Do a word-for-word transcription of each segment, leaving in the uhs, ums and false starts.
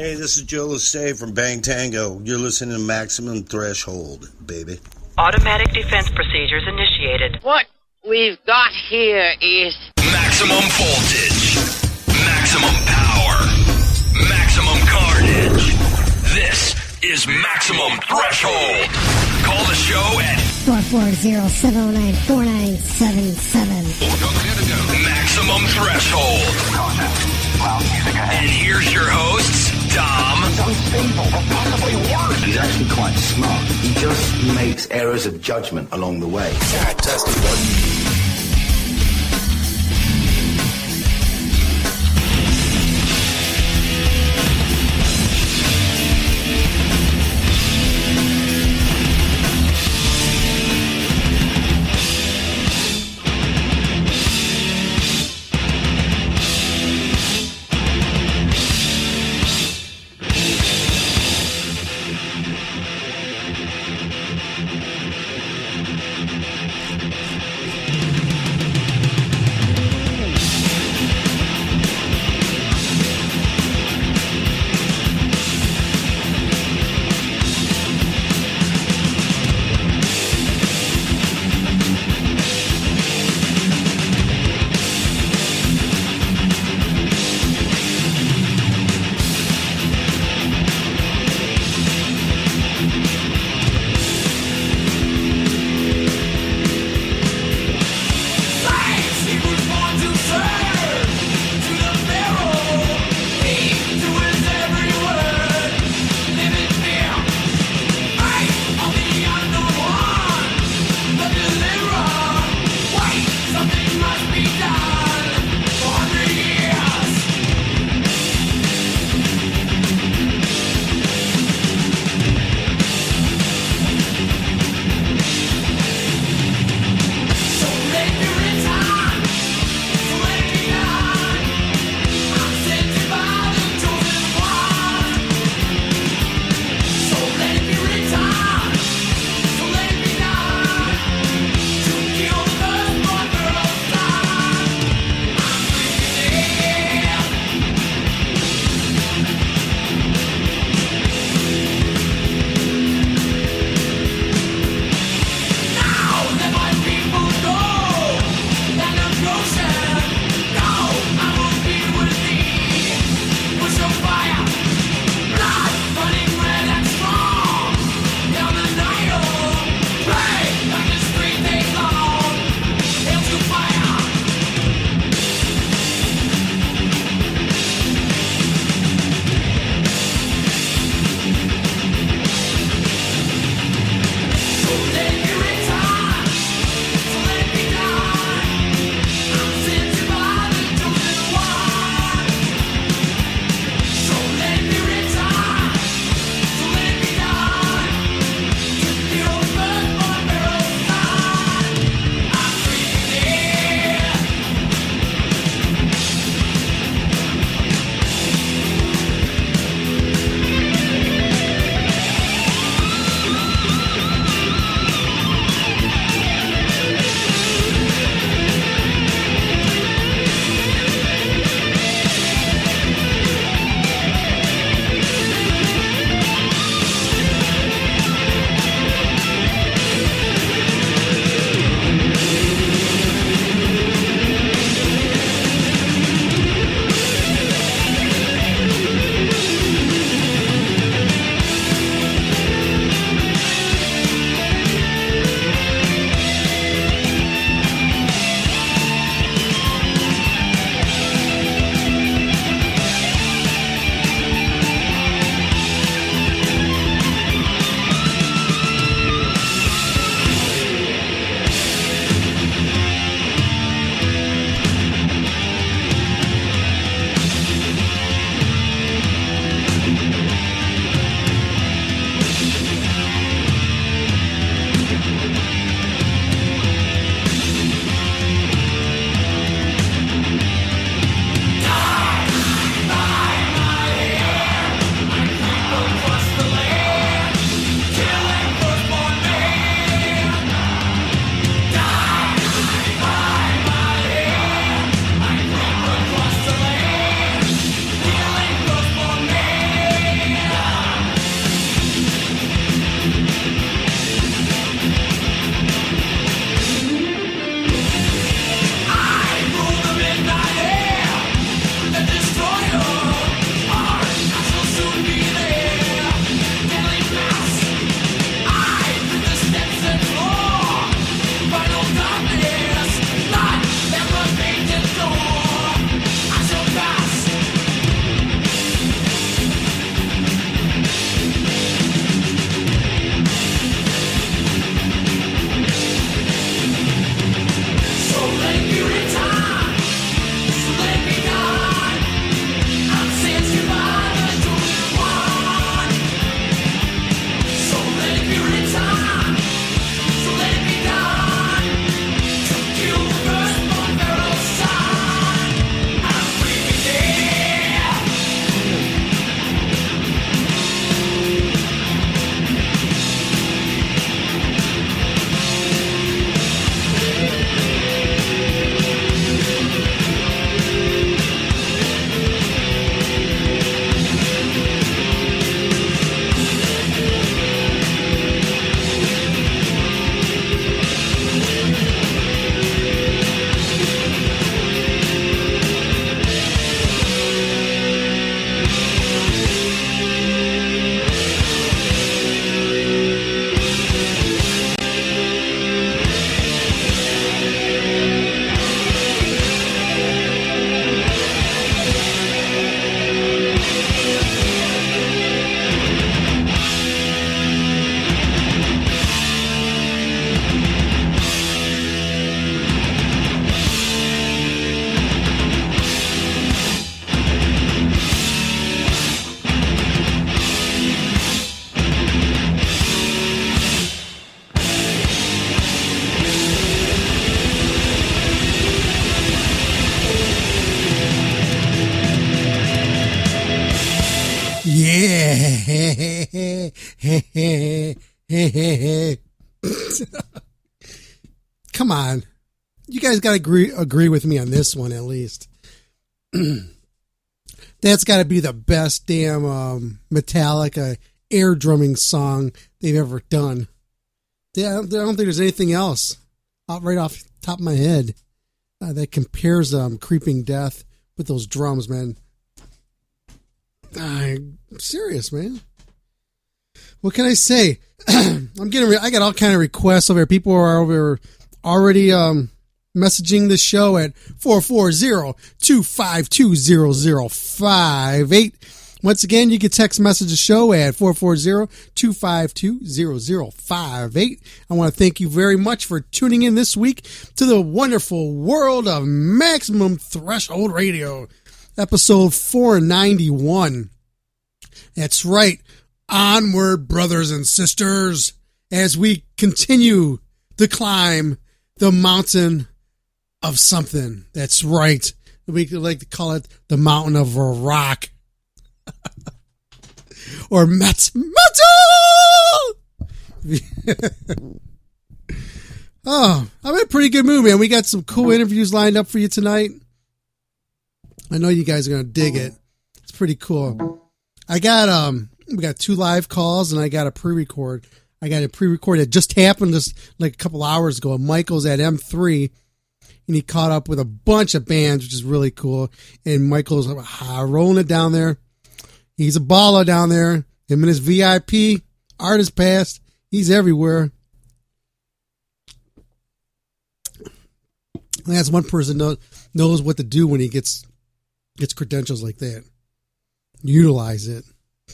Hey, this is Joe Lestay from Bang Tango. You're listening to Maximum Threshold, baby. Automatic defense procedures initiated. What we've got here is maximum voltage, maximum power, maximum carnage. This is Maximum Threshold. Call the show at four four zero, seven zero nine, four nine seven seven. Maximum Threshold. And here's your hosts, Dom. He's unstable, but possibly worse. He's actually quite smart. He just makes errors of judgment along the way. Fantastic, bud. Yeah. Come on. You guys got to agree, agree with me on this one at least. That's got to be the best damn um, Metallica air drumming song they've ever done. I don't, I don't think there's anything else out right off the top of my head uh, that compares um, Creeping Death with those drums, man. I'm serious, man. What can I say? I'm getting. Re- I got all kind of requests over here. People are over already um, messaging the show at four four zero, two five two, zero zero five eight. Once again, you can text message the show at four four zero, two five two, zero zero five eight. I want to thank you very much for tuning in this week to the wonderful world of Maximum Threshold Radio, episode four ninety-one. That's right. Onward, brothers and sisters, as we continue to climb the mountain of something. That's right. We like to call it the mountain of a rock. Or Met Metal! Oh, I'm in a pretty good mood, man. We got some cool interviews lined up for you tonight. I know you guys are going to dig it. It's pretty cool. I got, um, we got two live calls and I got a pre-record. I got a pre-record that just happened just like a couple hours ago. Michael's at M three and he caught up with a bunch of bands, which is really cool. And Michael's uh, rolling it down there. He's a baller down there. Him and his V I P artist pass. He's everywhere. And that's one person knows knows what to do when he gets gets credentials like that. Utilize it.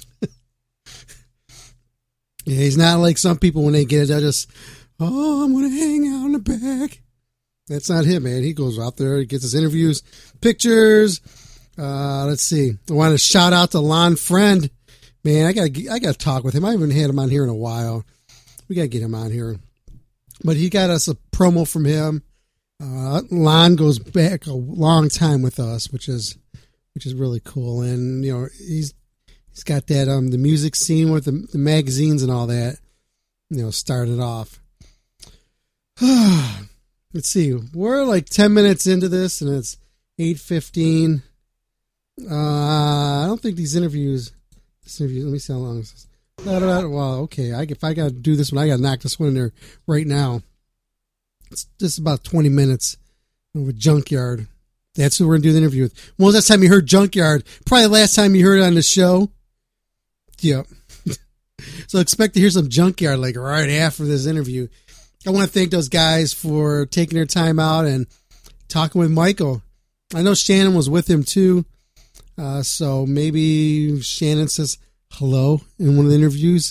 Yeah, he's not like some people when they get it, they're just, oh, I'm going to hang out in the back. That's not him, man. He goes out there, he gets his interviews, pictures. Uh, let's see. I want to shout out to Lon Friend. Man, I got I got to talk with him. I haven't had him on here in a while. We got to get him on here. But he got us a promo from him. Uh, Lon goes back a long time with us, which is which is really cool. And you know, he's he's got that um the music scene with the, the magazines and all that. You know, started off. Let's see. We're like ten minutes into this, and it's eight fifteen. Uh, I don't think these interviews. This interview. Let me see how long this is. Well, okay. I if I got to do this one, I got to knock this one in there right now. It's just about twenty minutes with Junkyard. That's who we're gonna do the interview with. When was the last time you heard Junkyard? Probably the last time you heard it on the show. Yep. So expect to hear some Junkyard like right after this interview. I want to thank those guys for taking their time out and talking with Michael. I know Shannon was with him too. Uh, so maybe Shannon says hello in one of the interviews.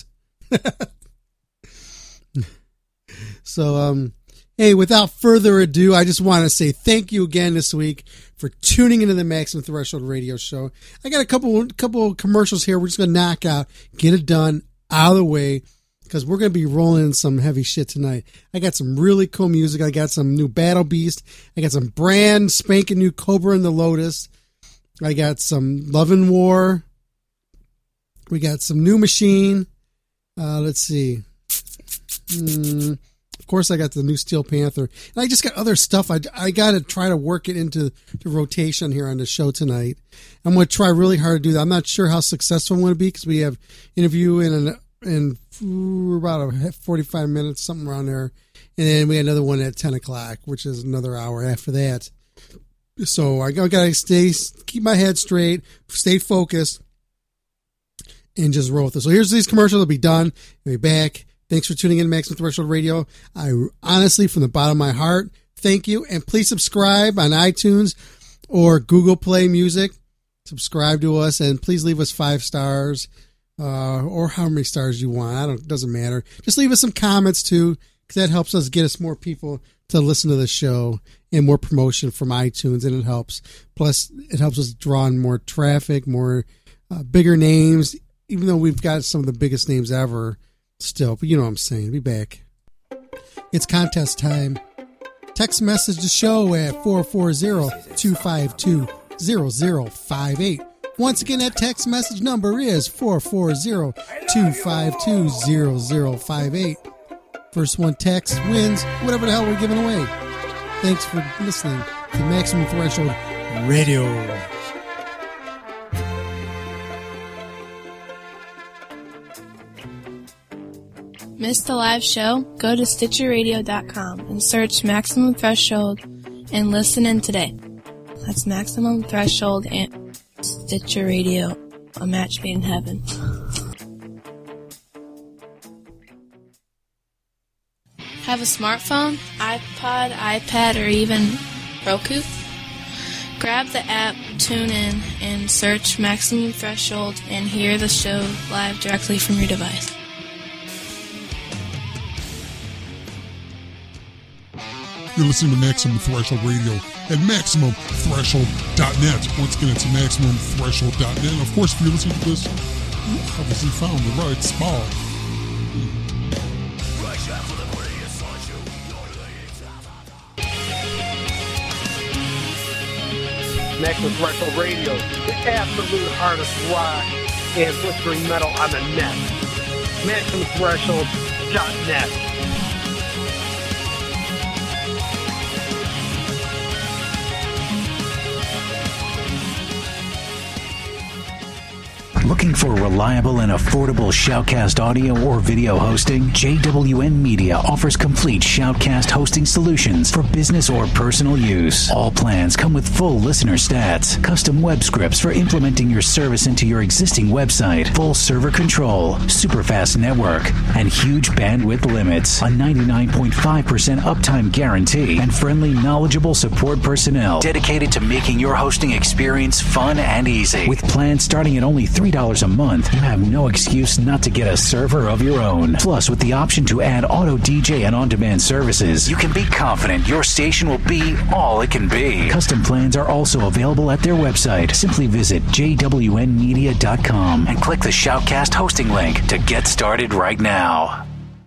So, um, hey, without further ado, I just want to say thank you again this week for tuning into the Maximum Threshold Radio Show. I got a couple, couple commercials here. We're just going to knock out, get it done, out of the way, because we're going to be rolling in some heavy shit tonight. I got some really cool music. I got some new Battle Beast. I got some brand spanking new Cobra and the Lotus. I got some Love and War. We got some New Machine. Uh, let's see. Mm, of course, I got the new Steel Panther. And I just got other stuff. I, I got to try to work it into the rotation here on the show tonight. I'm going to try really hard to do that. I'm not sure how successful I'm going to be because we have interview in an, in ooh, about a forty-five minutes, something around there. And then we had another one at ten o'clock, which is another hour after that. So I got to stay, keep my head straight, stay focused, and just roll with it. So here's these commercials. They'll be done. We'll be back. Thanks for tuning in to Maximum Threshold Radio. I honestly, from the bottom of my heart, thank you. And please subscribe on iTunes or Google Play Music. Subscribe to us and please leave us five stars uh, or how many stars you want. I don't. It doesn't matter. Just leave us some comments too, because that helps us get us more people to listen to the show and more promotion from iTunes, and it helps. Plus, it helps us draw in more traffic, more uh, bigger names, even though we've got some of the biggest names ever still. But you know what I'm saying. Be back. It's contest time. Text message the show at four four zero, two five two, zero zero five eight. Once again, that text message number is four four zero, two five two, zero zero five eight. First one text wins whatever the hell we're giving away. Thanks for listening to Maximum Threshold Radio. Missed the live show? Go to Stitcher Radio dot com and search Maximum Threshold and listen in today. That's Maximum Threshold and Stitcher Radio, a match made in heaven. Have a smartphone, iPod, iPad, or even Roku? Grab the app, tune in, and search Maximum Threshold and hear the show live directly from your device. You're listening to Maximum Threshold Radio at Maximum Threshold dot net. Once again, it's Maximum Threshold dot net. And of course, if you're listening to this, you obviously found the right spot. Maximum Threshold Radio, the absolute hardest rock and blistering metal on the net. Maximum Threshold dot net. Looking for reliable and affordable Shoutcast audio or video hosting? J W N Media offers complete Shoutcast hosting solutions for business or personal use. All plans come with full listener stats, custom web scripts for implementing your service into your existing website, full server control, super fast network, and huge bandwidth limits, a ninety-nine point five percent uptime guarantee, and friendly, knowledgeable support personnel dedicated to making your hosting experience fun and easy. With plans starting at only three dollars a month, you have no excuse not to get a server of your own. Plus, with the option to add auto D J and on-demand services, you can be confident your station will be all it can be. Custom plans are also available at their website. Simply visit J W N media dot com and click the Shoutcast hosting link to get started right now.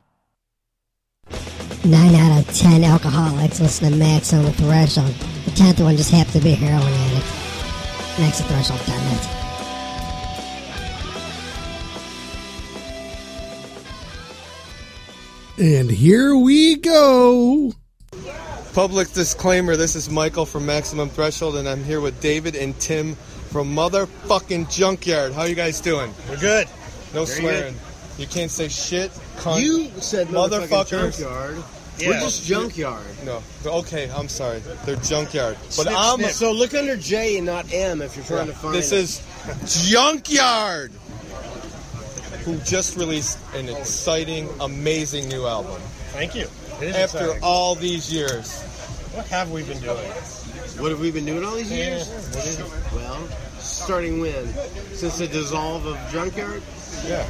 Nine out of ten alcoholics listen to Maximum Threshold. The tenth one just happened to be a heroin addict. Maximum Threshold dot net. And here we go. Public disclaimer, this is Michael from Maximum Threshold, and I'm here with David and Tim from Motherfucking Junkyard. How you guys doing? We're good. No Very swearing. good. You can't say shit, cunt. You said motherfuckers. Junkyard. Yeah. We're just junkyard. No. Okay, I'm sorry. They're junkyard. But Snip, I'm snip. So look under J and not M if you're trying Yeah. to find This it. is Junkyard, who just released an exciting, amazing new album. Thank you. It is After exciting. all these years. What have we been doing? What have we been doing all these Yeah. years? Well, starting when? Since the dissolve of Junkyard? Yeah.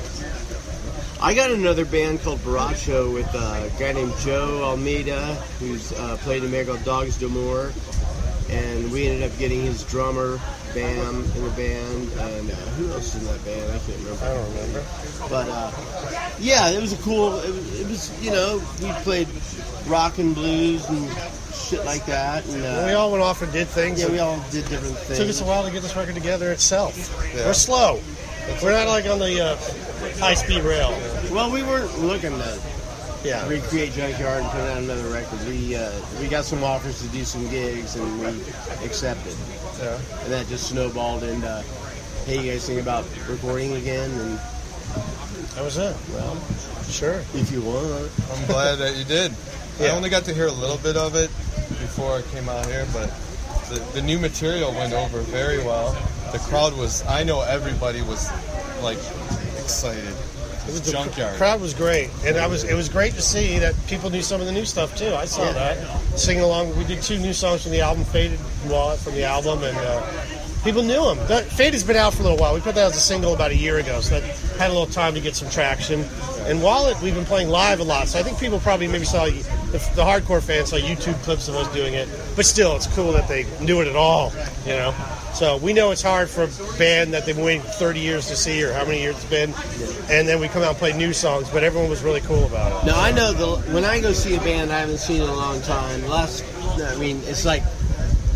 I got another band called Baracho with a guy named Joe Almeida, who's uh, played in Marigold Dogs d'Amour, and we ended up getting his drummer, Bam, in the band, and uh, who else is in that band? I can't remember. I don't remember. But, uh, yeah, it was a cool, it was, it was, you know, we played rock and blues and shit like that. And, uh, we all went off and did things. Yeah, we all did different It things. took us a while to get this record together itself. Yeah. We're slow. We're not like on the uh, high-speed rail. Well, we weren't looking to yeah. recreate Junkyard and put out another record. We uh, we got some offers to do some gigs, and we accepted. Yeah. And that just snowballed into, hey, you guys think about recording again? And that was it. Well, sure. If you want. I'm glad that you did. I Yeah. only got to hear a little bit of it before I came out here, but the, the new material went over very well. The crowd was, I know everybody was, like, excited. It was Junkyard. The crowd was great, and I was. It was great to see that people knew some of the new stuff too. I saw Yeah. that singing along. We did two new songs from the album, Faded Wallet from the album, and uh, people knew them. That, Faded's been out for a little while. We put that as a single about a year ago, so that had a little time to get some traction. And Wallet, we've been playing live a lot, so I think people probably maybe saw the, the hardcore fans saw YouTube clips of us doing it. But still, it's cool that they knew it at all, you know. So we know it's hard for a band that they've been waiting thirty years to see, or how many years it's been, and then we come out and play new songs, but everyone was really cool about it. No, I know the when I go see a band I haven't seen in a long time. Last, I mean, it's like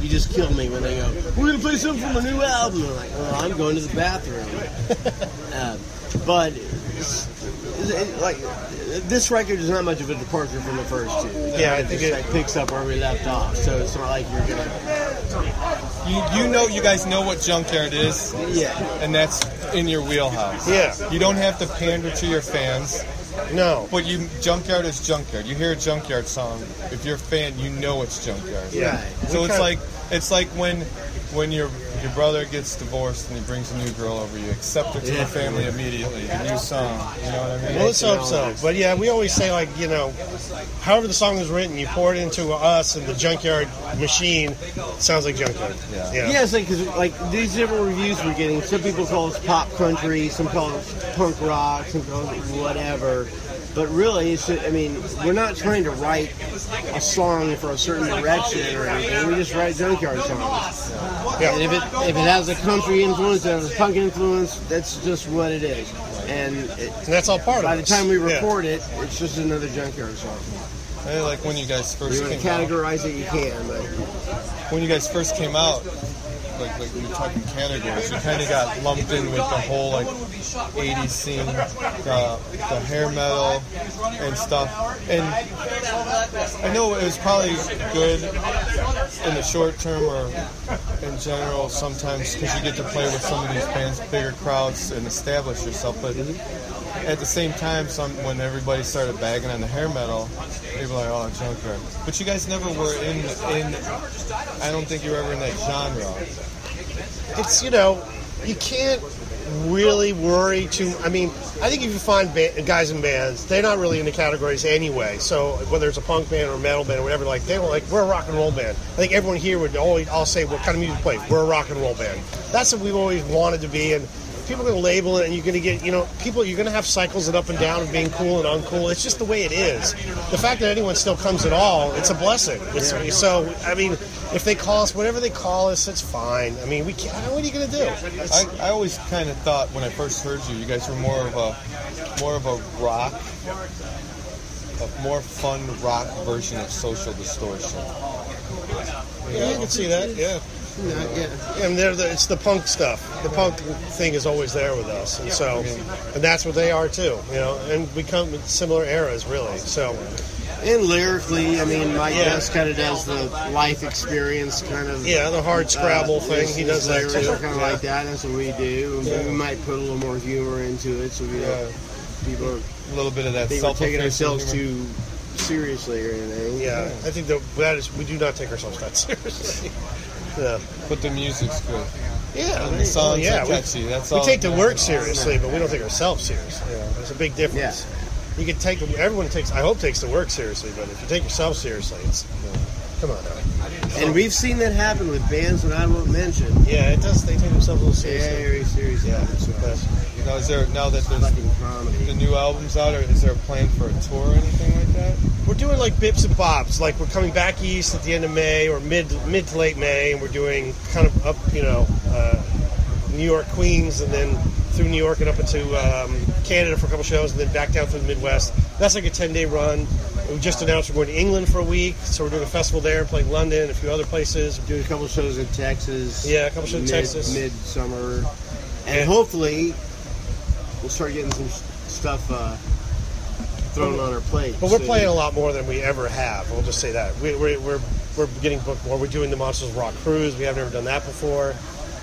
you just kill me when they go, we're going to play something from a new album. I'm like, oh, I'm going to the bathroom. uh, but, it's, it's, like, this record is not much of a departure from the first two. Yeah, it I think just, it like, picks up where we left off. So it's not like you're going to... You you know, you guys know what Junkyard is. Yeah. And that's in your wheelhouse. Yeah. You don't have to pander to your fans. No. But you Junkyard is Junkyard. You hear a Junkyard song, if you're a fan, you know it's Junkyard. Yeah. So We it's kinda- like it's like when when your your brother gets divorced and he brings a new girl over, you accept her to Yeah. the family immediately. A new song. You know what I mean? Well, let's hope so. But yeah, we always say, like, you know, however the song is written, you pour it into us and the Junkyard machine, it sounds like Junkyard. Yeah. Yeah. Yeah, it's like, cause like these different reviews we're getting, some people call us pop country, some call us punk rock, some call us whatever. But really, it's, I mean, we're not trying to write a song for a certain direction or anything. We just write Junkyard songs. Yeah. And if it if it has a country influence, if it has a punk influence, that's just what it is. And, it, And that's all part by of the us. time we Yeah. record it, it's just another Junkyard song. I like when you guys If first you want came to out. categorize it, you can. But When you guys first came out, like like we were talking categories, you kind of got lumped in with the whole like eighties scene, the, the hair metal and stuff. And I know it was probably good in the short term or in general sometimes because you get to play with some of these bands, bigger crowds, and establish yourself. But at the same time, some when everybody started bagging on the hair metal, they were like, "Oh, Junkyard." But you guys never were in in. I don't think you were ever in that genre. It's, you know, you can't really worry too. I mean, I think if you find ba- guys in bands, they're not really in the categories anyway. So whether it's a punk band or a metal band or whatever, like they were like, we're a rock and roll band. I think everyone here would always all say, what kind of music we play? We're a rock and roll band. That's what we've always wanted to be. And people are going to label it, and you're going to get, you know, people, you're going to have cycles of up and down of being cool and uncool. It's just the way it is. The fact that anyone still comes at all, it's a blessing. It's, Yeah. So, I mean, if they call us, whatever they call us, it's fine. I mean, we can't, what are you going to do? It's, I, I always kind of thought when I first heard you, you guys were more of a more of a rock, a more fun rock version of Social Distortion. You yeah, know? you can see that, yeah. yeah, yeah. And they're the, it's the punk stuff. The punk thing is always there with us, and so, and that's what they are too, you know. And we come in similar eras, really. So, And lyrically, I mean, Mike Yeah. Ness kind of does the life experience kind of. yeah, the hard Scrabble thing, he does that too. Kind of Yeah. like that. That's what we do. And Yeah. We might put a little more humor into it, so we Yeah. don't people are, A little bit of that think we're self-effacing taking ourselves humor. too seriously or anything. Yeah, I think that that is we do not take ourselves that seriously. Yeah, But the music's good. yeah, And the songs yeah, are we- catchy. That's we all. take the that work matters. seriously, but we don't take ourselves seriously. Yeah. There's a big difference. You can take everyone takes. I hope takes the work seriously, but if you take yourself seriously, it's come on now. And we've seen that happen with bands that I won't mention. Yeah, it does. They take themselves a little seriously. Very seriously. Yeah, So, but- Now, is there now that there's fucking comedy. the new album's out, or is there a plan for a tour or anything like that? We're doing like bips and bobs. Like we're coming back east at the end of May or mid mid to late May, and we're doing kind of up, you know, uh, New York, Queens, and then through New York and up into um, Canada for a couple shows, and then back down through the Midwest. That's like a ten-day run. We just announced we're going to England for a week, so we're doing a festival there, playing London, a few other places. Doing a couple shows in Texas. Yeah, a couple shows in mid, Texas. Midsummer. And Yeah. hopefully, we'll start getting some s- stuff uh, thrown on our plate. But we're soon. playing a lot more than we ever have. We'll just say that. We, we're, we're, we're getting booked more. We're doing the Monsters Rock Cruise. We haven't ever done that before.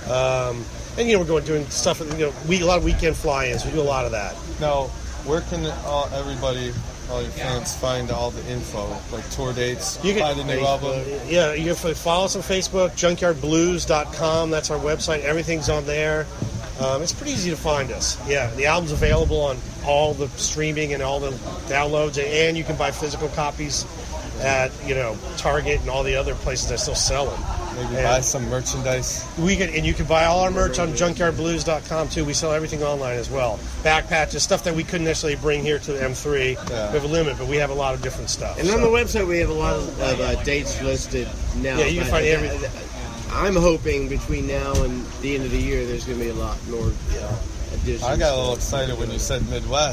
Um, and, you know, we're going doing stuff, you know, we, a lot of weekend fly-ins. We do a lot of that. Now, where can all, everybody, all your fans, find all the info, like tour dates, You can- buy the new album? Yeah, you can follow us on Facebook, junkyard blues dot com. That's our website. Everything's on there. Um, it's pretty easy to find us. Yeah, the album's available on all the streaming and all the downloads, and you can buy physical copies at, you know, Target and all the other places that still sell them. Maybe And buy some merchandise. We can, and you can buy all our merch on junkyard blues dot com too. We sell everything online as well. Back patches, stuff that we couldn't necessarily bring here to M three. Yeah. We have a limit, but we have a lot of different stuff. And so. on the website, we have a lot of, of uh, dates listed now. Yeah, you can But find I- every- I'm hoping between now and the end of the year, there's going to be a lot more uh, additions. I got a little excited when you said Midwest.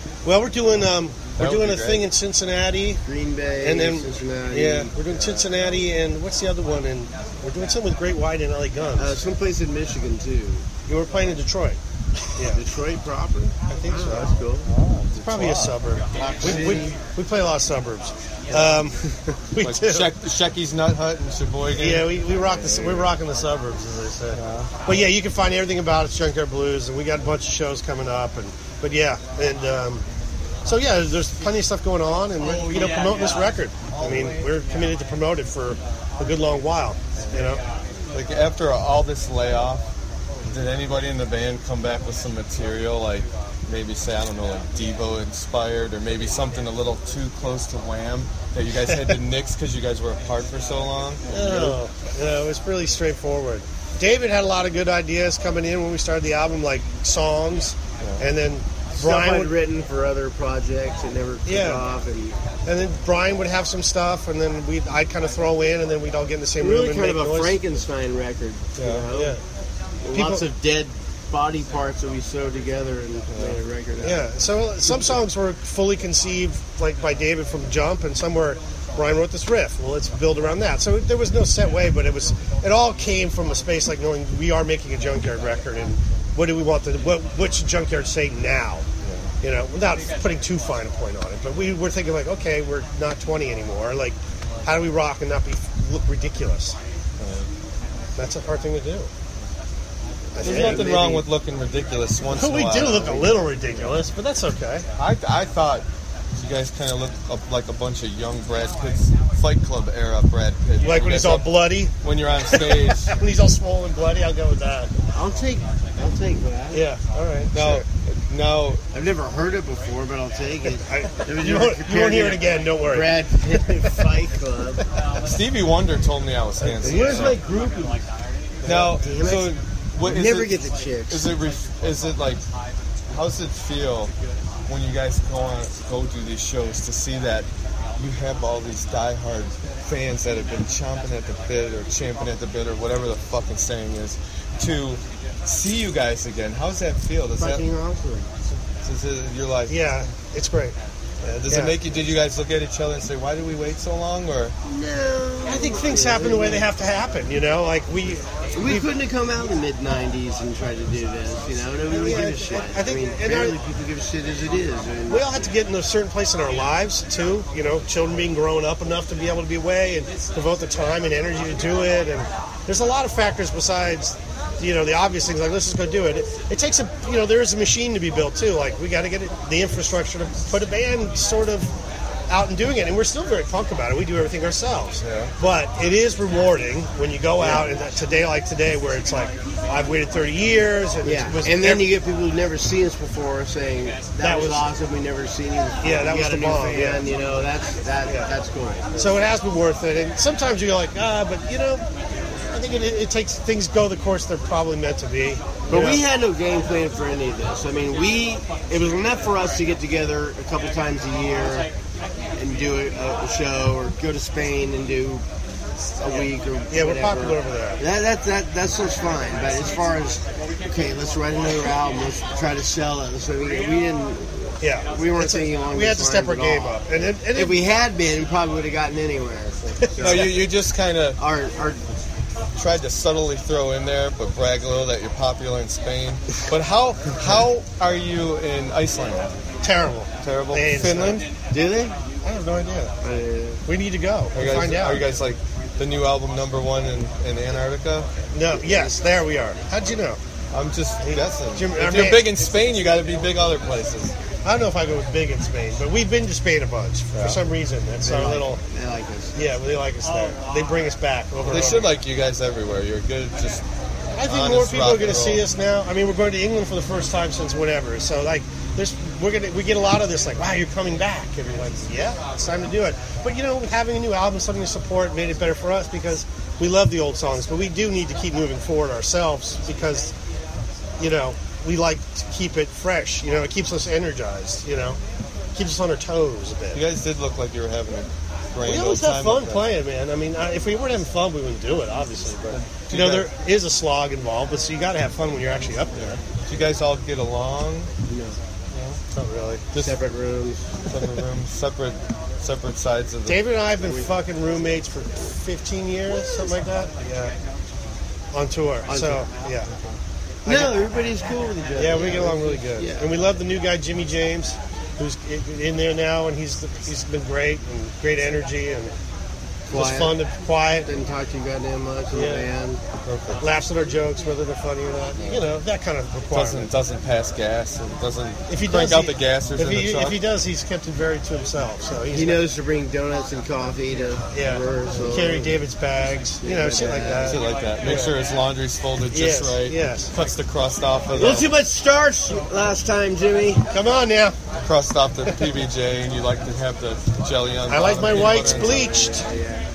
Well, we're doing um, we're That would doing be a great. thing in Cincinnati, Green Bay, and then Cincinnati. yeah, we're doing Cincinnati, and what's the other one? And we're doing something with Great White and L A Guns. Uh, someplace in Michigan too. You were playing in Detroit. Yeah, Detroit proper. I think so. That's cool. It's probably a suburb. We, we, we play a lot of suburbs. Um, we Like do. Sheck, Shecky's Nut Hut and Sheboygan. Yeah, we, we rock the we're rocking the suburbs, as they say. Yeah. But yeah, you can find everything about us, Junkyard Blues, and we got a bunch of shows coming up. And but yeah, and um, so yeah, there's plenty of stuff going on, and we're you know promoting this record. I mean, we're committed to promote it for a good long while. You know, Like after all this layoff, did anybody in the band come back with some material like maybe say, I don't know, like Devo inspired or maybe something a little too close to Wham that you guys had to nix because you guys were apart for so long? No, no, it's really straightforward. David had a lot of good ideas coming in when we started the album, like songs, Yeah. and then Stuff Brian I'd would, written for other projects that never took Yeah. off, and and then Brian would have some stuff, and then we I'd kind of throw in, and then we'd all get in the same room really and kind make of a noise. Frankenstein record. You Yeah, know? yeah. Lots People- of dead body parts that we sewed together and made a record out. Yeah, so some songs were fully conceived like by David from Jump, and some were Brian wrote this riff. Well, let's build around that. So there was no set way, but it was it all came from a space like knowing we are making a Junkyard record, and what do we want the what which Junkyard say now? You know, without putting too fine a point on it. But we were thinking like, okay, we're not twenty anymore. Like, how do we rock and not be look ridiculous? That's a hard thing to do. There's Yeah, nothing maybe. wrong with looking ridiculous once in a We while. do look a little ridiculous, but that's okay. I, I thought you guys kind of looked up like a bunch of young Brad Pitt's Fight Club era Brad Pitt. Like You when he's guys all up- bloody. When you're on stage. When he's all swollen and bloody, I'll go with that. I'll take, I'll take that. Yeah, all right. No, sure. no. I've never heard it before, but I'll take it. I, you, won't, you won't hear it again. Don't worry. Brad Pitt Fight Club. Stevie Wonder told me I was handsome. Where's so- my groupie? Now, Damn it. so what is Never it, get the chicks. Is it ref- is it like how does it feel when you guys go on go do these shows to see that you have all these diehard fans that have been chomping at the bit or champing at the bit or whatever the fucking saying is to see you guys again? How does that feel? Does that Fucking awesome. does it, you're like Yeah, it's great. yeah, does Yeah. it make you? Did you guys look at each other and say, "Why did we wait so long?" Or No. I think things happen the way they have to happen. You know, like we. We couldn't have come out in the mid nineties and tried to do this, you know? Nobody Yeah, give a shit. I think- I mean, and our- barely people give a shit as it is. I mean, We all had to get in a certain place in our lives too. You know, children being grown up enough to be able to be away and devote the time and energy to do it. And there's a lot of factors besides, you know, the obvious things like let's just go do it. It, it takes a, you know, there is a machine to be built too. Like we got to get it, the infrastructure to put a band sort of out and doing it. And we're still very punk about it. We do everything ourselves. Yeah. But it is rewarding when you go out and today like today where it's like I've waited thirty years and yeah. it was And then every- you get people who've never seen us before saying, that, That was, was- awesome, we never seen you before. Yeah, that You was got the a new bomb, fan, yeah. you know, that's, that, Yeah. that's cool. So it has been worth it. And sometimes you're like, ah, but you know, I think it, it takes things go the course they're probably meant to be. But You we know? had no game plan for any of this. I mean, we it was enough for us to get together a couple times a year and do a, a show, or go to Spain and do a week, or Yeah, we're whatever. popular over there. That that that that's just fine. But as far as okay, let's write another album, let's try to sell it. So we, we didn't. Yeah, we weren't It's a- thinking along. we had those to step lines our at game all. up. And, it, and if it, we had been, we probably would have gotten anywhere. no, you you just kind of our our. tried to subtly throw in there, but brag a little that you're popular in Spain. But how how are you in Iceland? terrible, Terrible. They hate us Finland? Do they? I have no idea. Uh, We need to go. Are you We'll guys, find out. are you guys like the new album number one in, in Antarctica? No. Yes, there we are. How'd you know? I'm just guessing. Jim- our If you're man- big in Spain, you got to be big other places. I don't know if I go with big in Spain, but we've been to Spain a bunch Yeah. for some reason. That's they our like, little. They like us. Yeah, they like us there. They bring us back over. They and should over. like you guys everywhere. You're good. Just I think honest more people rock are going to and see roll. us now. I mean, we're going to England for the first time since whatever. So like, there's we're gonna we get a lot of this like, wow, you're coming back, and we're like, yeah, it's time to do it. But you know, having a new album, something to support, made it better for us because we love the old songs, but we do need to keep moving forward ourselves because you know we like to keep it fresh. You know, it keeps us energized. You know, keeps us on our toes a bit. You guys did look like you were having a grand We old always time. have fun up there. playing, man. I mean, I- if we weren't having fun, we wouldn't do it, obviously. But you know, there is a slog involved, but so you got to have fun when you're actually up there. Did you guys all get along? No. Not really. Just separate rooms. Separate rooms. Separate, separate sides of the... David and I have been fucking roommates for fifteen years, something like that. Yeah. On tour. On so, tour. yeah. No, got, everybody's cool with each other. Yeah, we get along really good. Yeah. And we love the new guy, Jimmy James, who's in there now, and he's he's been great and great energy and Quiet. just fun to quiet. Didn't talk to you goddamn much in Yeah. the band. Perfect. Laughs at our jokes, whether they're funny or not. You know, that kind of requirement. Doesn't, doesn't pass gas and doesn't If he crank does, out he- the gassers if in he, the truck. If he does, he's kept it very to himself. So he's He knows to bring donuts and coffee to Yeah. rehearsal. Carry David's bags, you know, shit like that. Shit like that. Make Yeah. sure his laundry's folded just Yes, right. yes. Cuts the crust off A of little the too much starch last time, Jimmy. Come on now. crust off the P B J, and you like to have the jelly on. I like bottom, my peanut whites butter and bleached.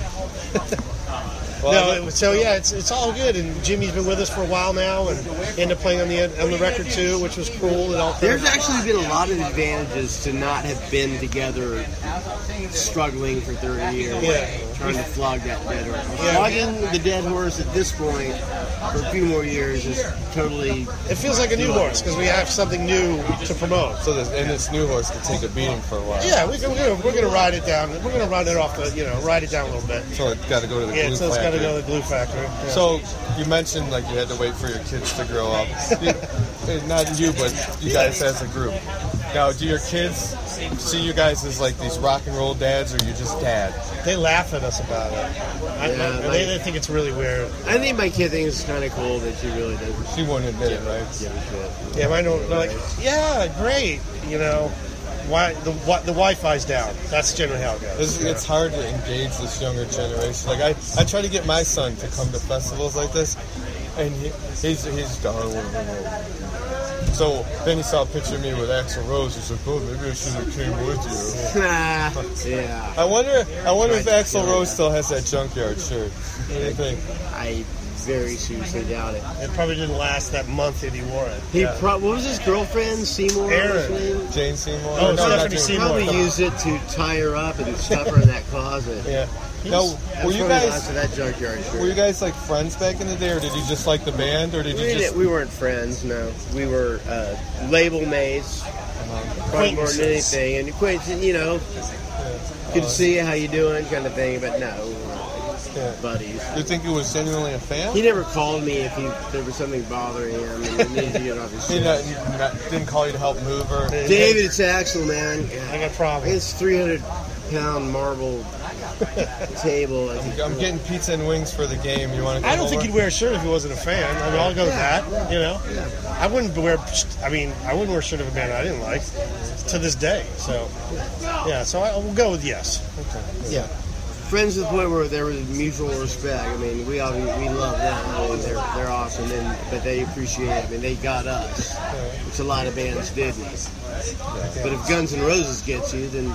Well, no, I- it- so yeah, it's it's all good. And Jimmy's been with us for a while now, and ended up playing on the on the record too, which was cool. It all There's actually been a lot of advantages to not have been together, struggling for thirty years, Yeah. trying to flog that dead horse. Yeah. Flogging the dead horse at this point for a few more years is totally. It feels like a new horse because we have something new to promote. So this, and this new horse can take a beating for a while. Yeah, we can, we're, we're going to ride it down. We're going to run it off the, you know, ride it down a little bit. So it's got to go to the Yeah, glue so it's got to factory. go to the glue factory. Yeah. So you mentioned like you had to wait for your kids to grow up. You- eh, not you, but you guys as a group. Now, do your kids see you guys as like these rock and roll dads, or you just dad? They laugh at us about it. I, Yeah, I, like- they, they think it's really weird. I think my kid thinks it's kind of cool that she really doesn't. She wouldn't admit it, right? Give a shit. Yeah, mine don't. They're like, yeah, great. You know, why the what the Wi-Fi's down? That's generally how it goes. It's, it's hard to engage this younger generation. Like I, I try to get my son to come to festivals like this, and he, he's he's done. So then he saw a picture of me with Axl Rose. He's like, "Oh, maybe I should have came with you." Yeah. I wonder. I wonder if Axl Rose still has that junkyard shirt. What do you think? I very seriously doubt it. It probably didn't last that month that he wore it. He Yeah. pro- what was his girlfriend? Seymour? Aaron. was his name? Jane Seymour. Oh, no, not Stephanie Jane Seymour. Probably used it to tie her up and stuff her in that closet. Yeah. He's- Now, that's were you probably guys lots of that junkyard shirt. were you guys like friends back in the day, or did you just like the band, or did We, you didn't- just? we weren't friends, no. We were uh, label mates, probably more than Acquaintances. anything. And acquaintances, you know, good to see you, how you doing, kind of thing. But no, we weren't Yeah. buddies. Do you think he was genuinely a fan? He never called me if he, there was something bothering him and he needed to get off his He chest. not, not, didn't call you to help move her. David, it's Axel, man. I got problems. It's three hundred pound marble table. I think. I'm getting pizza and wings for the game. You want to? I don't think he'd wear a shirt if he wasn't a fan. I mean, I'll go with that. You know, I wouldn't wear. I mean, I wouldn't wear a shirt of a band I didn't like to this day. So, yeah. So I will go with yes. Okay. Yeah. Friends to the point where there was mutual respect. I mean, we all, we love them. I mean, they're they're awesome, and but they appreciate it. I mean, they got us, which a lot of bands didn't. But if Guns N' Roses gets you, then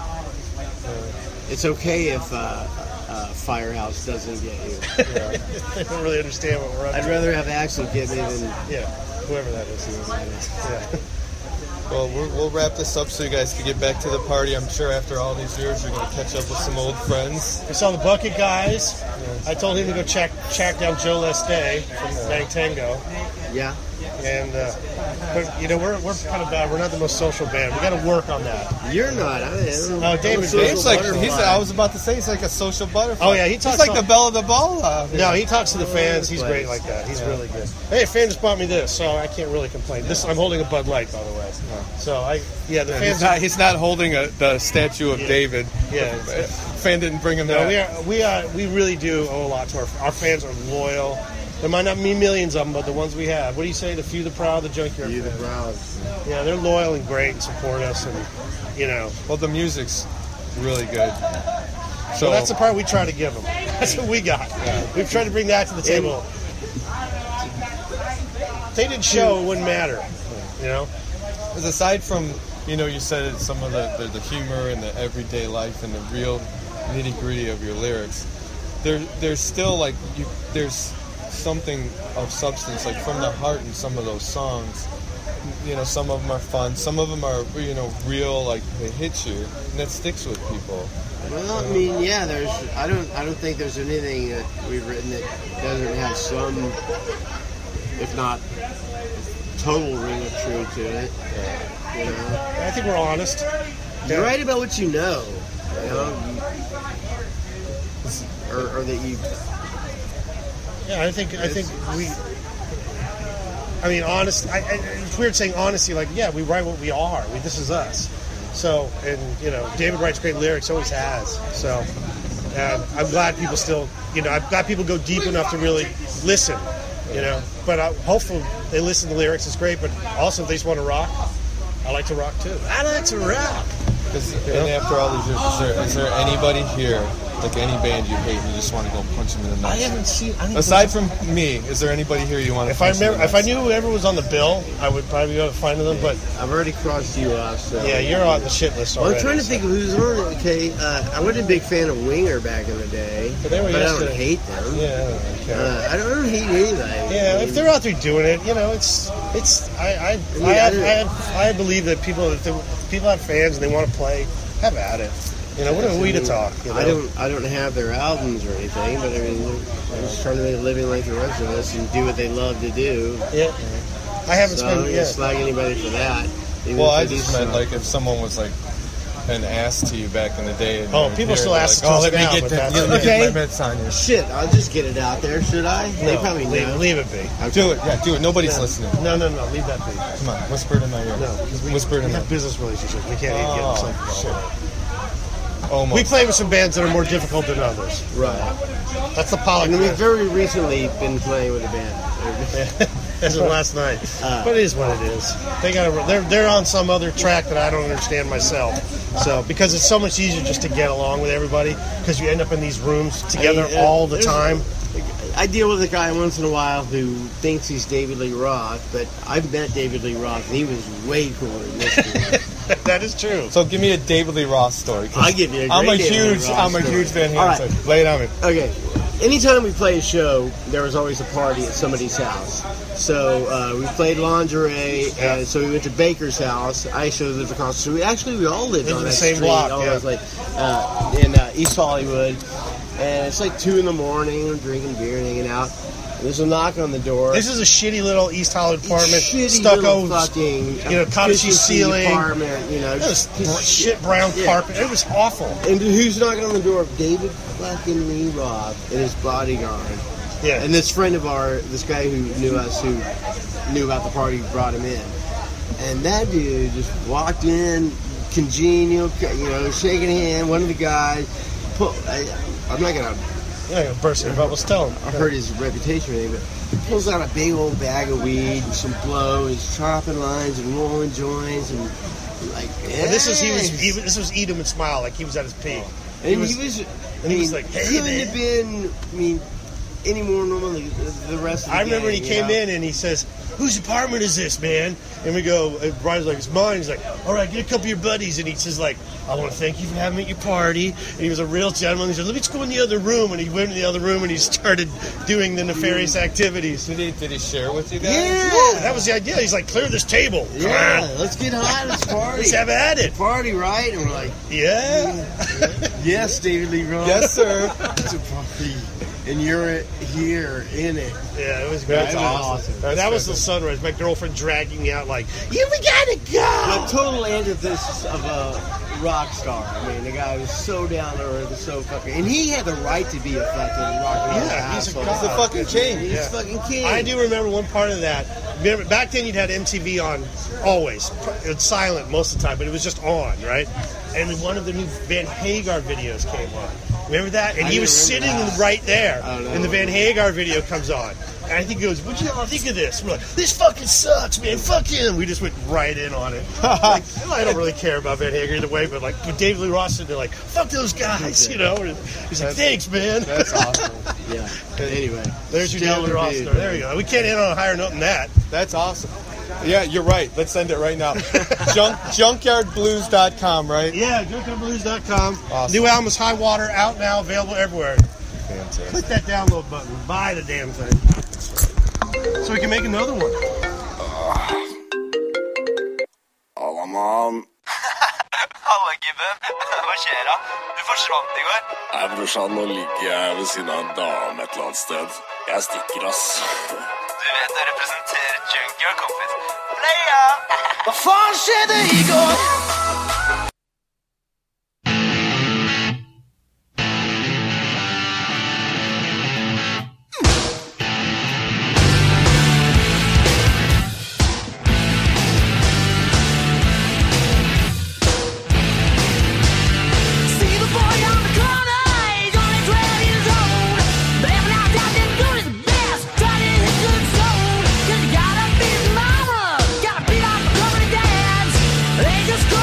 it's okay if uh, uh, Firehouse doesn't get you. Yeah. They don't really understand what we're up I'd to. rather have Axel get me than Yeah, whoever that is. Yeah. Well, we'll, we'll wrap this up so you guys can get back to the party. I'm sure after all these years, you're going to catch up with some old friends. We saw the Bucket Guys. I told him to go check track down Joe Leste from Bang Tango. Yeah. And, uh, but, you know, we're, we're kind of bad. We're not the most social band. We got to work on that. You're not. I mean, No, David. Dave's like, he's, I was about to say, he's like a social butterfly. Oh, yeah, he talks He's like all- the belle of the ball. Uh, No, he talks to the fans. He's great like that. He's really good. Hey, a fan just bought me this, so I can't really complain. This I'm holding a Bud Light, by the way. So I, yeah, the Yeah, fans. he's, not, he's not holding a, the statue of Yeah. David. Yeah. The fan didn't bring him No, that. we are, we are, we really do owe a lot to our our fans. Are loyal. There might not be millions of them, but the ones we have. What do you say? The few, the proud, the junkyard. You the fans. proud. Yeah, they're loyal and great and support us, and you know. Well, the music's really good. So that's the part we try to give them. That's what we got. We've tried to bring that to the table. If they didn't show, it wouldn't matter. You know. Because aside from, you know, you said it, some of the, the, the humor and the everyday life and the real nitty gritty of your lyrics, there there's still like you there's something of substance, like from the heart in some of those songs. You know, some of them are fun, some of them are, you know, real, like they hit you, and that sticks with people. Well, I mean, yeah. There's. I don't. I don't think there's anything that we've written that doesn't have some, if not total ring of truth to it. You know? I think we're honest. You're right about what you know. You know, or, or that you. Yeah, I think I think we. I mean, honest. I, I, it's weird saying honesty. Like, yeah, we write what we are. We, this is us. So, and you know, David writes great lyrics. Always has. So, uh, I'm glad people still. You know, I'm glad people go deep enough to really listen. You know, but uh, hopefully they listen to the lyrics. It's great. But also, if they just want to rock, I like to rock too. I like to rock. And after all these years, is there, is there anybody here, like any band you hate, and you just want to go punch them in the nuts? I haven't seen. I Aside from me, is there anybody here you want to? If I punch in the remember, if I nuts? knew whoever was on the bill, I would probably go to find them. But I've already crossed you off. So yeah, you're on the shit list well, already. I'm trying to think of who's on it. Okay, uh, I wasn't a big fan of Winger back in the day, But they were I don't yesterday. hate them. Yeah, I don't care. Uh, I, don't, I don't hate anybody. Yeah, if they're out there doing it, you know, it's it's. I I I, Yeah, have, I I, do. have, I believe that people if, they, if people have fans and they want to play, have at it. You know, what are we to talk? You know? I don't. I don't have their albums or anything, but I mean, they're just trying to make a living like the rest of us and do what they love to do. Yeah, I haven't so spent. I don't Yeah. slag anybody for that. even Well, if I they just do meant suck. like if someone was like an ass to you back in the day. And Oh, you were people here, still they're ask like, oh, us let me now, get but the, that's- let me Okay. get my mitts on you. Shit, I'll just get it out there. Should I? They No, probably leave, know. leave it be. Do it, yeah, do it. Nobody's No. listening. No, no, no, leave that be. Come on, whisper it in my ear. No, because we, whisper it we in my have business relationships. We can't even get Oh, something. shit. Almost. We play with some bands that are more difficult than others. Right. That's the And politics. we've very recently been playing with a band. As of last night. Uh, but it is what it is. They got to. They're they're on some other track that I don't understand myself. So because it's so much easier just to get along with everybody because you end up in these rooms together I mean, uh, all the there's- time. I deal with a guy once in a while who thinks he's David Lee Roth, but I've met David Lee Roth, and he was way cooler than this dude. That is true. So give me a David Lee Roth story. 'cause I'll give you a great I'm a David Lee huge, Roth I'm a story. huge Van Halen All right. fan. Lay it on me. Okay. Anytime we play a show, there was always a party at somebody's house. So uh, we played Lingerie, and so we went to Baker's house. I actually lived across the street. We actually we all lived Lived on in the that same street. block, all yeah. those, like uh, in uh, East Hollywood, and it's like two in the morning. We're drinking beer and hanging out. There's a knock on the door. This is a shitty little East Hollywood apartment, Shitty stucco, little fucking, you know, cottage efficiency ceiling. apartment, you know, It was just shit brown yeah. carpet. It was awful. And who's knocking on the door? David fucking Lee Roth and his bodyguard. Yeah. And this friend of ours, this guy who knew us, who knew about the party, brought him in. And that dude just walked in, congenial, you know, shaking a hand. One of the guys, pull, I, I'm not gonna. Yeah, gonna burst your bubbles. Tell him. I heard his reputation, but he pulls out a big old bag of weed and some blow. And he's chopping lines and rolling joints and like. Well, this is he was, yes. he was this was Eat 'em and Smile, like he was at his peak. And he was, was- I and he mean, was like, "Hey, couldn't man." have been, I mean, any more normal than the rest of the I remember gang, when he you came know? in and he says, "Whose apartment is this, man?" And we go, and Brian's like, "It's mine." He's like, "All right, get a couple of your buddies." And he says, "Like, I want to thank you for having me at your party." And he was a real gentleman. He said, "Let me just go in the other room." And he went in the other room and he started doing the nefarious activities. Did he, did he share with you guys? Yeah. That was the idea. He's like, "Clear this table. Come Yeah, on. let's get high, let's party. Let's have at it." Party, right? And we're like, Yeah. yes, David Lee Roth. Yes, sir. It's a party. And you're here in it. Yeah, it was great. That's It was awesome. That That's was the sunrise. My girlfriend dragging me out like, "Yeah, we gotta The go." total antithesis of a rock star. I mean, the guy was so down to earth, so fucking, and he had the right to be a fucking rock and roll Yeah, he's a asshole. god. He's the fucking king. He's Yeah. fucking king. I do remember one part of that. Remember, back then you'd had M T V on always. It was silent most of the time, but it was just on, right? And then one of the new Van Hagar videos came on. Remember that? And I he didn't was remember sitting that. right there. I don't know. And the Van Hagar video comes on. And I think he goes, "What do y'all think of this?" We're like, "This fucking sucks, man. Fuck him." We just went right in on it. Like, I don't really care about Van Hagar either way, but like, with David Lee Roth sitting there like, "Fuck those guys," you know? And he's like, "Thanks, man." That's awesome. Yeah. Anyway, There's your stellar David Lee Roth dude. story. There you go. We can't end on a higher note than that. That's awesome. Yeah, you're right. Let's send it right now. Junk, junkyard blues dot com, right? Yeah, junkyard blues dot com. Awesome. New album is High Water, out now, available everywhere. Fantastic. Click that download button. Buy the damn thing. So we can make another one. Halla, mann. Halla, Gibben. Hva skjer da? Du forsvant i går. Nei, brorsan, nå ligger jeg ved siden av en dame et eller annet sted. Jeg stikker, ass. Du vet å representere junkyard, kompis. Playa! Hva Vad fan skedde igår? Just go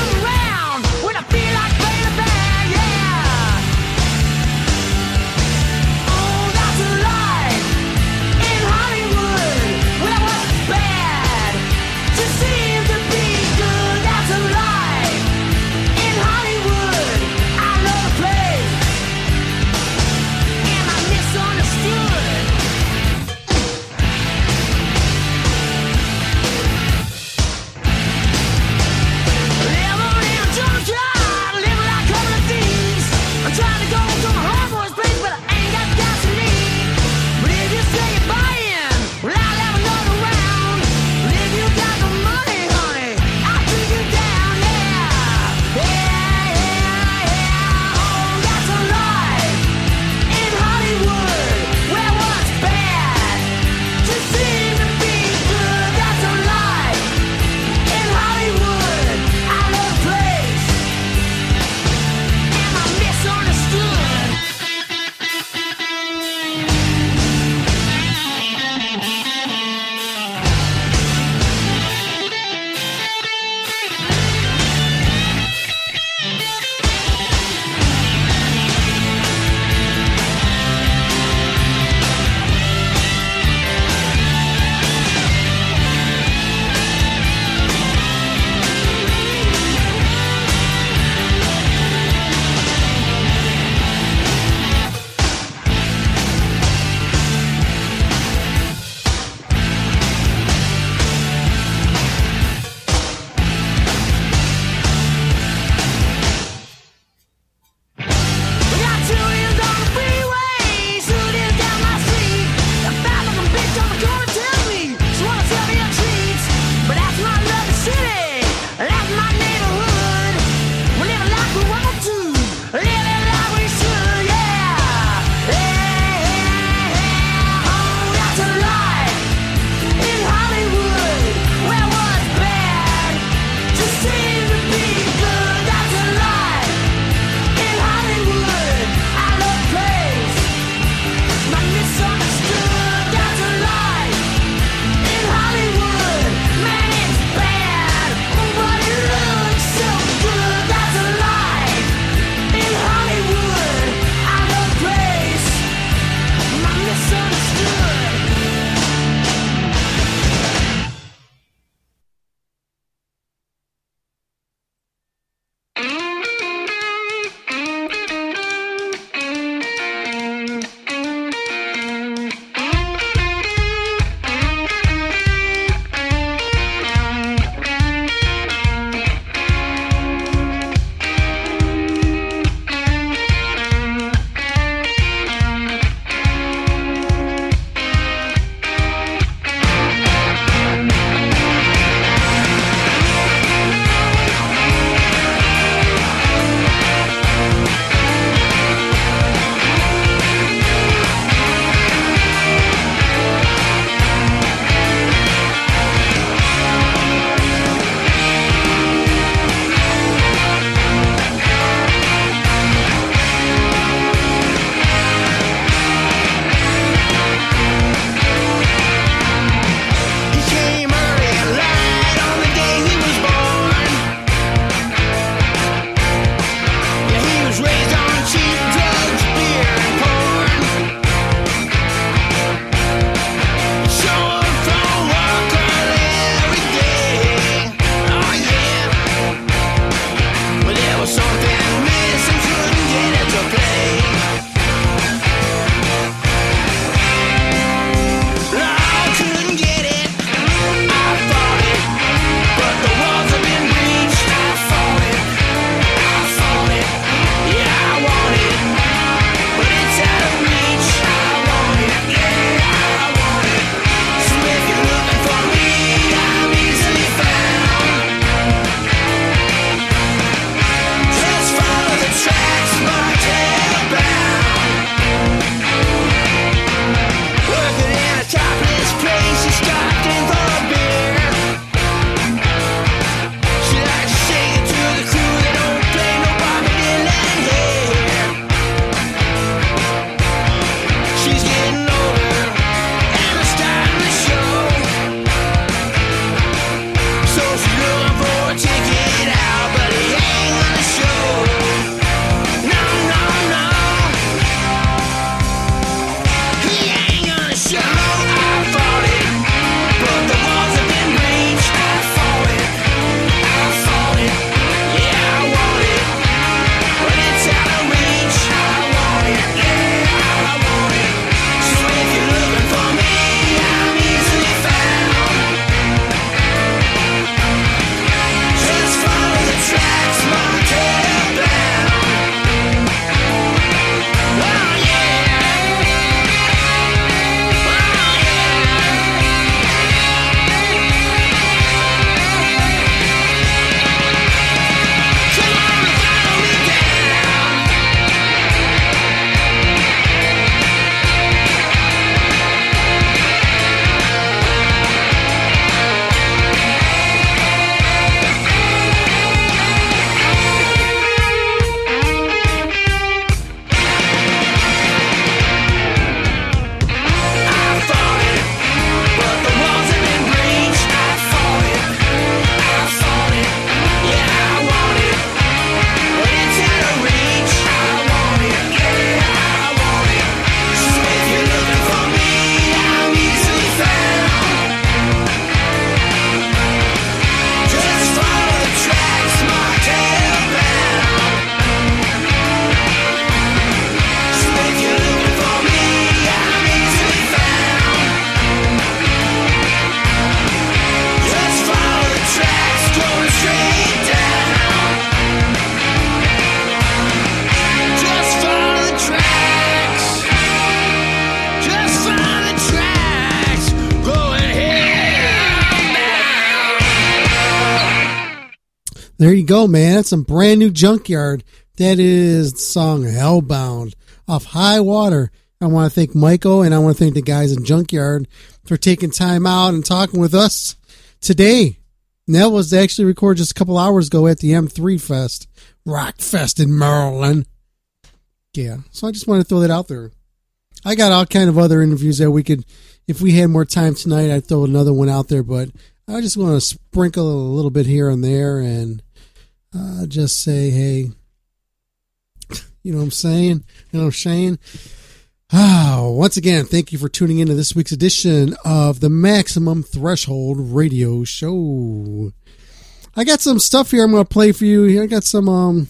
There you go, man. That's some brand new Junkyard. That is the song Hellbound off High Water. I want to thank Michael, and I want to thank the guys in Junkyard for taking time out and talking with us today. And that was actually recorded just a couple hours ago at the M three Fest, Rock Fest in Maryland. Yeah, so I just want to throw that out there. I got all kind of other interviews that we could, if we had more time tonight, I'd throw another one out there, but I just want to sprinkle a little bit here and there and uh, just say, hey, you know what I'm saying? You know what I'm saying? Oh, once again, thank you for tuning into this week's edition of the Maximum Threshold Radio Show. I got some stuff here I'm going to play for you. I got some um,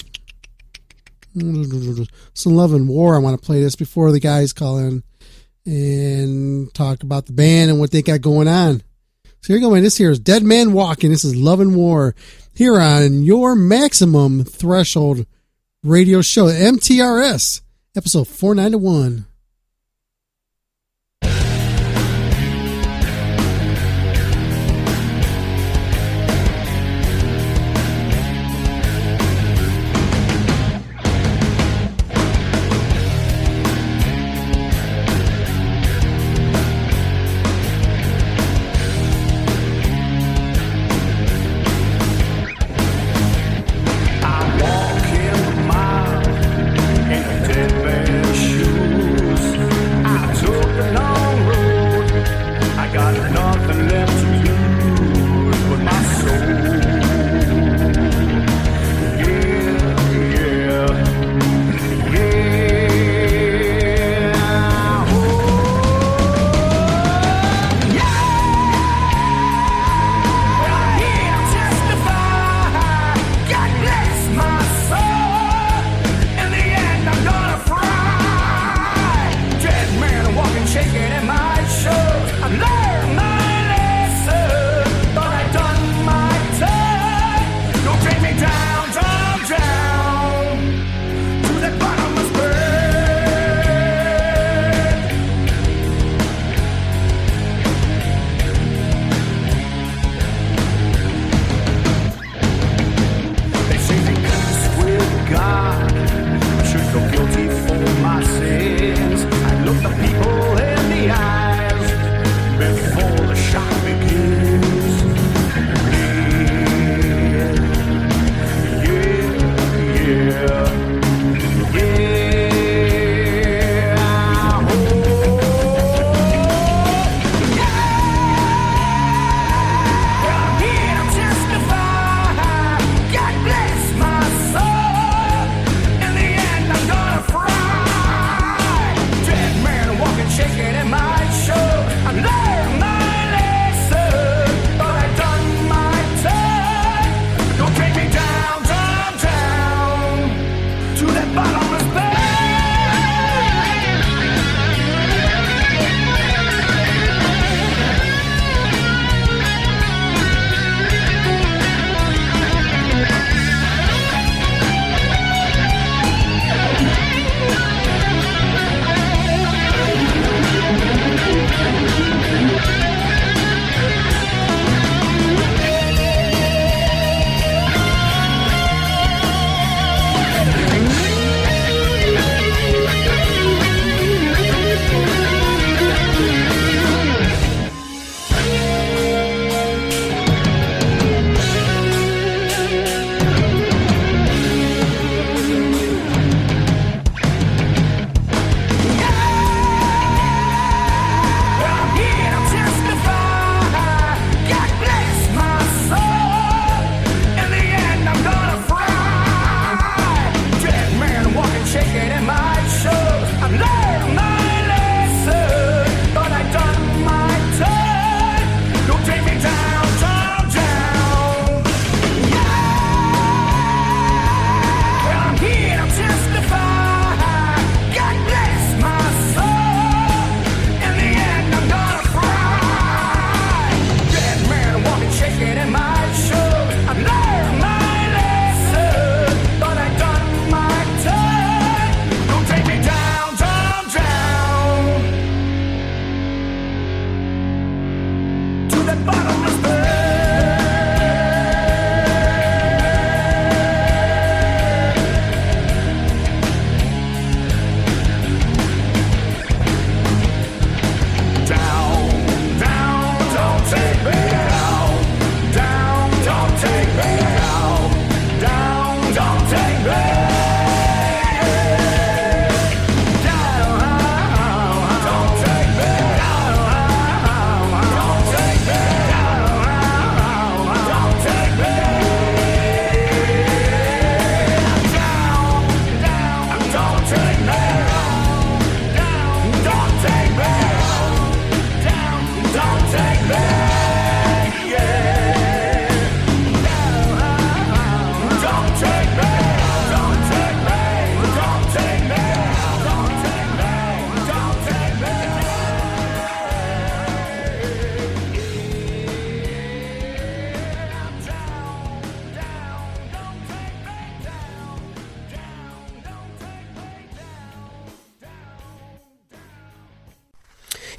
some Love and War. I want to play this before the guys call in and talk about the band and what they got going on. So here you go, man. This here is Dead Man Walking. This is Love and War here on your Maximum Threshold Radio Show, M T R S, episode four ninety-one. Walk in the mile in a dead man's shoes.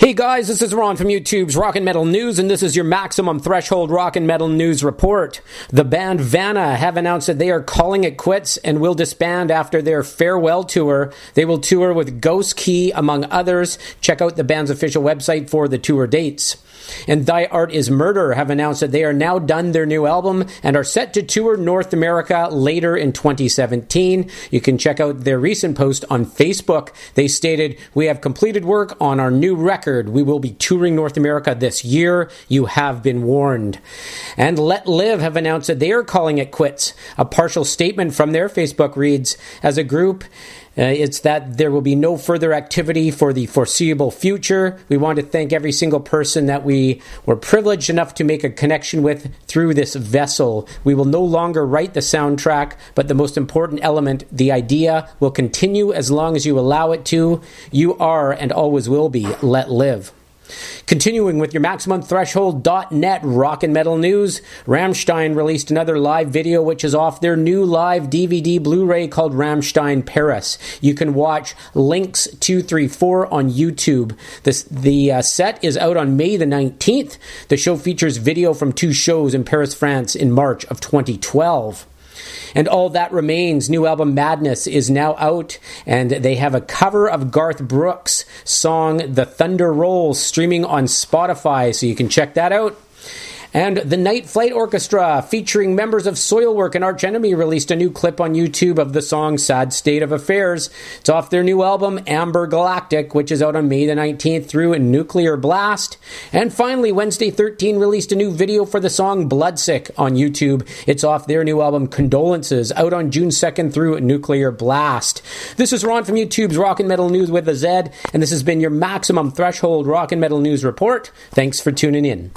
Hey guys, this is Ron from YouTube's Rock and Metal News, and this is your Maximum Threshold Rock and Metal News report. The band Vanna have announced that they are calling it quits and will disband after their farewell tour. They will tour with Ghost Key, among others. Check out the band's official website for the tour dates. And Thy Art Is Murder have announced that they are now done their new album and are set to tour North America later in twenty seventeen. You can check out their recent post on Facebook. They stated, "We have completed work on our new record. We will be touring North America this year. You have been warned." And Let Live have announced that they are calling it quits. A partial statement from their Facebook reads, "As a group, Uh, it's that there will be no further activity for the foreseeable future. We want to thank every single person that we were privileged enough to make a connection with through this vessel. We will no longer write the soundtrack, but the most important element, the idea, will continue as long as you allow it to. You are and always will be Let Live." Continuing with your Maximum Threshold dot net rock and metal news, Rammstein released another live video which is off their new live D V D Blu-ray called Rammstein Paris. You can watch Links two three four on YouTube. This, the uh, set is out on May the nineteenth. The show features video from two shows in Paris, France in March of twenty twelve. And All That Remains' new album Madness is now out, and they have a cover of Garth Brooks' song The Thunder Rolls streaming on Spotify, so you can check that out. And the Night Flight Orchestra, featuring members of Soilwork and Arch Enemy, released a new clip on YouTube of the song Sad State of Affairs. It's off their new album Amber Galactic, which is out on May the nineteenth through Nuclear Blast. And finally, Wednesday thirteen released a new video for the song Bloodsick on YouTube. It's off their new album Condolences, out on June second through Nuclear Blast. This is Ron from YouTube's Rock and Metal News with a Z, and this has been your Maximum Threshold Rock and Metal News report. Thanks for tuning in.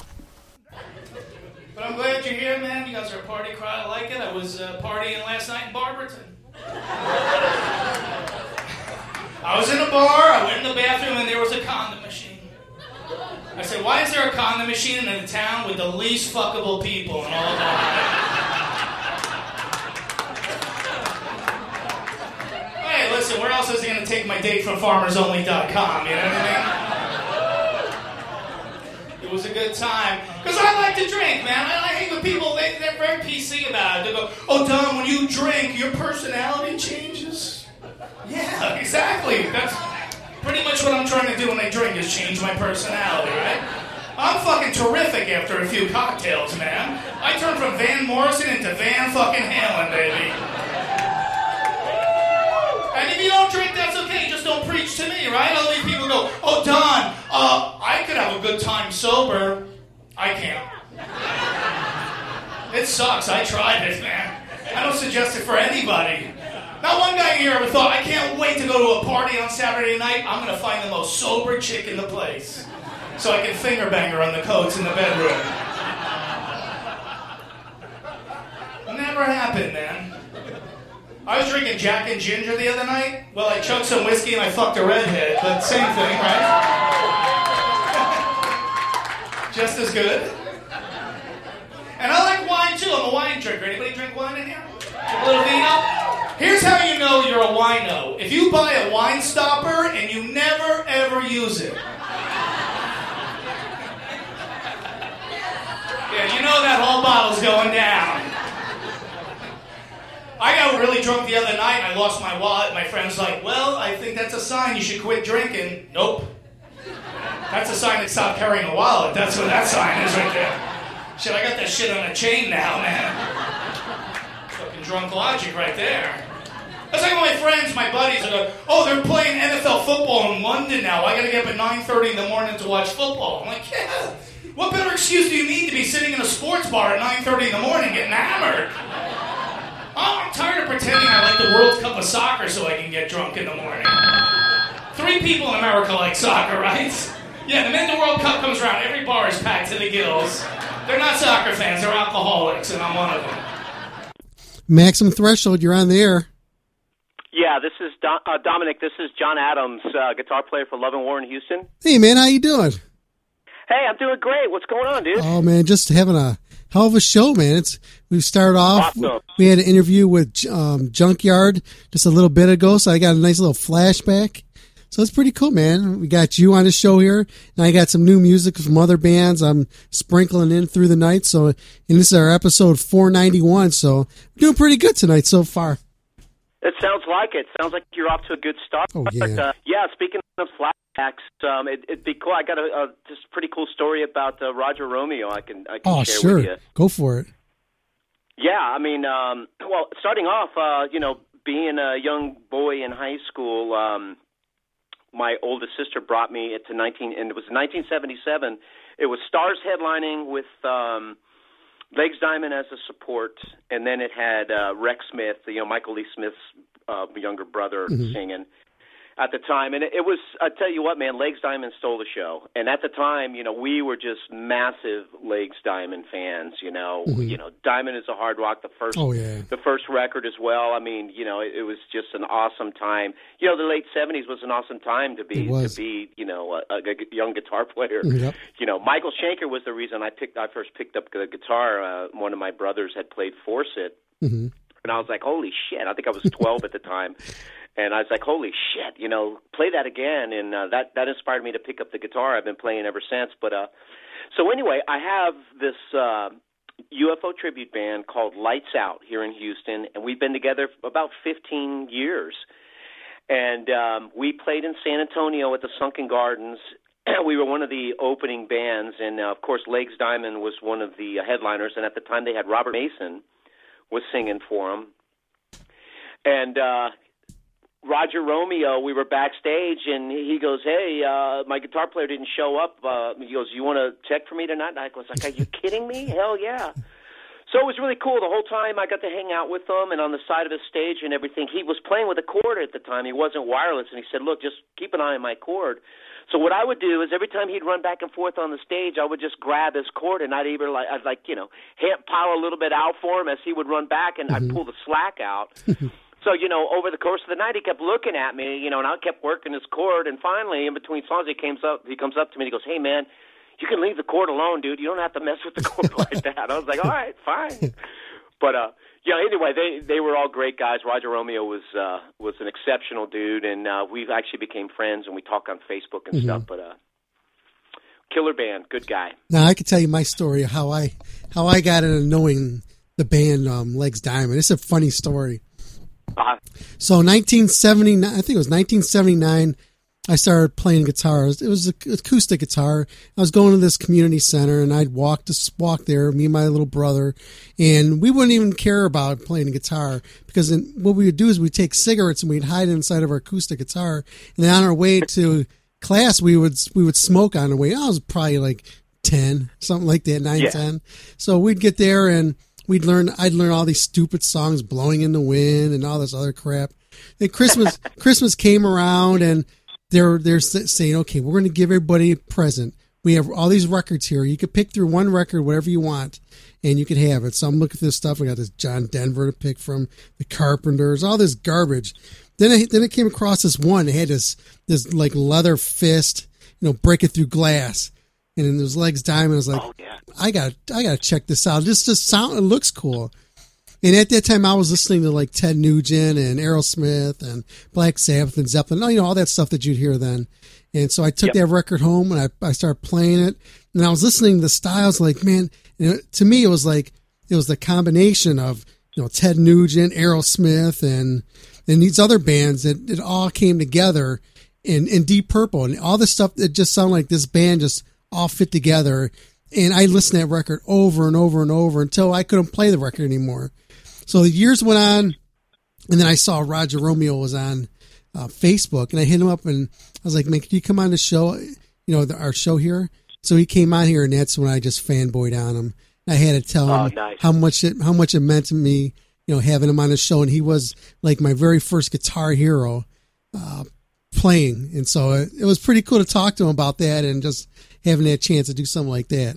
But I'm glad you're here, man. You guys are a party crowd. I like it. I was uh, partying last night in Barberton. I was in a bar. I went in the bathroom, and there was a condom machine. I said, why is there a condom machine in a town with the least fuckable people in all of Ohio? Hey, listen, where else is he going to take my date from farmers only dot com? You know what I mean? It was a good time. Because I like to drink, man. I, I hate when people, they, they're very P C about it. They go, oh, Dom, when you drink, your personality changes. Yeah, exactly. That's pretty much what I'm trying to do when I drink is change my personality, right? I'm fucking terrific after a few cocktails, man. I turn from Van Morrison into Van fucking Halen, baby. And if you don't drink, that's okay. Just don't preach to me, right? All these people go, oh, Don, uh, I could have a good time sober. I can't. It sucks. I tried it, man. I don't suggest it for anybody. Not one guy here ever thought, I can't wait to go to a party on Saturday night. I'm going to find the most sober chick in the place so I can finger bang her on the coats in the bedroom. Never happened, man. I was drinking Jack and Ginger the other night. Well, I chugged some whiskey and I fucked a redhead, but same thing, right? Just as good. And I like wine too. I'm a wine drinker. Anybody drink wine in here? A little vino? Here's how you know you're a wino. If you buy a wine stopper and you never ever use it. Yeah, you know that whole bottle's going down. I got really drunk the other night and I lost my wallet. My friend's like, well, I think that's a sign you should quit drinking. Nope. That's a sign to stop carrying a wallet. That's what that sign is right there. Shit, I got that shit on a chain now, man. Fucking drunk logic right there. That's like my friends, my buddies, are like, oh, they're playing N F L football in London now. I gotta get up at nine thirty in the morning to watch football. I'm like, yeah. What better excuse do you need to be sitting in a sports bar at nine thirty in the morning getting hammered? Oh, I'm tired of pretending I like the World Cup of soccer so I can get drunk in the morning. Three people in America like soccer, right? Yeah, the minute the World Cup comes around, every bar is packed to the gills. They're not soccer fans, they're alcoholics, and I'm one of them. Maximum Threshold, you're on the air. Yeah, this is Don, uh, Dominic. This is John Adams, uh, guitar player for Love and War in Houston. Hey, man, how you doing? Hey, I'm doing great. What's going on, dude? Oh, man, just having a hell of a show, man. It's We've started off, awesome. We had an interview with um, Junkyard just a little bit ago, so I got a nice little flashback. So it's pretty cool, man. We got you on the show here. Now I got some new music from other bands I'm sprinkling in through the night. So, and this is our episode four ninety-one. So we're doing pretty good tonight so far. It sounds like it. Sounds like you're off to a good start. Oh, yeah. But, uh, yeah, speaking of flashbacks, um, it, it'd be cool. I got a, a just pretty cool story about uh, Roger Romeo I can, I can Oh, share sure. with you. Go for it. Yeah, I mean, um, well, starting off, uh, you know, being a young boy in high school, um, my oldest sister brought me to nineteen, and it was nineteen seventy-seven. It was Stars headlining with um, Legs Diamond as a support, and then it had uh, Rex Smith, you know, Michael Lee Smith's uh, younger brother, Mhm. singing at the time. And it, it was, I tell you what, man, Legs Diamond stole the show. And at the time, you know, we were just massive Legs Diamond fans. You know, Mhm. you know, Diamond is a Hard Rock, the first, Oh, yeah. the first record as well. I mean, you know, it, it was just an awesome time. You know, the late seventies was an awesome time to be It was. to be, you know, a, a g- young guitar player. Yep. You know, Michael Schenker was the reason I picked. I first picked up the guitar. Uh, one of my brothers had played Forsyth, Mm-hmm. and I was like, holy shit. I think I was twelve at the time. And I was like, holy shit, you know, play that again. And uh, that, that inspired me to pick up the guitar. I've been playing ever since. But uh, so anyway, I have this uh, U F O tribute band called Lights Out here in Houston, and we've been together for about fifteen years. And um, we played in San Antonio at the Sunken Gardens. We were one of the opening bands, and uh, of course, Legs Diamond was one of the uh, headliners. And at the time, they had Robert Mason was singing for them. And uh, Roger Romeo, we were backstage, and he goes, hey, uh, my guitar player didn't show up. Uh, he goes, you want to check for me tonight? And I was like, are you kidding me? Hell yeah. So it was really cool. The whole time I got to hang out with him, and on the side of the stage and everything. He was playing with a cord at the time. He wasn't wireless, and he said, look, just keep an eye on my cord. So what I would do is every time he'd run back and forth on the stage, I would just grab his cord, and I'd either like, I'd like, you know, hand pile a little bit out for him as he would run back, and I'd pull the slack out. So, you know, over the course of the night, he kept looking at me, you know, and I kept working his cord. And finally, in between songs, he comes up, he comes up to me and he goes, hey, man, you can leave the cord alone, dude. You don't have to mess with the cord like that. I was like, all right, fine. But, uh, yeah, anyway, they they were all great guys. Roger Romeo was uh, was an exceptional dude, and uh, we actually became friends, and we talk on Facebook and Mhm. stuff. But uh, killer band, good guy. Now I can tell you my story of how I how I got into knowing the band um, Legs Diamond. It's a funny story. Uh, So nineteen seventy-nine, I think it was nineteen seventy-nine, I started playing guitars. It was an acoustic guitar. I was going to this community center, and I'd walk to walk there, me and my little brother, and we wouldn't even care about playing a guitar, because then what we would do is we'd take cigarettes and we'd hide it inside of our acoustic guitar, and then on our way to class, we would we would smoke on the way. I was probably like ten, something like that, nine, Yeah. ten. So we'd get there, and we'd learn. I'd learn all these stupid songs, "Blowing in the Wind" and all this other crap. And Christmas Christmas came around, and they're they're saying, okay, we're going to give everybody a present. We have all these records here. You could pick through one record, whatever you want, and you could have it. So I'm looking at this stuff. I got this John Denver to pick from, the Carpenters, all this garbage. Then I then I came across this one. It had this this like leather fist, you know, break it through glass, and then those Legs Diamond. I was like, oh, yeah. I got I got to check this out. This just sound it looks cool. And at that time, I was listening to like Ted Nugent and Aerosmith and Black Sabbath and Zeppelin, you know, all that stuff that you'd hear then. And so I took Yep. that record home, and I, I started playing it. And I was listening to the styles, like, man, you know, to me, it was like, it was the combination of, you know, Ted Nugent, Aerosmith, and and these other bands that it all came together in, in Deep Purple. And all this stuff that just sounded like this band just all fit together. And I listened to that record over and over and over until I couldn't play the record anymore. So the years went on, and then I saw Roger Romeo was on uh, Facebook, and I hit him up, and I was like, man, can you come on the show, you know, the, our show here? So he came on here, and that's when I just fanboyed on him. I had to tell Oh, him nice. how much it how much it meant to me, you know, having him on the show, and he was like my very first guitar hero uh, playing, and so it, it was pretty cool to talk to him about that, and just having that chance to do something like that.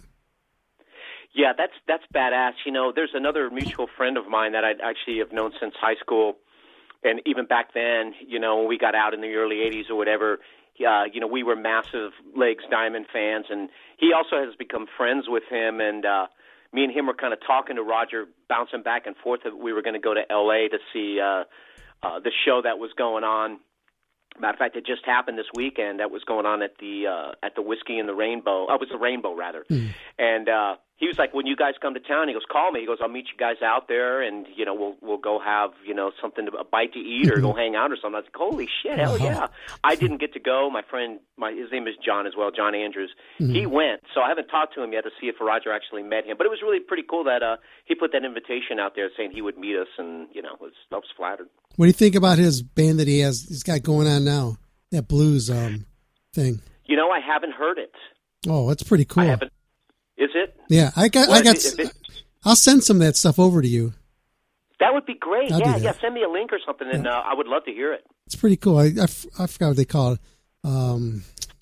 Yeah, that's that's badass. You know, there's another mutual friend of mine that I actually have known since high school, and even back then, you know, when we got out in the early eighties or whatever, uh, you know, we were massive Legs Diamond fans, and he also has become friends with him, and uh, me and him were kind of talking to Roger, bouncing back and forth that we were going to go to L A to see uh, uh, the show that was going on. Matter of fact, it just happened this weekend. That was going on at the uh, at the Whiskey and the Rainbow. Oh, it was the Rainbow, rather. Mm. And uh, he was like, when you guys come to town, he goes, call me. He goes, I'll meet you guys out there, and, you know, we'll we'll go have, you know, something, to, a bite to eat or go hang out or something. I was like, holy shit, hell yeah. I didn't get to go. My friend, my his name is John as well, John Andrews. Mm-hmm. He went, so I haven't talked to him yet to see if Roger actually met him. But it was really pretty cool that uh, he put that invitation out there saying he would meet us, and, you know, was, I was flattered. What do you think about his band that he has? He's got going on now, that blues um thing. You know, I haven't heard it. Oh, that's pretty cool. I haven't. Is it? Yeah, I got. Well, I got. if it, I'll send some of that stuff over to you. That would be great. I'll yeah, do yeah. that. Send me a link or something, and uh, I would love to hear it. It's pretty cool. I, I, f- I forgot what they call it. Um,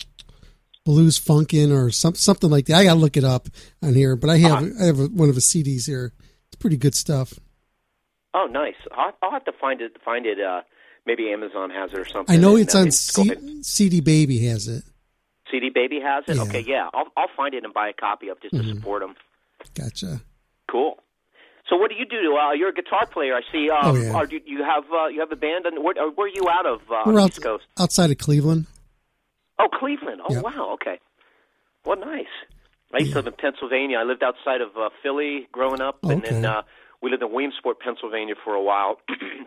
blues funkin' or some, something like that. I got to look it up on here, but I have uh, I have a, one of his C Ds here. It's pretty good stuff. Oh, nice. I'll, I'll have to find it. Find it. Uh, maybe Amazon has it or something. I know and, it's uh, on it's C- C D Baby has it. C D Baby has it? Yeah. Okay, yeah. I'll I'll find it and buy a copy of just Mm-hmm. to support them. Gotcha. Cool. So what do you do? Uh, you're a guitar player, I see. Um, Oh, yeah. Are you, you have uh, you have a band? And where, where are you out of uh, We're on the out, East Coast? outside of Cleveland. Oh, Cleveland. Oh, Yep. wow. Okay. Well, nice. I used to live in Pennsylvania. I lived outside of uh, Philly growing up, and Okay. then uh, we lived in Williamsport, Pennsylvania for a while.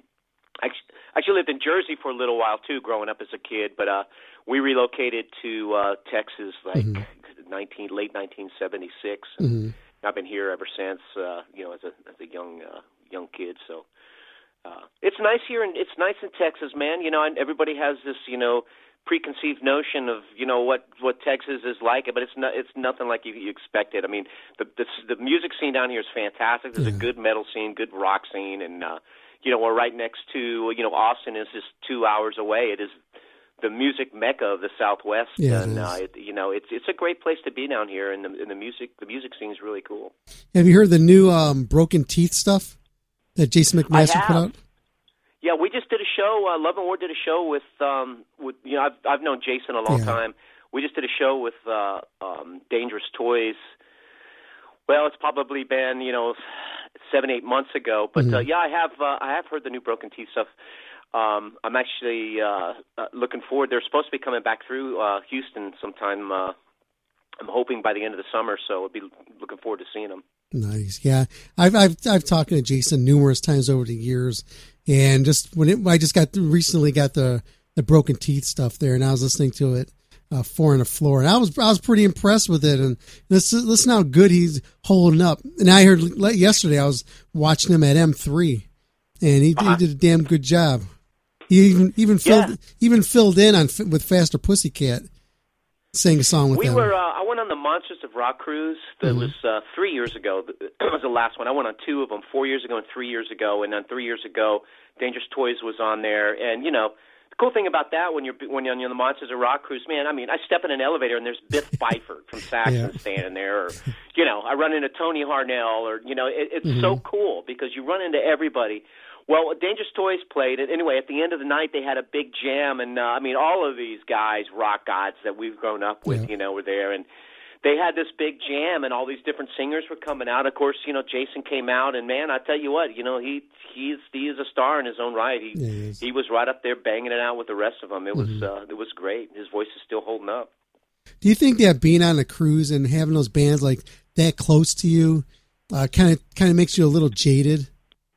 I actually, actually lived in Jersey for a little while, too, growing up as a kid, but uh, we relocated to uh, Texas like Mhm. nineteen late nineteen seventy-six. Mhm. I've been here ever since, uh, you know, as a as a young uh, young kid. So uh, it's nice here, and it's nice in Texas, man. You know, and everybody has this, you know, preconceived notion of, you know, what, what Texas is like, but it's not. It's nothing like you, you expected. I mean, the, the the music scene down here is fantastic. There's Yeah. a good metal scene, good rock scene, and uh, you know, we're right next to, you know, Austin is just two hours away. It is the music mecca of the Southwest, Yeah, it and is. uh, it, you know, it's it's a great place to be down here, and the, and the music the music scene is really cool. Have you heard the new um, Broken Teeth stuff that Jason McMaster I put have. out? Yeah, we just did a show. Uh, Love and War did a show with, um, with you know, I've I've known Jason a long Yeah. time. We just did a show with uh, um, Dangerous Toys. Well, it's probably been, you know, seven eight months ago, but Mhm. uh, yeah, I have uh, I have heard the new Broken Teeth stuff. Um, I'm actually uh, uh, looking forward. They're supposed to be coming back through uh, Houston sometime. Uh, I'm hoping by the end of the summer, so I'll be looking forward to seeing them. Nice, yeah. I've I've I've talked to Jason numerous times over the years, and just when it, I just got recently got the the Broken Teeth stuff there, and I was listening to it, uh, four on the floor, and I was I was pretty impressed with it, and listen listen how good he's holding up. And I heard yesterday I was watching him at M three, and he, Uh-huh. he did a damn good job. He even even filled Yeah. even filled in on with Faster Pussycat, sang a song with We them. were. Uh, I went on the Monsters of Rock cruise. That Mhm. was uh, three years ago. It was the last one. I went on two of them, four years ago and three years ago. And then three years ago, Dangerous Toys was on there. And you know, the cool thing about that when you're when you're on the Monsters of Rock cruise, man. I mean, I step in an elevator and there's Biff Byford from Saxon Yeah. standing there, or you know, I run into Tony Harnell, or you know, it, it's so Mhm. cool because you run into everybody. Well, Dangerous Toys played, and anyway, at the end of the night, they had a big jam, and uh, I mean, all of these guys, rock gods that we've grown up with, Yeah. you know, were there, and they had this big jam, and all these different singers were coming out. Of course, you know, Jason came out, and man, I tell you what, you know, he he's he is a star in his own right. He Yeah, he is. he was right up there banging it out with the rest of them. It was Mhm. uh, it was great. His voice is still holding up. Do you think that being on a cruise and having those bands like that close to you kind of kind of makes you a little jaded?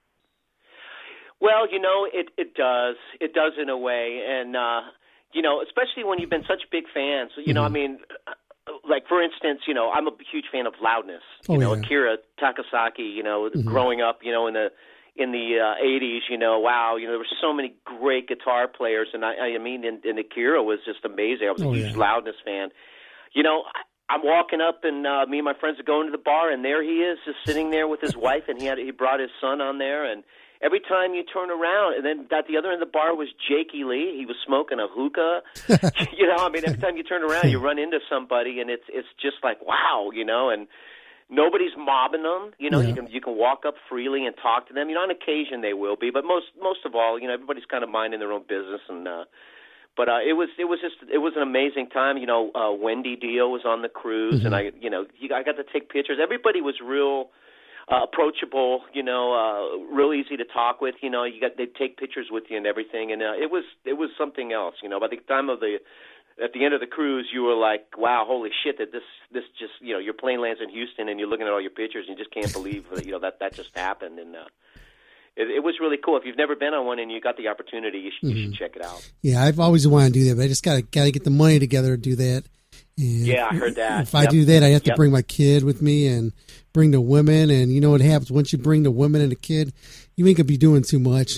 Well, you know, it it does. It does in a way, and uh, you know, especially when you've been such big fans. You know, I mean, like for instance, you know, I'm a huge fan of Loudness. You Oh, know, yeah. Akira Takasaki. You know, Mhm. growing up, you know, in the in the uh, eighties, you know, wow, you know, there were so many great guitar players, and I, I mean, and, and Akira was just amazing. I was a Oh, huge yeah. Loudness fan. You know, I, I'm walking up, and uh, me and my friends are going to the bar, and there he is, just sitting there with his wife, and he had he brought his son on there, and every time you turn around, and then at the other end of the bar was Jakey Lee. He was smoking a hookah. You know, I mean, every time you turn around, you run into somebody, and it's it's just like wow, you know, and nobody's mobbing them. You know, Yeah. you can you can walk up freely and talk to them. You know, on occasion they will be, but most most of all, you know, everybody's kind of minding their own business. And uh, but uh, it was it was just it was an amazing time. You know, uh, Wendy Dio was on the cruise, Mhm. and I you know he, I got to take pictures. Everybody was real. uh, approachable, you know, uh, real easy to talk with. You know, you got they take pictures with you and everything, and uh, it was it was something else. You know, by the time of the at the end of the cruise, you were like, wow, holy shit, that this this just, you know, your plane lands in Houston and you're looking at all your pictures and you just can't believe that, you know, that that just happened. And uh, it, it was really cool. If you've never been on one and you got the opportunity, you should, mm-hmm. you should check it out. Yeah, I've always wanted to do that, but I just got to got to get the money together to do that. And yeah, I heard that. If I yep. do that, I have to yep. bring my kid with me and bring the women. And you know what happens once you bring the women and the kid, you ain't gonna be doing too much.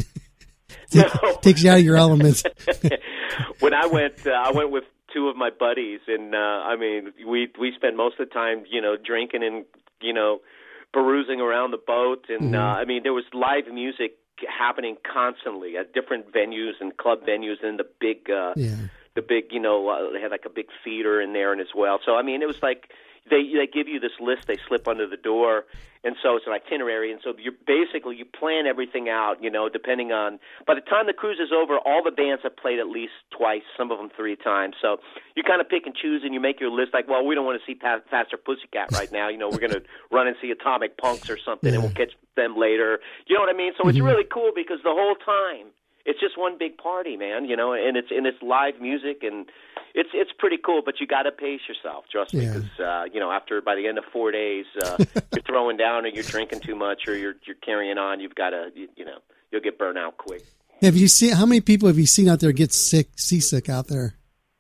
Take, no. Takes you out of your element. When I went, uh, I went with two of my buddies, and uh, I mean, we we spent most of the time, you know, drinking and you know, perusing around the boat, and mm-hmm. uh, I mean, there was live music happening constantly at different venues and club venues, and the big. Uh, yeah. The big, you know, uh, they had like a big theater in there and as well. So, I mean, it was like they they give you this list they slip under the door, and so it's an itinerary. And so you basically you plan everything out, you know, depending on. By the time the cruise is over, all the bands have played at least twice, some of them three times. So you kind of pick and choose, and you make your list like, well, we don't want to see pa- Faster Pussycat right now. You know, we're going to run and see Atomic Punks or something, yeah. and we'll catch them later. You know what I mean? So mm-hmm. it's really cool because the whole time. It's just one big party, man, you know, and it's and it's live music, and it's it's pretty cool. But you got to pace yourself, trust me, because yeah. uh, you know, after by the end of four days, uh, you're throwing down, or you're drinking too much, or you're you're carrying on. You've got to, you, you know, you'll get burnt out quick. Have you seen how many people have you seen out there get sick, seasick out there?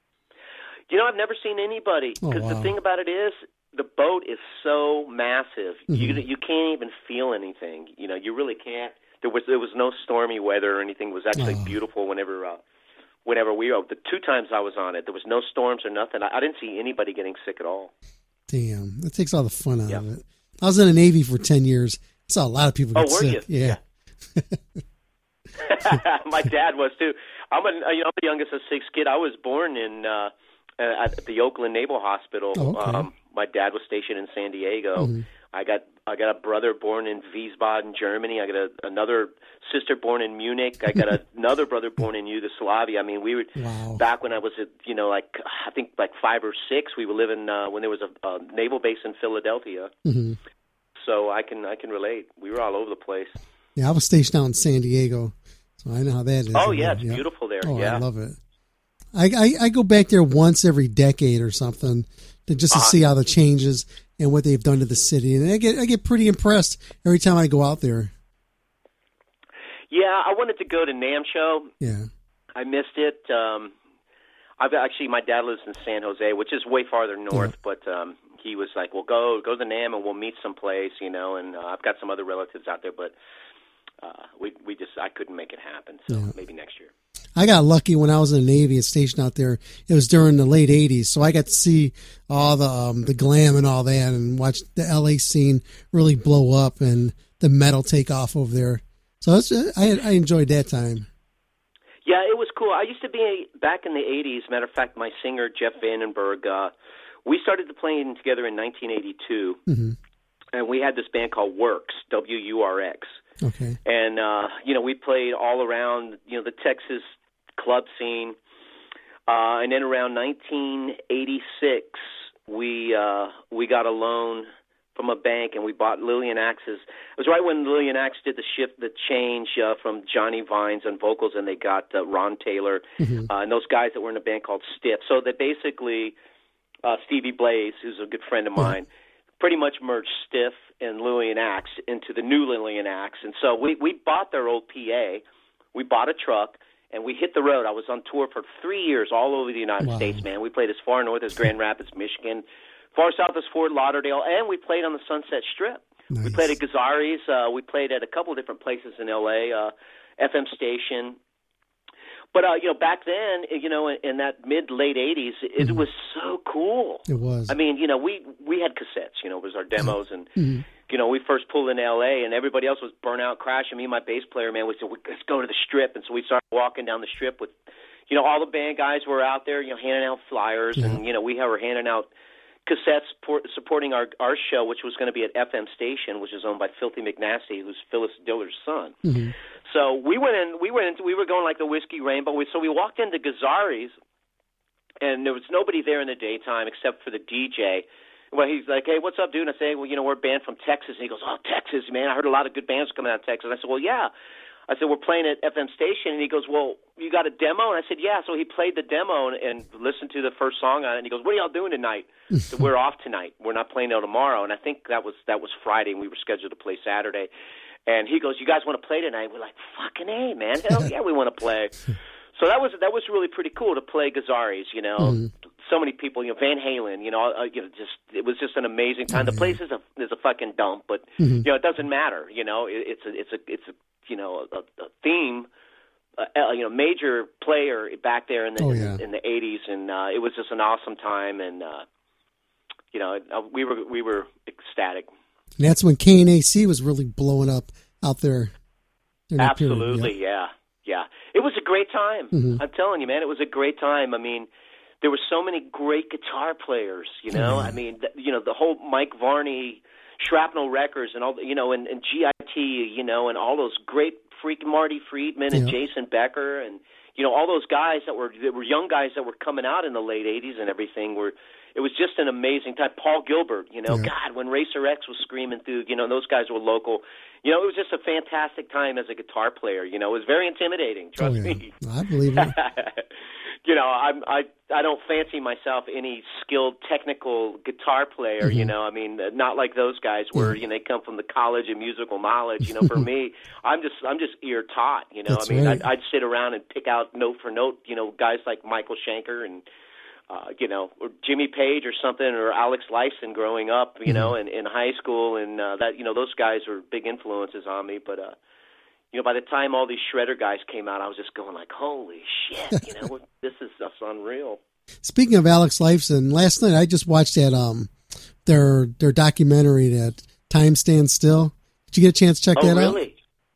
You know, I've never seen anybody because oh, wow. the thing about it is the boat is so massive, mm-hmm. you you can't even feel anything. You know, you really can't. There was there was no stormy weather or anything. It was actually oh. beautiful whenever uh, whenever we were. The two times I was on it, there was no storms or nothing. I, I didn't see anybody getting sick at all. Damn, that takes all the fun out yep. of it. I was in the Navy for ten years. I saw a lot of people get oh, were sick. You? Yeah. My dad was too. I'm a you know the youngest of six kid. I was born in uh, at the Oakland Naval Hospital. Oh, okay. um, my dad was stationed in San Diego. Mm-hmm. I got I got a brother born in Wiesbaden, Germany. I got a, another sister born in Munich. I got a, another brother born in Yugoslavia. I mean, we were wow. back when I was at you know like I think like five or six. We were living uh, when there was a, a naval base in Philadelphia. Mm-hmm. So I can I can relate. We were all over the place. Yeah, I was stationed out in San Diego, so I know how that is. Oh yeah, it's yeah. beautiful there. Oh, yeah, I love it. I, I I go back there once every decade or something to just to uh-huh. see how the changes and what they've done to the city, and I get I get pretty impressed every time I go out there. Yeah, I wanted to go to NAMM show. Yeah, I missed it. Um, I've actually my dad lives in San Jose, which is way farther north, yeah. but um, he was like, "Well, go go to NAMM and we'll meet someplace," you know. And uh, I've got some other relatives out there, but uh, we we just I couldn't make it happen. So yeah. maybe next year. I got lucky when I was in the Navy and stationed out there. It was during the late eighties, so I got to see all the um, the glam and all that, and watch the L A scene really blow up and the metal take off over there. So it's, I I enjoyed that time. Yeah, it was cool. I used to be back in the eighties. Matter of fact, my singer Jeff Vandenberg, uh, we started playing together in nineteen eighty-two, mm-hmm. and we had this band called Works, W U R X. Okay. And uh, you know, we played all around, you know, the Texas club scene, uh, and then around nineteen eighty-six, we uh, we got a loan from a bank, and we bought Lillian Axe's. It was right when Lillian Axe did the shift, the change uh, from Johnny Vines on vocals, and they got uh, Ron Taylor, mm-hmm. uh, and those guys that were in a band called Stiff. So they basically, uh, Stevie Blaze, who's a good friend of mine, mm-hmm. pretty much merged Stiff and Lillian Axe into the new Lillian Axe. And so we, we bought their old P A, we bought a truck, and we hit the road. I was on tour for three years all over the United wow. States, man. We played as far north as Grand Rapids, Michigan, far south as Fort Lauderdale, and we played on the Sunset Strip. Nice. We played at Gazzari's. Uh, we played at a couple of different places in L A, uh, F M station. But, uh, you know, back then, you know, in, in that mid-late eighties, it mm-hmm. was so cool. It was. I mean, you know, we, we had cassettes, you know, it was our demos, and, mm-hmm. you know, we first pulled in L A, and everybody else was burnt out, crashing. Me and my bass player, man, we said, let's go to the Strip. And so we started walking down the Strip with, you know, all the band guys were out there, you know, handing out flyers, yeah. and, you know, we were handing out cassettes support, supporting our our show, which was going to be at F M station, which is owned by Filthy McNasty, who's Phyllis Diller's son. Mm-hmm. So we went in, we went into, we were going like the Whiskey Rainbow. We, so we walked into Gazzari's, and there was nobody there in the daytime except for the D J. well, he's like, hey, what's up, dude? And I say, well, you know, we're a band from Texas. And he goes, oh, Texas, man. I heard a lot of good bands coming out of Texas. I said, well, yeah. I said, we're playing at F M station. And he goes, well, you got a demo? And I said, yeah. So he played the demo and, and listened to the first song on it. And he goes, what are y'all doing tonight? So we're off tonight. We're not playing till tomorrow. And I think that was that was Friday, and we were scheduled to play Saturday. And he goes, you guys want to play tonight? We're like, fucking A, man. Hell yeah, we want to play. So that was that was really pretty cool to play Gazzarri's, you know. Mm-hmm. So many people, you know, Van Halen, you know, uh, you know, just it was just an amazing time. The place is a is a fucking dump, but mm-hmm. you know, it doesn't matter. You know, it, it's a it's a it's a you know a, a theme, uh, you know, major player back there in the oh, yeah. in, in the eighties, and uh, it was just an awesome time, and uh, you know, we were we were ecstatic. And that's when K N A C was really blowing up out there. Absolutely, period, yeah. yeah, yeah. It was a great time. Mm-hmm. I'm telling you, man, it was a great time. I mean. There were so many great guitar players, you know. Mm-hmm. I mean, th- you know, the whole Mike Varney, Shrapnel Records, and all, you know, and, and G I T, you know, and all those great freaking Marty Friedman and yeah. Jason Becker, and you know, all those guys that were that were young guys that were coming out in the late eighties and everything. Were it was just an amazing time. Paul Gilbert, you know, yeah. God, when Racer X was screaming through, you know, those guys were local. You know, it was just a fantastic time as a guitar player. You know, it was very intimidating. Trust oh, yeah. me. I believe it. You know, I'm, I I don't fancy myself any skilled technical guitar player. Mm-hmm. You know, I mean, not like those guys where yeah. you know they come from the College of Musical Knowledge. You know, for me, I'm just I'm just ear taught. You know, That's I mean, right. I'd, I'd sit around and pick out note for note. You know, guys like Michael Schenker and uh, you know, or Jimmy Page or something, or Alex Lifeson growing up. You mm-hmm. know, in, in high school, and uh, that you know those guys were big influences on me. But uh, you know, by the time all these shredder guys came out, I was just going like, holy shit, you know, this is just unreal. Speaking of Alex Lifeson, last night I just watched that um their their documentary, that Time Stands Still. Did you get a chance to check oh, that really? out? really?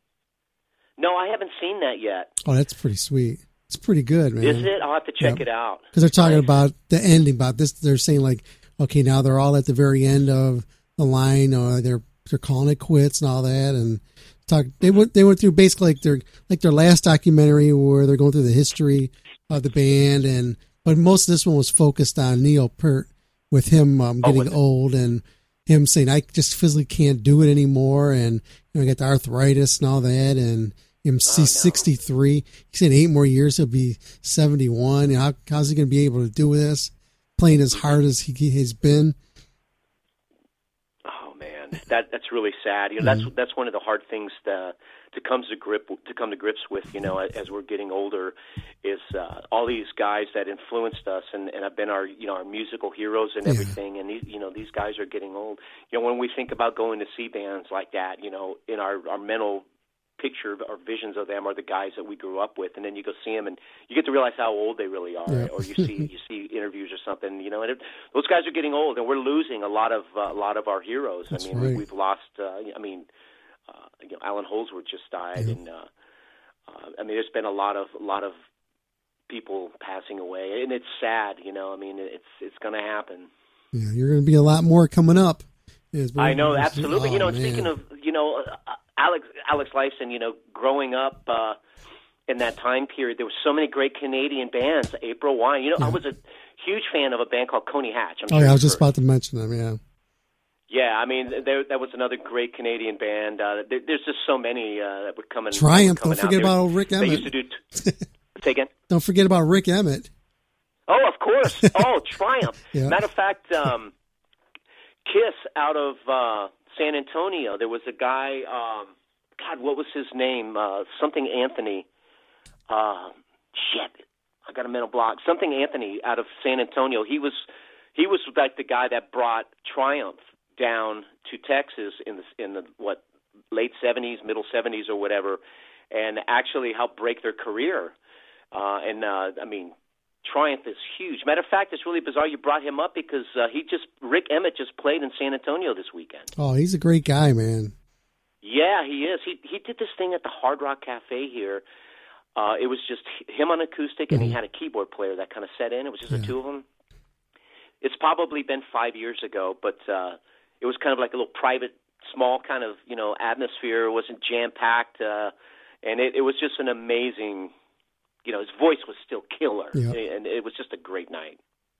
No, I haven't seen that yet. Oh, that's pretty sweet. It's pretty good, man. Is it? I'll have to check yep. it out. Because they're talking nice. about the ending, about this. They're saying like, okay, now they're all at the very end of the line, or they're they're calling it quits and all that, and talk. They went they went through basically like their like their last documentary where they're going through the history of the band, and but most of this one was focused on Neil Peart, with him um, getting oh, old and him saying I just physically can't do it anymore, and you know, I got the arthritis and all that, and him oh, he's sixty-three. He said eight more years he'll be seventy-one. How how's he going to be able to do this, playing as hard as he has been? That that's really sad. You know, mm-hmm. that's that's one of the hard things to to come to grip to come to grips with. You know, as we're getting older, is uh, all these guys that influenced us and, and have been our you know our musical heroes and everything. Yeah. And these you know these guys are getting old. You know, when we think about going to see bands like that, you know, in our our mental picture or visions of them are the guys that we grew up with, and then you go see them and you get to realize how old they really are. Yeah. Or you see you see interviews or something, you know, and it, those guys are getting old, and we're losing a lot of uh, a lot of our heroes. That's I mean, right. we've lost. Uh, I mean, uh, you know, Alan Holdsworth just died, yeah. and uh, uh, I mean, there's been a lot of a lot of people passing away, and it's sad. You know, I mean, it's it's going to happen. Yeah, you're going to be a lot more coming up. I know, absolutely. Oh, you know, man. speaking of, you know, uh, Alex Alex Lifeson, you know, growing up uh, in that time period, there were so many great Canadian bands. April Wine, you know, yeah. I was a huge fan of a band called Coney Hatch. I'm oh, sure yeah, I was you've just heard. about to mention them. Yeah. Yeah, I mean, there, that was another great Canadian band. Uh, there, there's just so many uh, that were coming. Triumph. Coming Don't forget out. about old Rick Emmett. They used to do. T- say again. Don't forget about Rick Emmett. Oh, of course. Oh, Triumph. Yeah. Matter of fact, um, Kiss out of uh, San Antonio. There was a guy. Um, God, what was his name? Uh, something Anthony. Uh, shit, I got a mental block. Something Anthony out of San Antonio. He was, he was like the guy that brought Triumph down to Texas in the in the what late seventies, middle seventies, or whatever, and actually helped break their career. Uh, and uh, I mean, Triumph is huge. Matter of fact, it's really bizarre you brought him up because uh, he just Rick Emmett just played in San Antonio this weekend. Oh, he's a great guy, man. Yeah, he is. He he did this thing at the Hard Rock Cafe here. Uh, it was just him on acoustic, and mm-hmm. he had a keyboard player that kind of set in. It was just yeah. the two of them. It's probably been five years ago, but uh, it was kind of like a little private, small kind of you know atmosphere. It wasn't jam packed, uh, and it, it was just an amazing. You know, his voice was still killer, yeah. and it was just a great night.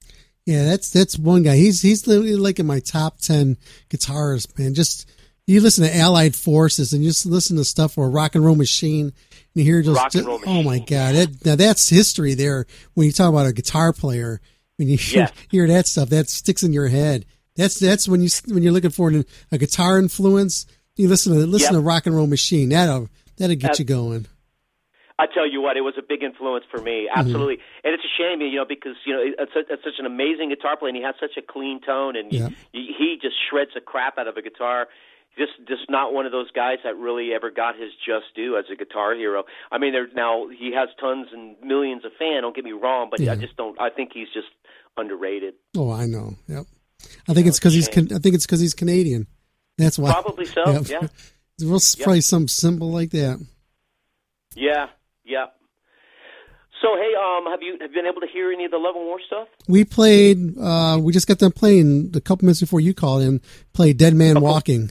Yeah, that's that's one guy. He's he's like in my top ten guitarists, man. Just you listen to Allied Forces and you just listen to stuff for Rock and Roll Machine, and you hear just, Rock and Roll oh my God, that, now that's history there. When you talk about a guitar player, when you yes. hear that stuff, that sticks in your head. That's that's when you when you're looking for a guitar influence. You listen to listen yep. to Rock and Roll Machine. That'll that'll get uh, you going. I tell you what, it was a big influence for me, absolutely. Mm-hmm. And it's a shame, you know, because you know it's, a, it's such an amazing guitar player, and he has such a clean tone, and yeah. he, he just shreds the crap out of a guitar. Just, just not one of those guys that really ever got his just due as a guitar hero. I mean, there now he has tons and millions of fans. Don't get me wrong, but yeah. I just don't. I think he's just underrated. Oh, I know. Yep. I think you it's because he's. Can, I think it's because he's Canadian. That's why. Probably so. Yep. Yeah. It's probably yep. some symbol like that. Yeah. Yeah. So hey, um, have you have you been able to hear any of the Love and War stuff? We played. Uh, we just got done playing a couple minutes before you called in. Played Dead Man oh, Walking.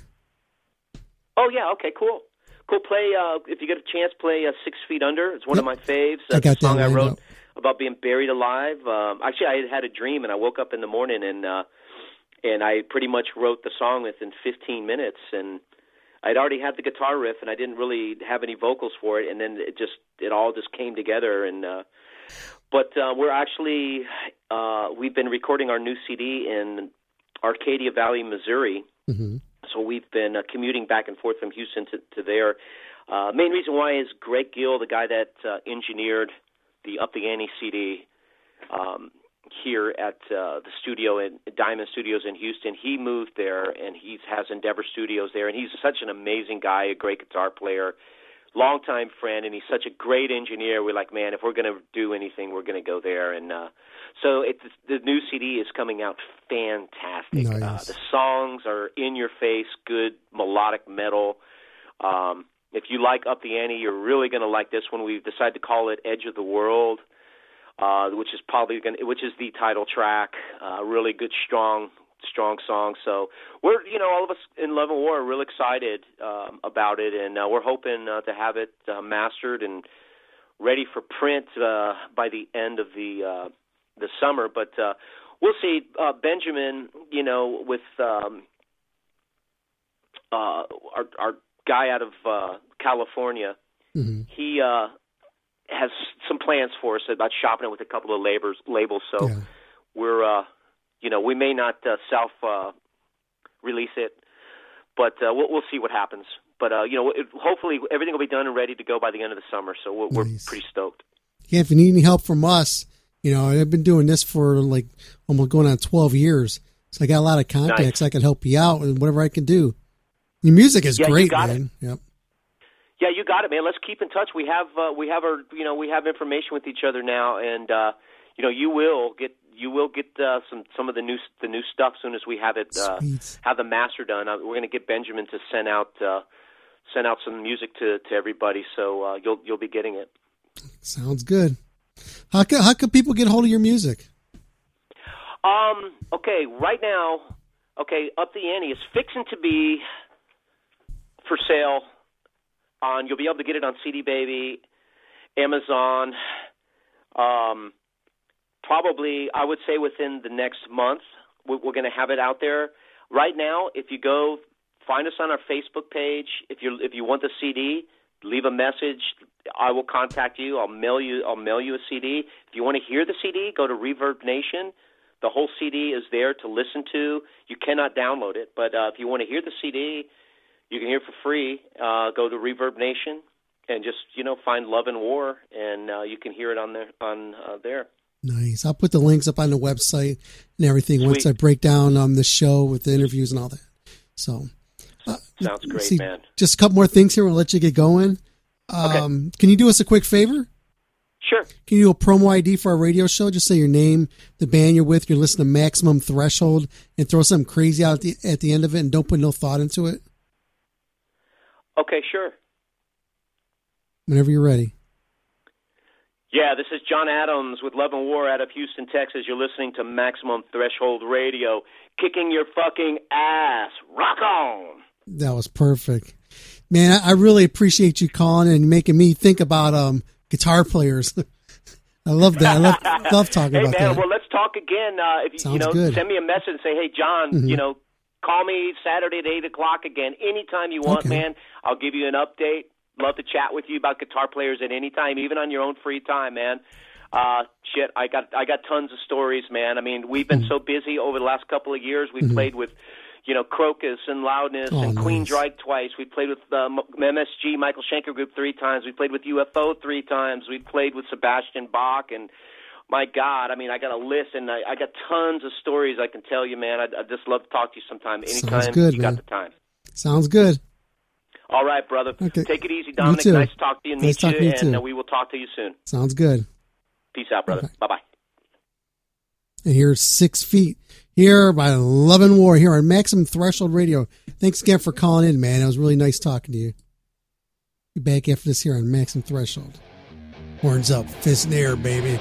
Oh yeah. Okay. Cool. Cool. Play. Uh, if you get a chance, play uh, Six Feet Under. It's one yep. of my faves. That's I got a song that I wrote up. about being buried alive. Um, actually, I had had a dream, and I woke up in the morning, and uh, and I pretty much wrote the song within fifteen minutes, and I'd already had the guitar riff, and I didn't really have any vocals for it, and then it just it all just came together. And uh, but uh, we're actually uh, we've been recording our new C D in Arcadia Valley, Missouri. Mm-hmm. So we've been uh, commuting back and forth from Houston to, to there. Uh, main reason why is Greg Gill, the guy that uh, engineered the Up the Ante C D um, here at uh, the studio in Diamond Studios in Houston. He moved there, and he has Endeavor Studios there, and he's such an amazing guy, a great guitar player, longtime friend, and he's such a great engineer. We're like, man, if we're going to do anything, we're going to go there. And uh, so it's, the new C D is coming out fantastic. Nice. Uh, the songs are in your face, good melodic metal. Um, if you like Up the Ante, you're really going to like this one. We've decided to call it Edge of the World, uh, which is probably going, which is the title track. Uh, really good, strong, strong song. So we're, you know, all of us in Love and War are real excited um, about it, and uh, we're hoping uh, to have it uh, mastered and ready for print uh, by the end of the uh, the summer. But uh, we'll see. Uh, Benjamin, you know, with um, uh, our, our guy out of uh, California, mm-hmm. he uh, has some plans for us about shopping it with a couple of labels. labels. So yeah. we're, uh, you know, we may not uh, self uh, release it, but uh, we'll, we'll see what happens. But uh, you know, it, hopefully everything will be done and ready to go by the end of the summer. So we're, nice. we're pretty stoked. Yeah, if you need any help from us, you know, I've been doing this for like almost going on twelve years. So I got a lot of contacts. Nice. I can help you out and whatever I can do. Your music is yeah, great, you got man. It. Yep. Yeah, you got it, man. Let's keep in touch. We have uh, we have our you know we have information with each other now, and uh, you know you will get you will get uh, some some of the new the new stuff as soon as we have it uh, have the master done. Uh, we're going to get Benjamin to send out uh, send out some music to, to everybody, so uh, you'll you'll be getting it. Sounds good. How can how can people get hold of your music? Um. Okay. Right now, okay. Up the Ante is fixing to be for sale. On you'll be able to get it on C D Baby, Amazon. Um, probably, I would say within the next month, we're, we're going to have it out there. Right now, if you go find us on our Facebook page, if you if you want the C D, leave a message. I will contact you. I'll mail you. I'll mail you a C D. If you want to hear the C D, go to Reverb Nation. The whole C D is there to listen to. You cannot download it, but uh, if you want to hear the C D, you can hear it for free. Uh, go to Reverb Nation and just you know find Love and War, and uh, you can hear it on there. On uh, there. Nice. I'll put the links up on the website and everything Sweet. once I break down um, the show with the interviews and all that. So uh, sounds great, see, man. Just a couple more things here. We'll let you get going. Um, okay. Can you do us a quick favor? Sure. Can you do a promo I D for our radio show? Just say your name, the band you're with, you're listening to Maximum Threshold, and throw something crazy out at the, at the end of it, and don't put no thought into it. Okay, sure. Whenever you're ready. Yeah, this is John Adams with Love and War out of Houston, Texas. You're listening to Maximum Threshold Radio, kicking your fucking ass. Rock on! That was perfect. Man, I really appreciate you calling and making me think about um, guitar players. I love that. I love, love talking hey, about man, that. well, let's talk again. Uh, if you, Sounds you know, good. send me a message and say, hey, John, Mhm. you know, call me Saturday at eight o'clock again. Anytime you want, Okay. man. I'll give you an update. Love to chat with you about guitar players at any time, even on your own free time, man. Uh, shit, I got I got tons of stories, man. I mean, we've been so busy over the last couple of years. We've Mhm. played with, you know, Crocus and Loudness Oh, and Queen nice. Drake twice. We played with um, M S G, Michael Schenker Group three times. We played with U F O three times. We played with Sebastian Bach. And, my God, I mean, I got a list, and I, I got tons of stories I can tell you, man. I'd, I'd just love to talk to you sometime, anytime Sounds good, you man. got the time. Sounds good. All right, brother. Okay. Take it easy, You Dominic. too. Nice to talk to you and Nice meet talking you, to you, and too. uh, we will talk to you soon. Sounds good. Peace out, brother. Bye-bye. And here's Six Feet here by Love and War here on Maximum Threshold Radio. Thanks again for calling in, man. It was really nice talking to you. Be back after this here on Maximum Threshold. Horns up, fist in the air, baby.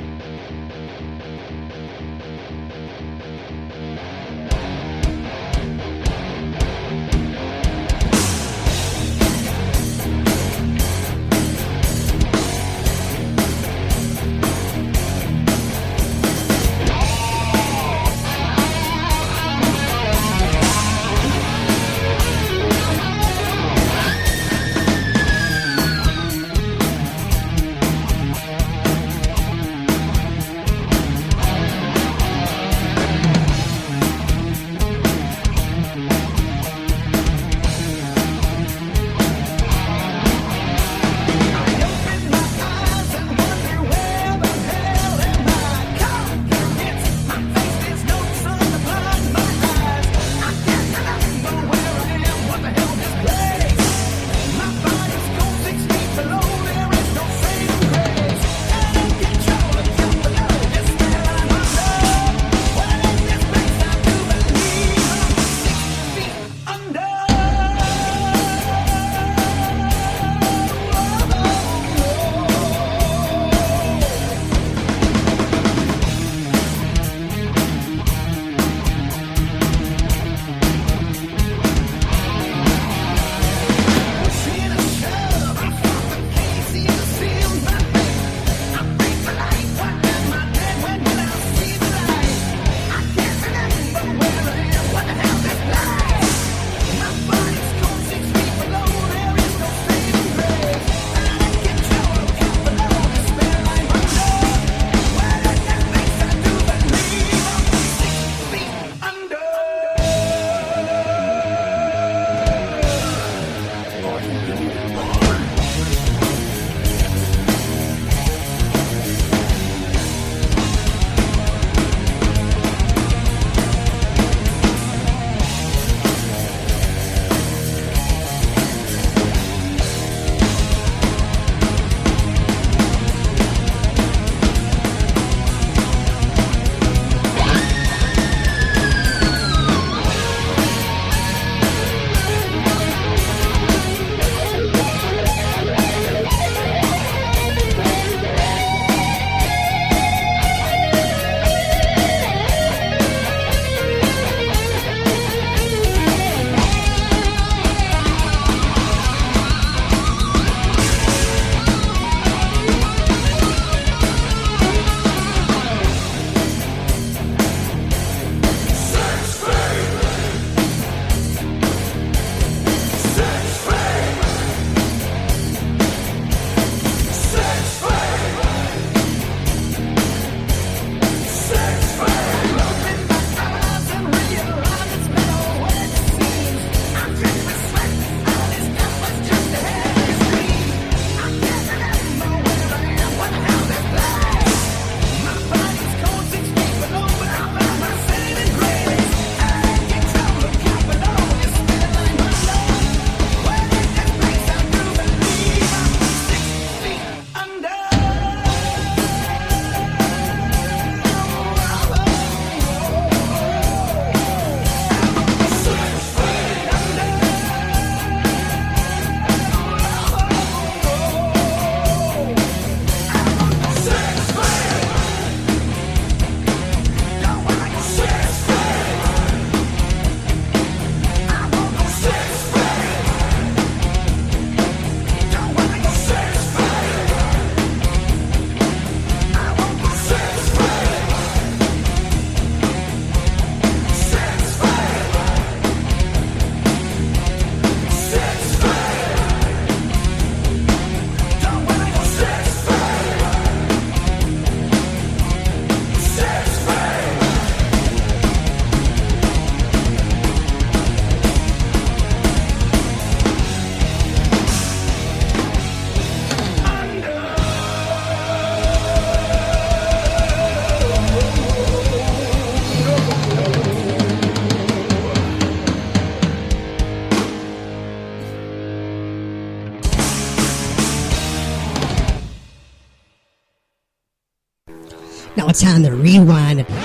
Now it's time to rewind it.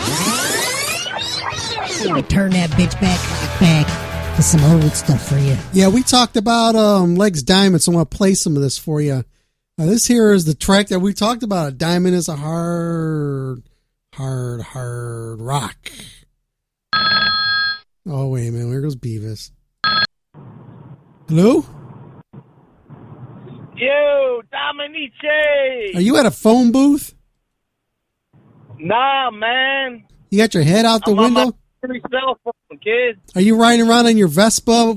Turn that bitch back, rock back to some old stuff for you. Yeah, we talked about um, Legs Diamond, so I'm going to play some of this for you. Uh, this here is the track that we talked about. Diamond is a hard, hard, hard rock. Oh, wait a minute. Here goes Beavis. Hello? Yo, Dominice! Are you at a phone booth? Nah, man. You got your head out the I'm window? on my free cell phone, kid. Are you riding around on your Vespa?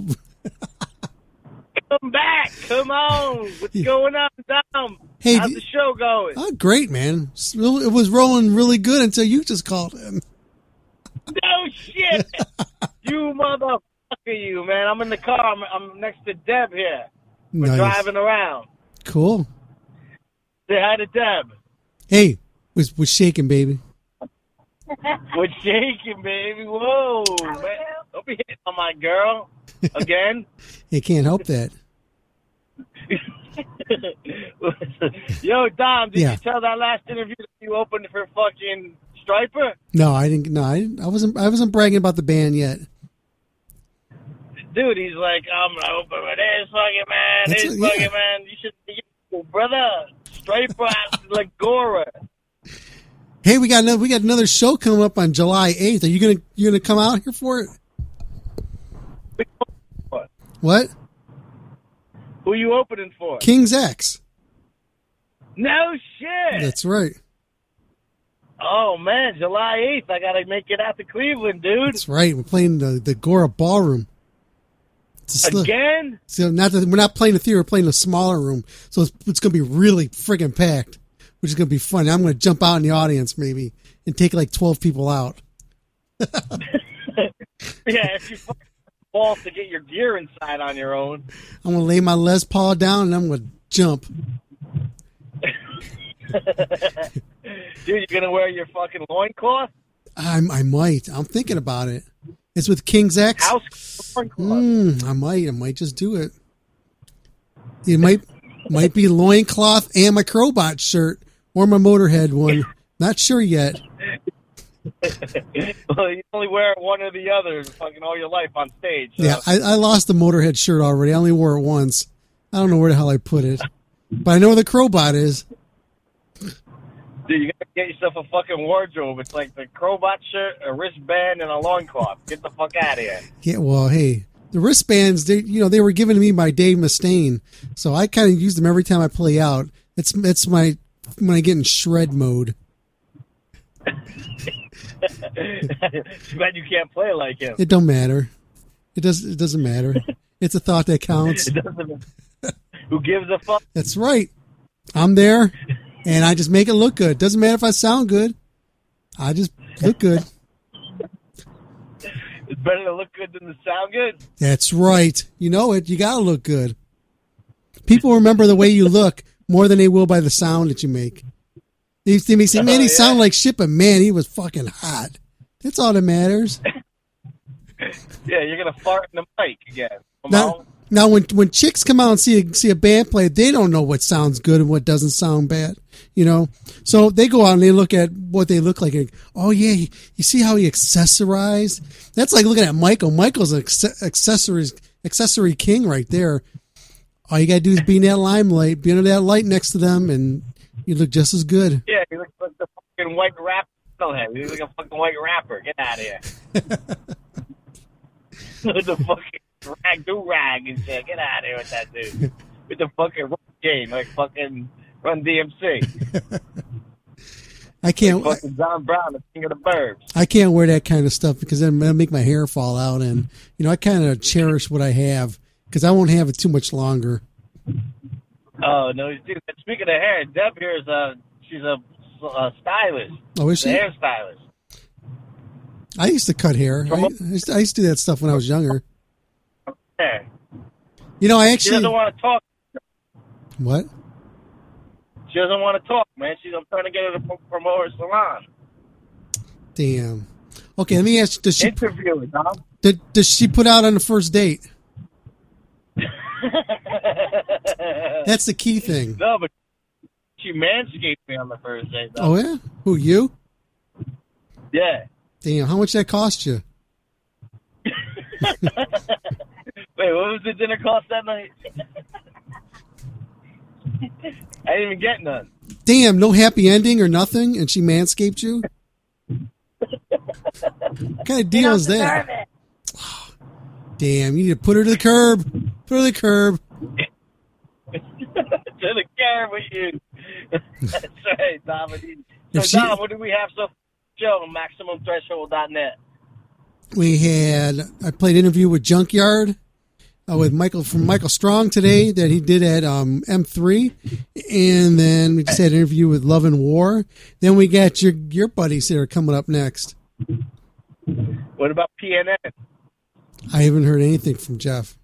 Come back. Come on. What's going on, Dom? Hey, How's the show going? Oh, great, man. It was rolling really good until you just called in. No shit. You motherfucker, you, man. I'm in the car. I'm, I'm next to Deb here. We're Nice. driving around. Cool. Say hi to Deb. Hey, was was shaking, baby. We're shaking, baby. Whoa, man. Don't be hitting on my girl again. You can't help that. Yo, Dom, did Yeah. you tell that last interview that you opened for fucking Striper? No, I didn't. No, I, didn't, I wasn't. I wasn't bragging about the band yet. Dude, he's like, I'm gonna open with this fucking man, That's this a- yeah. fucking man. You should be your brother. Striper like Gora. Hey, we got another. We got another show coming up on July eighth. Are you gonna you gonna come out here for it? What? Who you opening for? King's X. No shit. That's right. Oh man, July eighth. I gotta make it out to Cleveland, dude. That's right. We're playing the the Gora Ballroom. It's a sli- Again? So not that we're not playing the theater, we're playing the smaller room. So it's, it's going to be really friggin' packed, which is going to be fun. I'm going to jump out in the audience maybe and take like twelve people out. Yeah, if you fucking fall to get your gear inside on your own. I'm going to lay my Les Paul down and I'm going to jump. Dude, you gonna wear your fucking loincloth? I, I might. I'm thinking about it. It's with King's X. House loincloth. Mm, I might. I might just do it. It might might be loincloth and my Crowbot shirt or my Motorhead one. Not sure yet. Well, you only wear one or the other fucking all your life on stage. So. Yeah, I, I lost the Motorhead shirt already. I only wore it once. I don't know where the hell I put it. But I know where the Crowbot is. Dude, you gotta get yourself a fucking wardrobe. It's like the Crowbot shirt, a wristband, and a loincloth. Get the fuck out of here. Yeah, well, hey, the wristbands, they, you know, they were given to me by Dave Mustaine, so I kind of use them every time I play out. It's it's my when I get in shred mode. Too bad you can't play like him. It don't matter. It does. It doesn't matter. It's a thought that counts. It doesn't. Who gives a fuck? That's right. I'm there, and I just make it look good. Doesn't matter if I sound good. I just look good. It's better to look good than to sound good. That's right. You know it. You gotta look good. People remember the way you look more than they will by the sound that you make. They used to me say, "Man, he Oh, yeah. sounded like shit, but man, he was fucking hot." That's all that matters. Yeah, you're gonna fart in the mic again. Come Now, on. now when when chicks come out and see a, see a band play, they don't know what sounds good and what doesn't sound bad, you know. So they go out and they look at what they look like. And, oh yeah, you, you see how he accessorized? That's like looking at Michael. Michael's an acce- accessories accessory king right there. All you gotta do is be in that limelight, be under that light next to them, and you look just as good. Yeah, you look like the fucking white rapper. You look like a fucking white rapper. Get out of here. With the fucking rag, do rag and shit. Get out of here with that dude. With the fucking run game, like fucking Run D M C. I can't. Like fucking John Brown, the king of the burbs. I can't wear that kind of stuff because then it'll make my hair fall out, and you know I kind of cherish what I have because I won't have it too much longer. Oh no, dude! Speaking of hair, Deb here is a she's a, a stylist. Oh, is She's she? a hairstylist. I used to cut hair. I, I, used to, I used to do that stuff when I was younger. Yeah. You know, I She actually. doesn't want to talk. What? She doesn't want to talk, man. She's I'm trying to get her to pro- promote her salon. Damn. Okay, let me ask you: Does she Interview her, Dom. did, does she put out on the first date? That's the key thing. No, but she manscaped me on the first day. Though. Oh yeah. Who, you? Yeah. Damn, how much that cost you? Wait, what was the dinner cost that night? I didn't even get none. Damn, no happy ending or nothing, and she manscaped you? What kind of deal is that? Damn, you need to put her to the curb. Put her to the curb. To the curb with you. That's right, Dom. So, If she- Dom, what do we have so show on Maximum Threshold dot net? We had, I played an interview with Junkyard uh, with Michael from Michael Strong today that he did at um, M three. And then we just had an interview with Love and War. Then we got your, your buddies that are coming up next. What about P N N? I haven't heard anything from Jeff.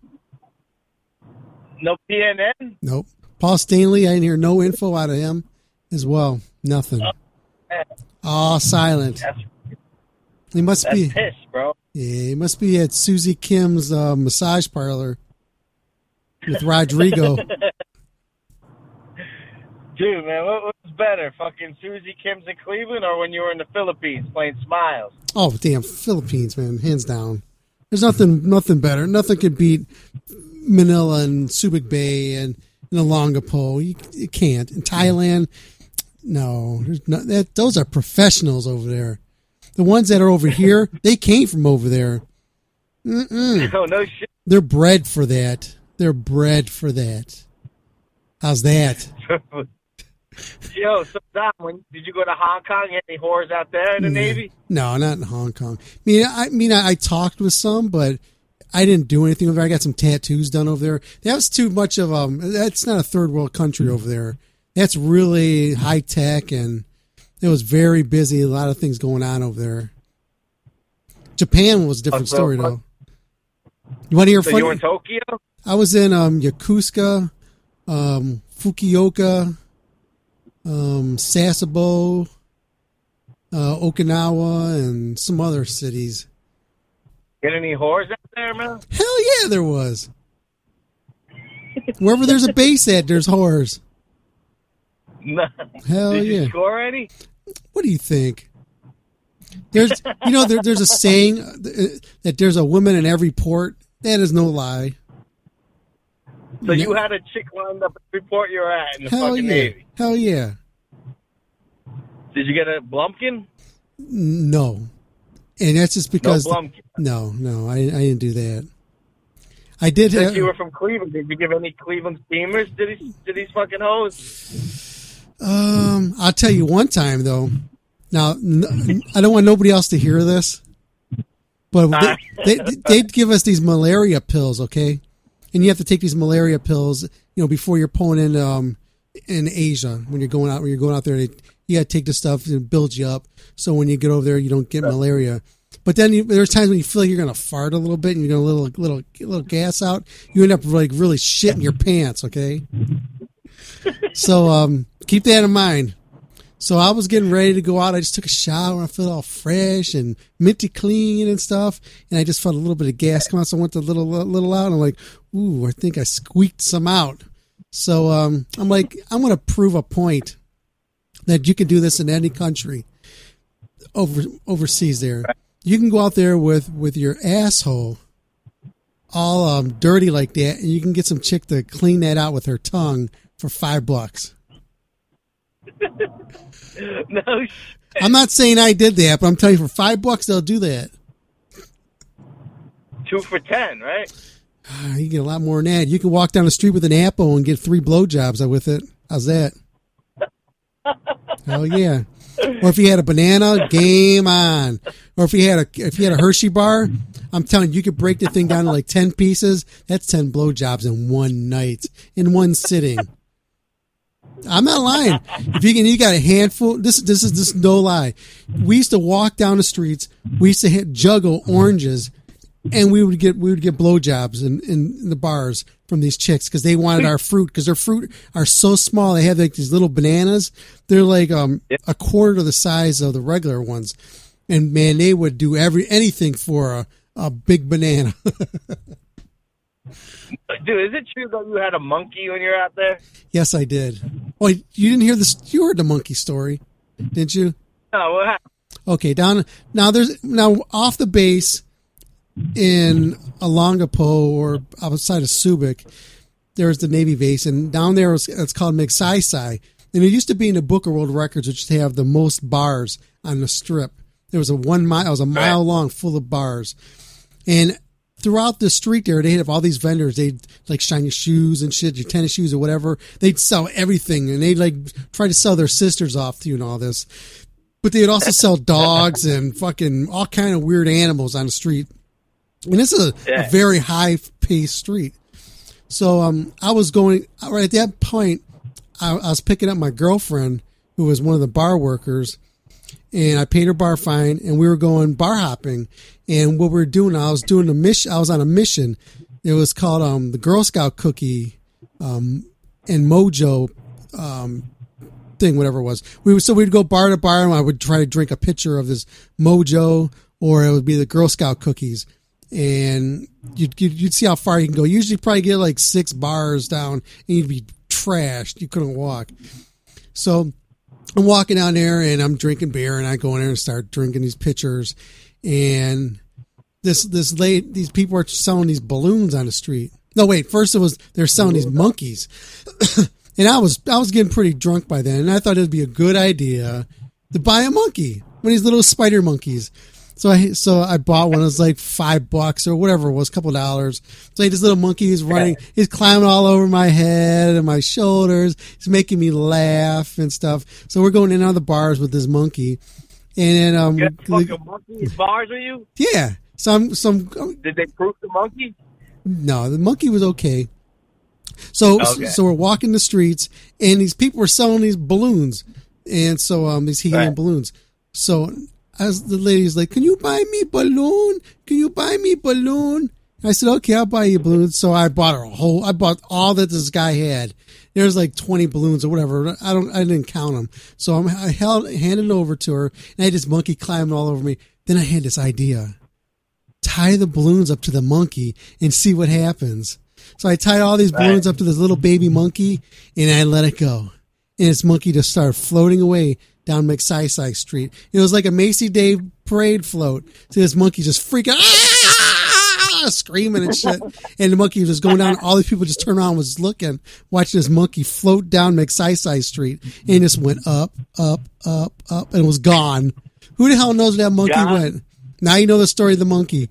No P N N? Nope. Paul Stanley, I didn't hear no info out of him as well. Nothing. All silent. That's, He must that's be. pissed, bro. Yeah, he must be at Susie Kim's uh, massage parlor with Rodrigo. Dude, man, what was better? Fucking Susie Kim's in Cleveland or when you were in the Philippines playing Smiles? Oh, damn, Philippines, man, hands down. There's nothing, nothing better. Nothing could beat Manila and Subic Bay and, and Olongapo. You, you can't. In Thailand, no, there's not, that, those are professionals over there. The ones that are over here, they came from over there. Mm-mm. No, no shit. They're bred for that. They're bred for that. How's that? Yo, so Dom, when did you go to Hong Kong? Had any whores out there in the Yeah. Navy? No, not in Hong Kong. I mean, I, I mean, I, I talked with some, but I didn't do anything over there. I got some tattoos done over there. That was too much of um. That's not a third world country over there. That's really high tech, and it was very busy. A lot of things going on over there. Japan was a different Oh, so- story, though. You want to hear So funny? you were in Tokyo? I was in um, Yokosuka, um, Fukuoka, um, Sasebo, uh, Okinawa, and some other cities. Get any whores out there, man? Hell yeah, there was. Wherever there's a base at, there's whores. No. Hell Did yeah. you score any? What do you think? There's, you know, there, there's a saying that there's a woman in every port. That is no lie. So you had a chick lined up at the port you were at in the Hell fucking yeah. Navy. Hell yeah. Did you get a Blumpkin? No. And that's just because. No Blumpkin. No, no, I, I didn't do that. I did Since have. you were from Cleveland, did you give any Cleveland steamers to these, to these fucking hoes? Um, I'll tell you one time though. Now, n- I don't want nobody else to hear this, but they, they they'd give us these malaria pills, okay? And you have to take these malaria pills, you know, before you're pulling in um in Asia when you're going out when you're going out there. They, you got to take this stuff and build you up, so when you get over there, you don't get malaria. But then you, there's times when you feel like you're gonna fart a little bit and you're gonna little little little gas out. You end up like really shitting your pants, okay? So um, keep that in mind. So I was getting ready to go out. I just took a shower. I felt all fresh and minty clean and stuff. And I just felt a little bit of gas come out. So I went a little, little out. And I'm like, ooh, I think I squeaked some out. So um, I'm like, I'm going to prove a point that you can do this in any country over overseas there. You can go out there with, with your asshole all um, dirty like that. And you can get some chick to clean that out with her tongue for five bucks. No shit. I'm not saying I did that, but I'm telling you, for five bucks, they'll do that. Two for ten, right? You get a lot more than that. You can walk down the street with an apple and get three blowjobs with it. How's that? Hell yeah! Or if you had a banana, game on. Or if you had a if you had a Hershey bar, I'm telling you, you could break the thing down to like ten pieces. That's ten blowjobs in one night, in one sitting. I'm not lying. If you can, you got a handful. This, this is this is no lie. We used to walk down the streets. We used to hit juggle oranges, and we would get we would get blowjobs in, in the bars from these chicks because they wanted our fruit because their fruit are so small. They have like these little bananas. They're like um a quarter of the size of the regular ones, and man, they would do every anything for a, a big banana. Dude, is it true that you had a monkey when you were out there? Yes, I did. Oh, you didn't hear this? You heard the monkey story, didn't you? No, what happened? Okay, down now. There's now off the base in Olongapo or outside of Subic. There's the Navy base, and down there it's, it's called Magsaysay. And it used to be in the Book of World Records, which have the most bars on the strip. There was a one mile, it was a mile long, full of bars, and throughout the street there, they have all these vendors. They'd like shine your shoes and shit, your tennis shoes or whatever. They'd sell everything, and they'd like try to sell their sisters off to you and all this. But they'd also sell dogs and fucking all kind of weird animals on the street. And this is a, Yeah. a very high paced street. So um, I was going right at that point. I, I was picking up my girlfriend, who was one of the bar workers, and I paid her bar fine, and we were going bar hopping. And what we were doing, I was doing a mission. I was on a mission. It was called um, the Girl Scout cookie um, and Mojo um, thing, whatever it was. We would, so we'd go bar to bar, and I would try to drink a pitcher of this Mojo, or it would be the Girl Scout cookies. And you'd, you'd, you'd see how far you can go. Usually probably get like six bars down, and you'd be trashed. You couldn't walk. So I'm walking down there, and I'm drinking beer, and I go in there and start drinking these pitchers. And this this late these people are selling these balloons on the street. No, wait. First it was they're selling these monkeys, and I was I was getting pretty drunk by then, and I thought it'd be a good idea to buy a monkey, one of these little spider monkeys. So I so I bought one. It was like five bucks or whatever it was, a couple dollars. So this little monkey is running, he's climbing all over my head and my shoulders. He's making me laugh and stuff. So we're going in and out of the bars with this monkey. And then, um, You got fucking monkey bars with you? yeah, some, some, Did they proof the monkey? no, the monkey was okay. So, Okay. so we're walking the streets, and these people were selling these balloons, and so um, these helium Right. balloons. So, as the lady's like, "Can you buy me balloon? Can you buy me balloon?" I said, "Okay, I'll buy you balloons." So I bought her a whole. I bought all that this guy had. There's like twenty balloons or whatever. I don't. I didn't count them. So I'm, I held handed it over to her, and I had this monkey climbing all over me. Then I had this idea: tie the balloons up to the monkey and see what happens. So I tied all these balloons up to this little baby monkey, and I let it go. And this monkey just started floating away down Magsaysay Street. It was like a Macy Day parade float. So this monkey just freaking ah, screaming and shit. And the monkey was going down. All these people just turned around and was looking, watching this monkey float down Magsaysay Street. And it just went up, up, up, up, and it was gone. Who the hell knows where that monkey Gone? went? Now you know the story of the monkey.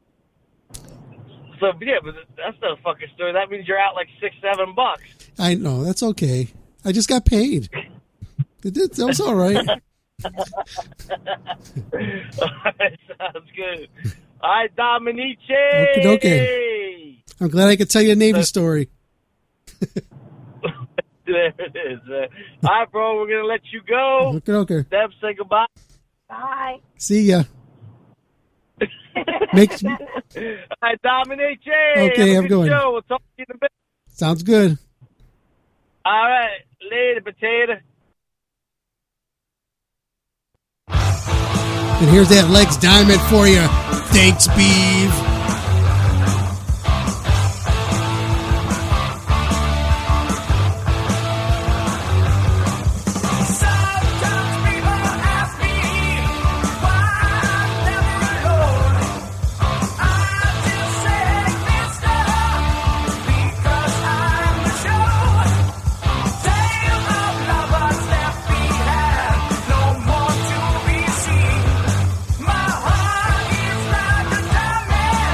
So yeah, but that's no fucking story. That means you're out like six, seven bucks. I know, that's okay. I just got paid. It did, that was all right. All right, sounds good. All right, Dominice. Okay, okay. I'm glad I could tell you a Navy story. There it is. Uh, all right, bro, we're going to let you go. Okay, okay. Deb, say goodbye. Bye. See ya. Makes, All right, Dominice. Okay, have a I'm good going. Show. We'll talk to you in a bit. sounds good. All right, later, potato. And here's that Legs Diamond for you. Thanks, Beeve. My heart is like a diamond.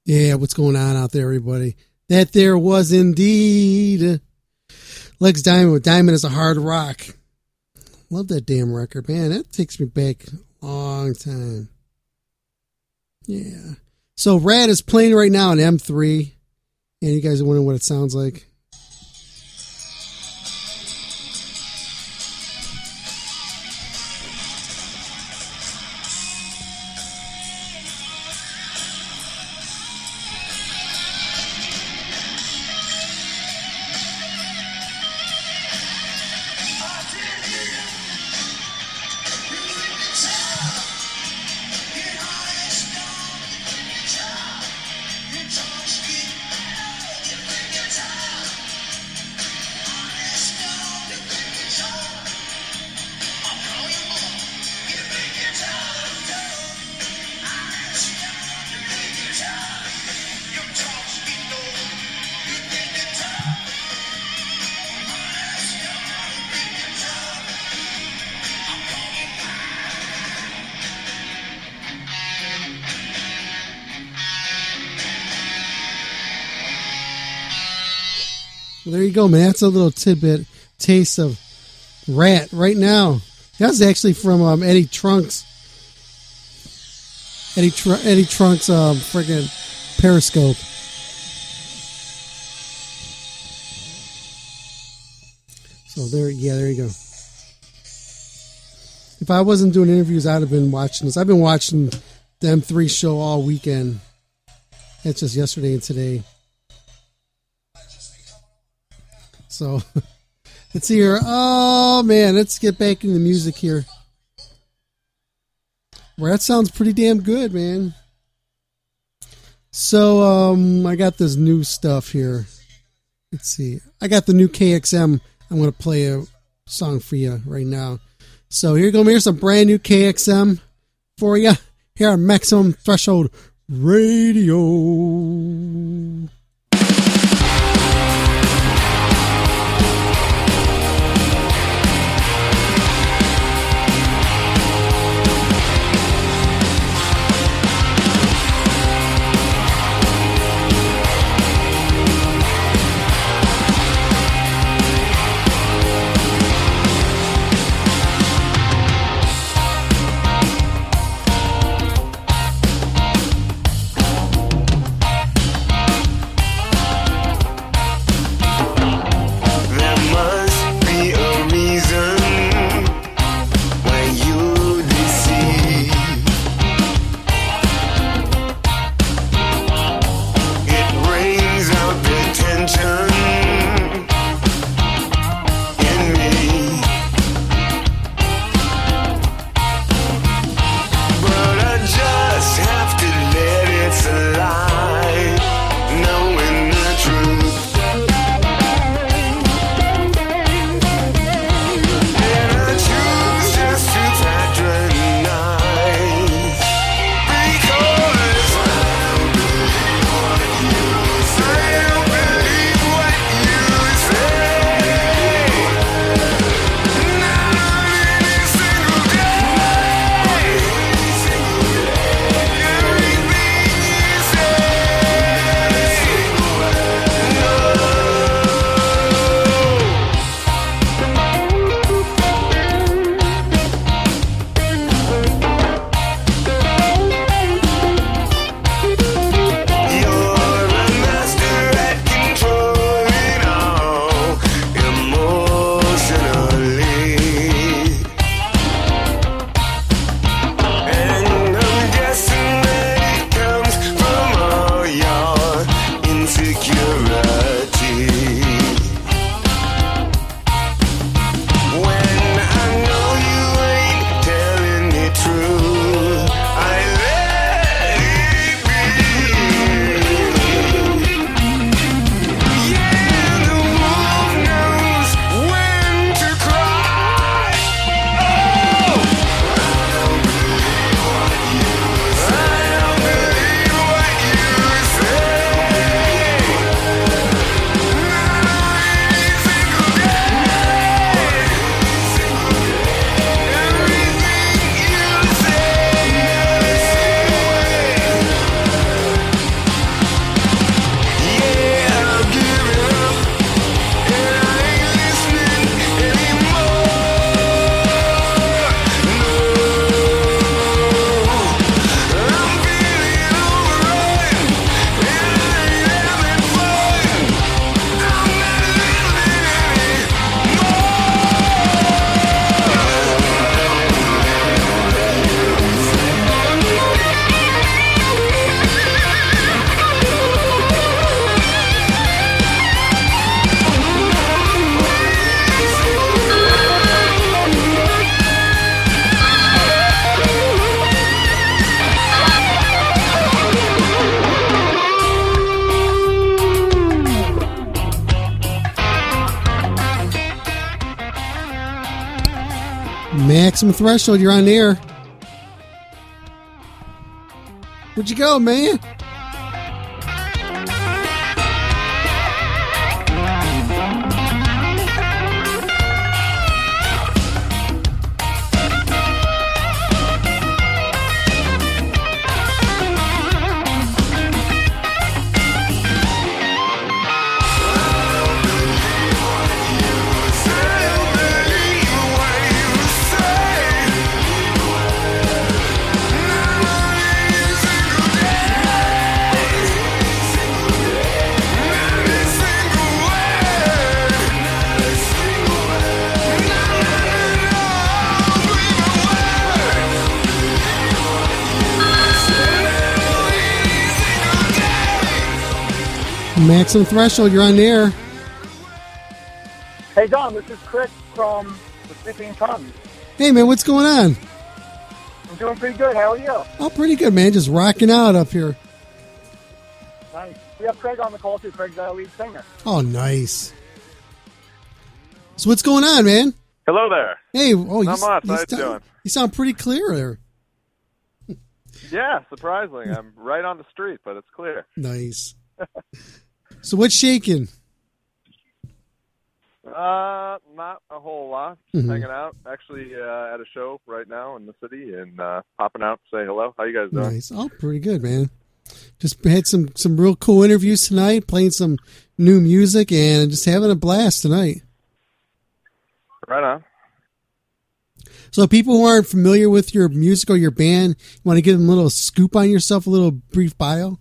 Yeah, what's going on out there, everybody? That there was indeed Lex Diamond with Diamond is a Hard Rock. Love that damn record, man. That takes me back a long time. Yeah. So Rad is playing right now on M three. And you guys are wondering what it sounds like. Well, there you go, man. That's a little tidbit taste of Rat right now. That's actually from um, Eddie Trunks. Eddie Tr- Eddie Trunks' um, friggin' Periscope. So there, yeah, there you go. If I wasn't doing interviews, I'd have been watching this. I've been watching the M three show all weekend. It's just yesterday and today. So, let's see here. Oh, man, let's get back into the music here. Well, that sounds pretty damn good, man. So, um, I got this new stuff here. Let's see. I got the new K X M. I'm going to play a song for you right now. So, here you go. Here's some brand new K X M for you here on Maximum Threshold Radio. Maximum Threshold, you're on the air. Where'd you go, man? Maximum Threshold, you're on the air. Hey, Dom, this is Chris from the Sleeping Tongues. Hey, man, what's going on? I'm doing pretty good. How are you? Oh, pretty good, man. Just rocking out up here. Nice. We have Craig on the call, too. Craig's our lead singer. Oh, nice. So what's going on, man? Hello there. Hey, oh, Not you, much. you How you sound, doing? You sound pretty clear there. Yeah, surprisingly. I'm right on the street, but it's clear. Nice. So what's shaking? Uh, not a whole lot. Mhm. Hanging out. Actually, uh, at a show right now in the city and uh, popping out to say hello. How you guys doing? Nice. Oh, pretty good, man. Just had some, some real cool interviews tonight, playing some new music, and just having a blast tonight. Right on. So people who aren't familiar with your music or your band, you want to give them a little scoop on yourself, a little brief bio?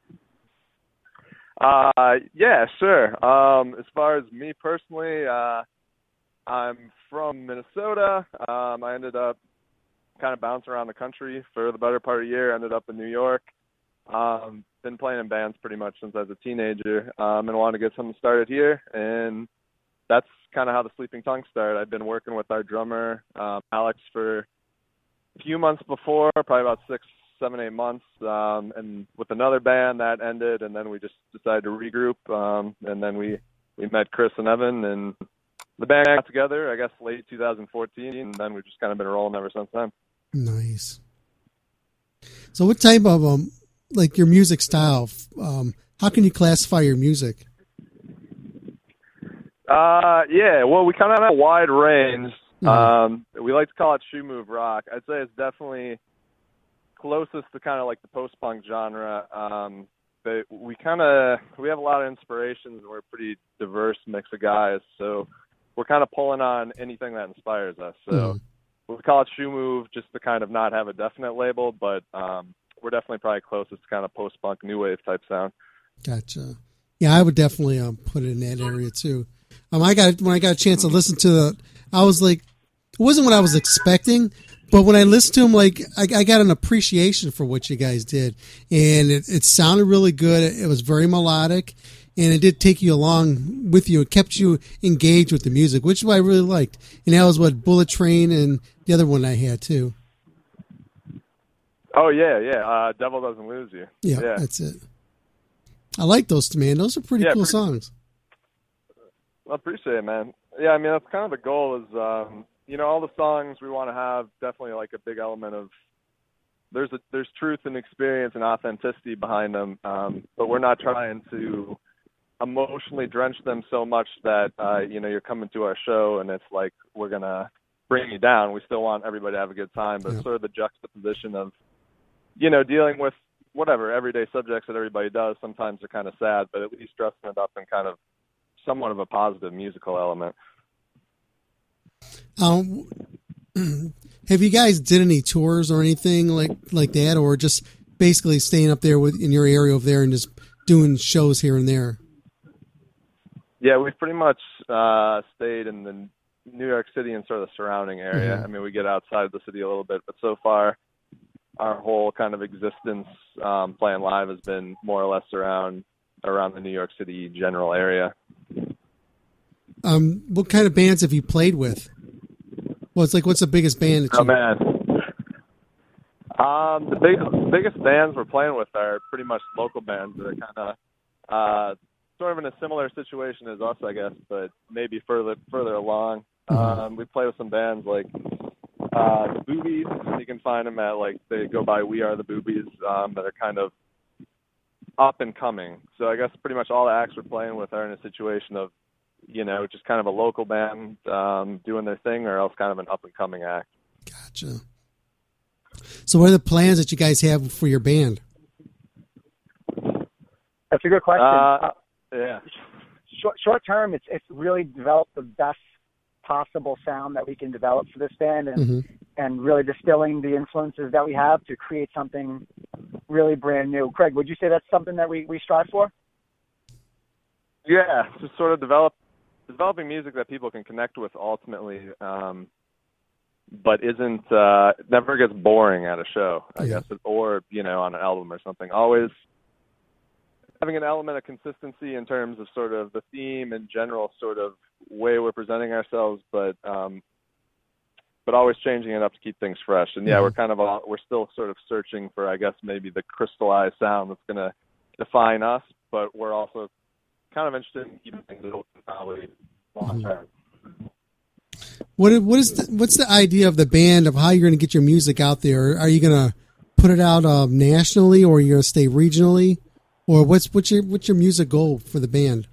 Uh, yeah, sure. Um, as far as me personally, uh, I'm from Minnesota. Um, I ended up kind of bouncing around the country for the better part of a year. Ended up in New York. Um, been playing in bands pretty much since I was a teenager, um, and wanted to get something started here. And that's kind of how the Sleeping Tongue started. I've been working with our drummer, um, Alex, for a few months before, probably about six, seven, eight months, um, and with another band that ended, and then we just decided to regroup, um, and then we, we met Chris and Evan, and the band got together, I guess, late two thousand fourteen, and then we've just kind of been rolling ever since then. Nice. So what type of, um, like your music style, um, how can you classify your music? Uh, yeah, well, we kind of have a wide range. Mm-hmm. Um, we like to call it shoe move rock. I'd say it's definitely closest to kind of like the post-punk genre. Um, but we kind of, we have a lot of inspirations, and we're a pretty diverse mix of guys. So we're kind of pulling on anything that inspires us. So mm-hmm. we call it shoe move just to kind of not have a definite label, but um, we're definitely probably closest to kind of post-punk new wave type sound. Gotcha. Yeah, I would definitely um, put it in that area too. Um, I got when I got a chance to listen to the, I was like, it wasn't what I was expecting, but when I listened to them, like I, I got an appreciation for what you guys did, and it, it sounded really good. It was very melodic, and it did take you along with you. It kept you engaged with the music, which is what I really liked. And that was what Bullet Train and the other one I had too. Oh yeah, yeah. Uh, Devil Doesn't Lose You. Yeah, yeah, that's it. I like those, man. Those are pretty yeah, cool pretty, songs. I appreciate it, man. Yeah, I mean, that's kind of the goal is, um, you know, all the songs we want to have definitely like a big element of, there's a, there's truth and experience and authenticity behind them, um, but we're not trying to emotionally drench them so much that, uh, you know, you're coming to our show and it's like we're going to bring you down. We still want everybody to have a good time, but yeah. sort of the juxtaposition of, you know, dealing with whatever, everyday subjects that everybody does. Sometimes they're kind of sad, but at least dressing it up in kind of somewhat of a positive musical element. Um, have you guys did any tours or anything like, like that, or just basically staying up there with in your area over there and just doing shows here and there? Yeah, we've pretty much uh, stayed in the New York City and sort of the surrounding area. Mm-hmm. I mean, we get outside of the city a little bit, but so far our whole kind of existence um, playing live has been more or less around around the New York City general area. Um, what kind of bands have you played with? Well, it's like, what's the biggest band? That you... Oh man, um, the biggest biggest bands we're playing with are pretty much local bands that are kind of uh, sort of in a similar situation as us, I guess, but maybe further further along. Mm-hmm. Um, we play with some bands like Uh, the Boobies, you can find them at, like, they go by We Are the Boobies, um, that are kind of up and coming. So I guess pretty much all the acts we're playing with are in a situation of, you know, just kind of a local band um, doing their thing, or else kind of an up and coming act. Gotcha. So what are the plans that you guys have for your band? That's a good question. Uh, Uh, yeah. short, short term, it's it's really developed the best possible sound that we can develop for this band, and Mm-hmm. and really distilling the influences that we have to create something really brand new. Craig, would you say that's something that we, we strive for? Yeah, just sort of develop developing music that people can connect with ultimately, um, but isn't uh, never gets boring at a show, I Yeah. guess, or you know, on an album or something. Always having an element of consistency in terms of sort of the theme and general sort of way we're presenting ourselves, but um, but always changing it up to keep things fresh. And yeah, Mhm. we're kind of all, we're still sort of searching for, I guess, maybe the crystallized sound that's going to define us, but we're also kind of interested in keeping things open probably long term. What what is the, what's the idea of the band of how you're going to get your music out there? Are you going to put it out um, nationally, or are you going to stay regionally, or what's what's your what's your music goal for the band?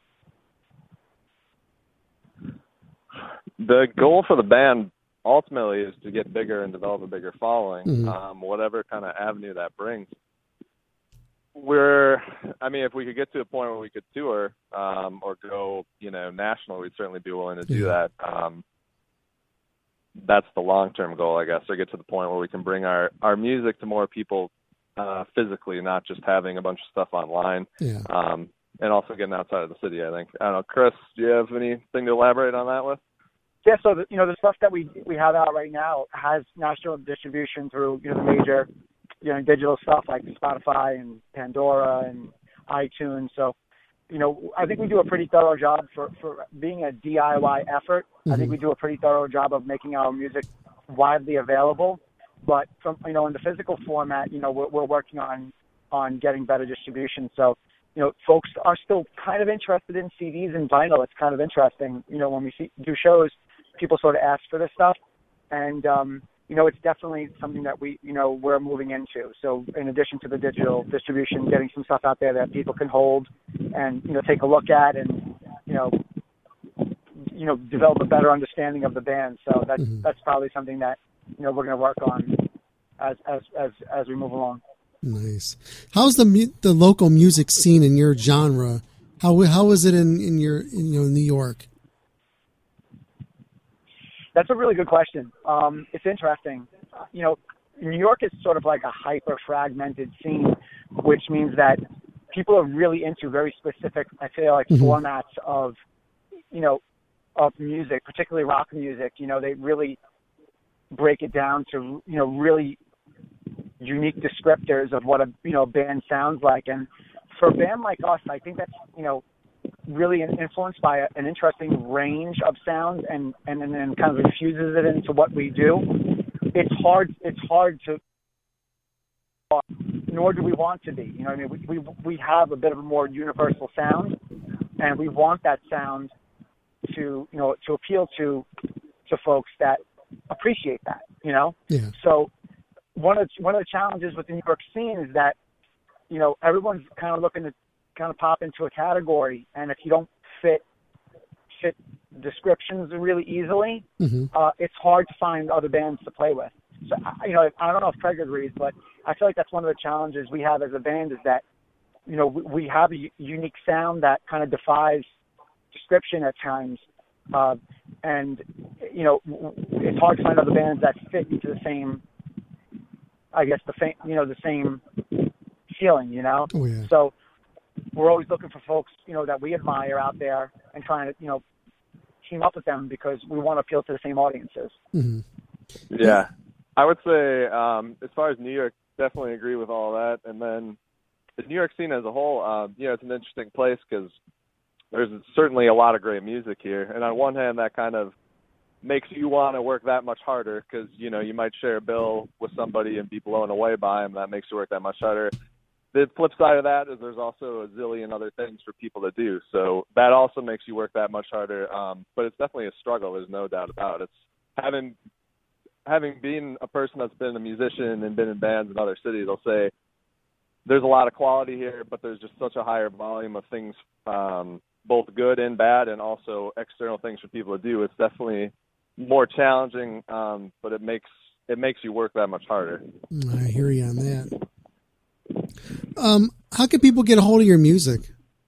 The goal for the band ultimately is to get bigger and develop a bigger following, Mhm. um, whatever kind of avenue that brings. We're, I mean, if we could get to a point where we could tour um, or go, you know, national, we'd certainly be willing to do that. Um, that's the long-term goal, I guess, or get to the point where we can bring our, our music to more people uh, physically, not just having a bunch of stuff online. Yeah. Um, and also getting outside of the city, I think. I don't know, Chris, do you have anything to elaborate on that with? Yeah, so the, you know the stuff that we we have out right now has national distribution through you know the major you know digital stuff like Spotify and Pandora and iTunes. So you know I think we do a pretty thorough job for for being a D I Y effort. I think we do a pretty thorough job of making our music widely available. But from you know in the physical format, you know we're, we're working on on getting better distribution. So you know folks are still kind of interested in C Ds and vinyl. It's kind of interesting. You know when we see, do shows, people sort of ask for this stuff, and um, you know it's definitely something that we you know we're moving into. So in addition to the digital distribution, getting some stuff out there that people can hold and you know take a look at, and you know you know develop a better understanding of the band. So that's Mhm. that's probably something that you know we're going to work on as as as as we move along. Nice. How's the mu- the local music scene in your genre? How how is it in, in your in, you know New York? That's a really good question. Um, it's interesting. Uh, you know, New York is sort of like a hyper-fragmented scene, which means that people are really into very specific, I feel like, Mhm. formats of, you know, of music, particularly rock music. You know, they really break it down to, you know, really unique descriptors of what a, you know, band sounds like. And for a band like us, I think that's, you know, really influenced by a, an interesting range of sounds and, and, and then kind of infuses it into what we do. It's hard, it's hard to, nor do we want to be. You know what I mean? We, we, we have a bit of a more universal sound, and we want that sound to, you know, to appeal to, to folks that appreciate that, you know? Yeah. So one of, one of the challenges with the New York scene is that, you know, everyone's kind of looking to kind of pop into a category, and if you don't fit fit descriptions really easily, Mhm. uh, it's hard to find other bands to play with. So I- you know, I don't know if Craig agrees, but I feel like that's one of the challenges we have as a band is that you know we, we have a u- unique sound that kind of defies description at times, uh, and you know w- it's hard to find other bands that fit into the same, I guess the fa- you know the same feeling, you know. Oh, yeah. So we're always looking for folks, you know, that we admire out there and trying to, you know, team up with them because we want to appeal to the same audiences. Mm-hmm. Yeah, I would say um, as far as New York, definitely agree with all that. And then the New York scene as a whole, um, you know, it's an interesting place because there's certainly a lot of great music here. And on one hand, that kind of makes you want to work that much harder because, you know, you might share a bill with somebody and be blown away by them. That makes you work that much harder. The flip side of that is there's also a zillion other things for people to do. So that also makes you work that much harder. Um, but it's definitely a struggle. There's no doubt about it. It's having having been a person that's been a musician and been in bands in other cities, I'll say there's a lot of quality here, but there's just such a higher volume of things, um, both good and bad, and also external things for people to do. It's definitely more challenging, um, but it makes it makes you work that much harder. I hear you on that. Um, how can people get a hold of your music?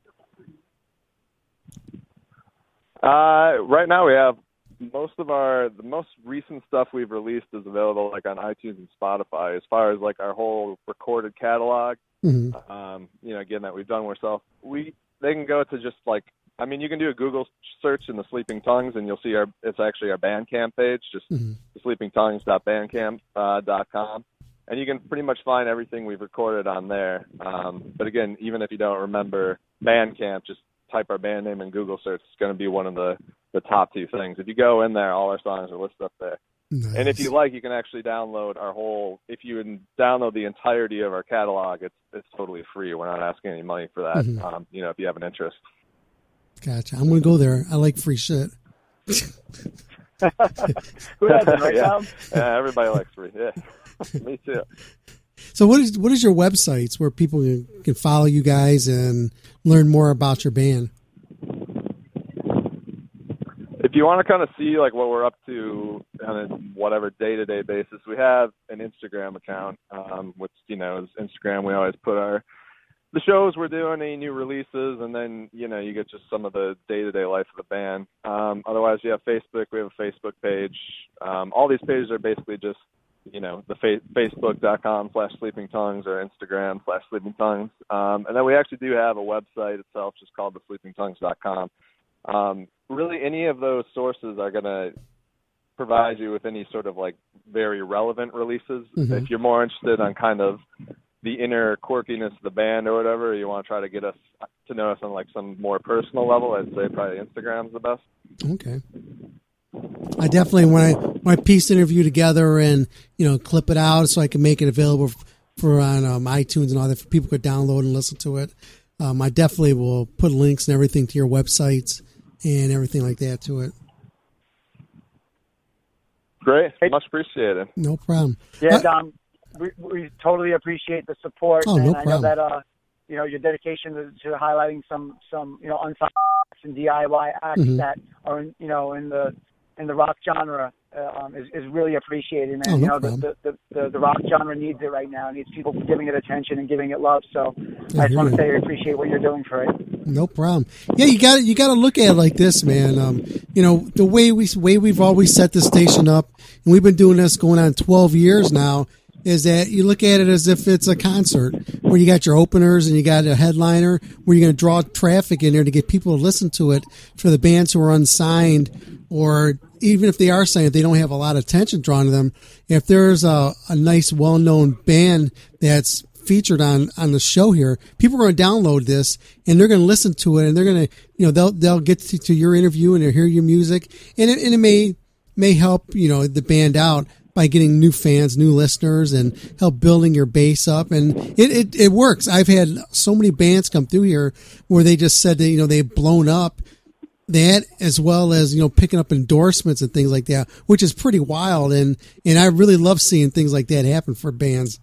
Uh, right now we have most of our, the most recent stuff we've released is available like on iTunes and Spotify. As far as like our whole recorded catalog, mm-hmm. um, you know, again, that we've done ourselves, we, they can go to just like, I mean, you can do a Google search in the Sleeping Tongues and you'll see our, it's actually our Bandcamp page, just mm-hmm. sleeping tongues dot bandcamp dot com. And you can pretty much find everything we've recorded on there. Um, but again, even if you don't remember Bandcamp, just type our band name in Google search. It's going to be one of the, the top two things. If you go in there, all our songs are listed up there. Nice. And if you like, you can actually download our whole, if you download the entirety of our catalog, it's it's totally free. We're not asking any money for that, Mm-hmm. um, you know, if you have an interest. Gotcha. I'm going to go there. I like free shit. Who doesn't, right, Tom? Yeah, everybody likes free. Yeah, me too. So what is what is your websites where people can, can follow you guys and learn more about your band? If you want to kind of see like what we're up to on a whatever day-to-day basis, we have an Instagram account, um, which, you know, is Instagram. We always put our the shows we're doing, any new releases, and then, you know, you get just some of the day-to-day life of the band. Um, otherwise, you have Facebook. We have a Facebook page. Um, all these pages are basically just, you know, the fa- facebook.com slash sleeping tongues or Instagram slash sleeping tongues. Um, and then we actually do have a website itself just called the sleeping tongues dot com. Um, really, any of those sources are going to provide you with any sort of like very relevant releases. Mm-hmm. If you're more interested on kind of the inner quirkiness of the band or whatever, or you want to try to get us to know us on like some more personal level, I'd say probably Instagram's the best. Okay. I definitely, when I when I piece the interview together and, you know, clip it out so I can make it available for on um, iTunes and all that for people to download and listen to it, um, I definitely will put links and everything to your websites and everything like that to it. Great. Much appreciated. No problem. Yeah, Uh, Dom, we, we totally appreciate the support. Oh, no and I know problem. that, uh, you know, your dedication to, to highlighting some, some, you know, unsigned acts and D I Y acts Mhm. that are, in, you know, in the in the rock genre uh, um, is, is really appreciated. And, Oh, no you know, problem. the, the, the, the rock genre needs it right now. It needs people giving it attention and giving it love. So I I just hear want to you. say I appreciate what you're doing for it. No problem. Yeah, you got you got to look at it like this, man. Um, you know, the way we way we've always set this station up, and we've been doing this going on twelve years now, is that you look at it as if it's a concert where you got your openers and you got a headliner where you're going to draw traffic in there to get people to listen to it. For the bands who are unsigned, or even if they are signed, if they don't have a lot of attention drawn to them, if there's a, a nice, well-known band that's featured on, on the show here, people are going to download this and they're going to listen to it, and they're going to, you know, they'll, they'll get to, to your interview and they'll hear your music, and it, and it may, may help, you know, the band out by getting new fans, new listeners, and help building your base up. And it, it, it works. I've had so many bands come through here where they just said that, you know, they've blown up, that as well as, you know, picking up endorsements and things like that, which is pretty wild. And, and I really love seeing things like that happen for bands.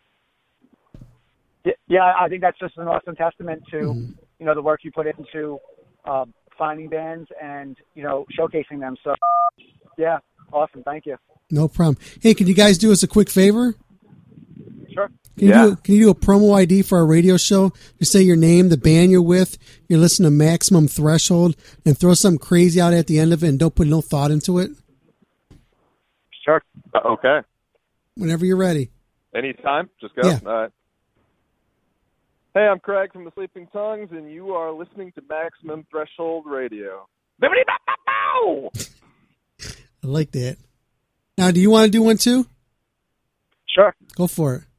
Yeah, Yeah, I think that's just an awesome testament to, Mm-hmm. you know, the work you put into uh, finding bands and, you know, showcasing them. So, yeah, awesome. Thank you. No problem. Hey, can you guys do us a quick favor? Sure. Can you, do, can you do a promo I D for our radio show? Just say your name, the band you're with, you're listening to Maximum Threshold, and throw something crazy out at the end of it, and don't put no thought into it. Sure. Uh, okay. Whenever you're ready. Anytime. Just go. Yeah. All right. Hey, I'm Craig from the Sleeping Tongues, and you are listening to Maximum Threshold Radio. I like that. Now, do you want to do one too? Sure. Go for it.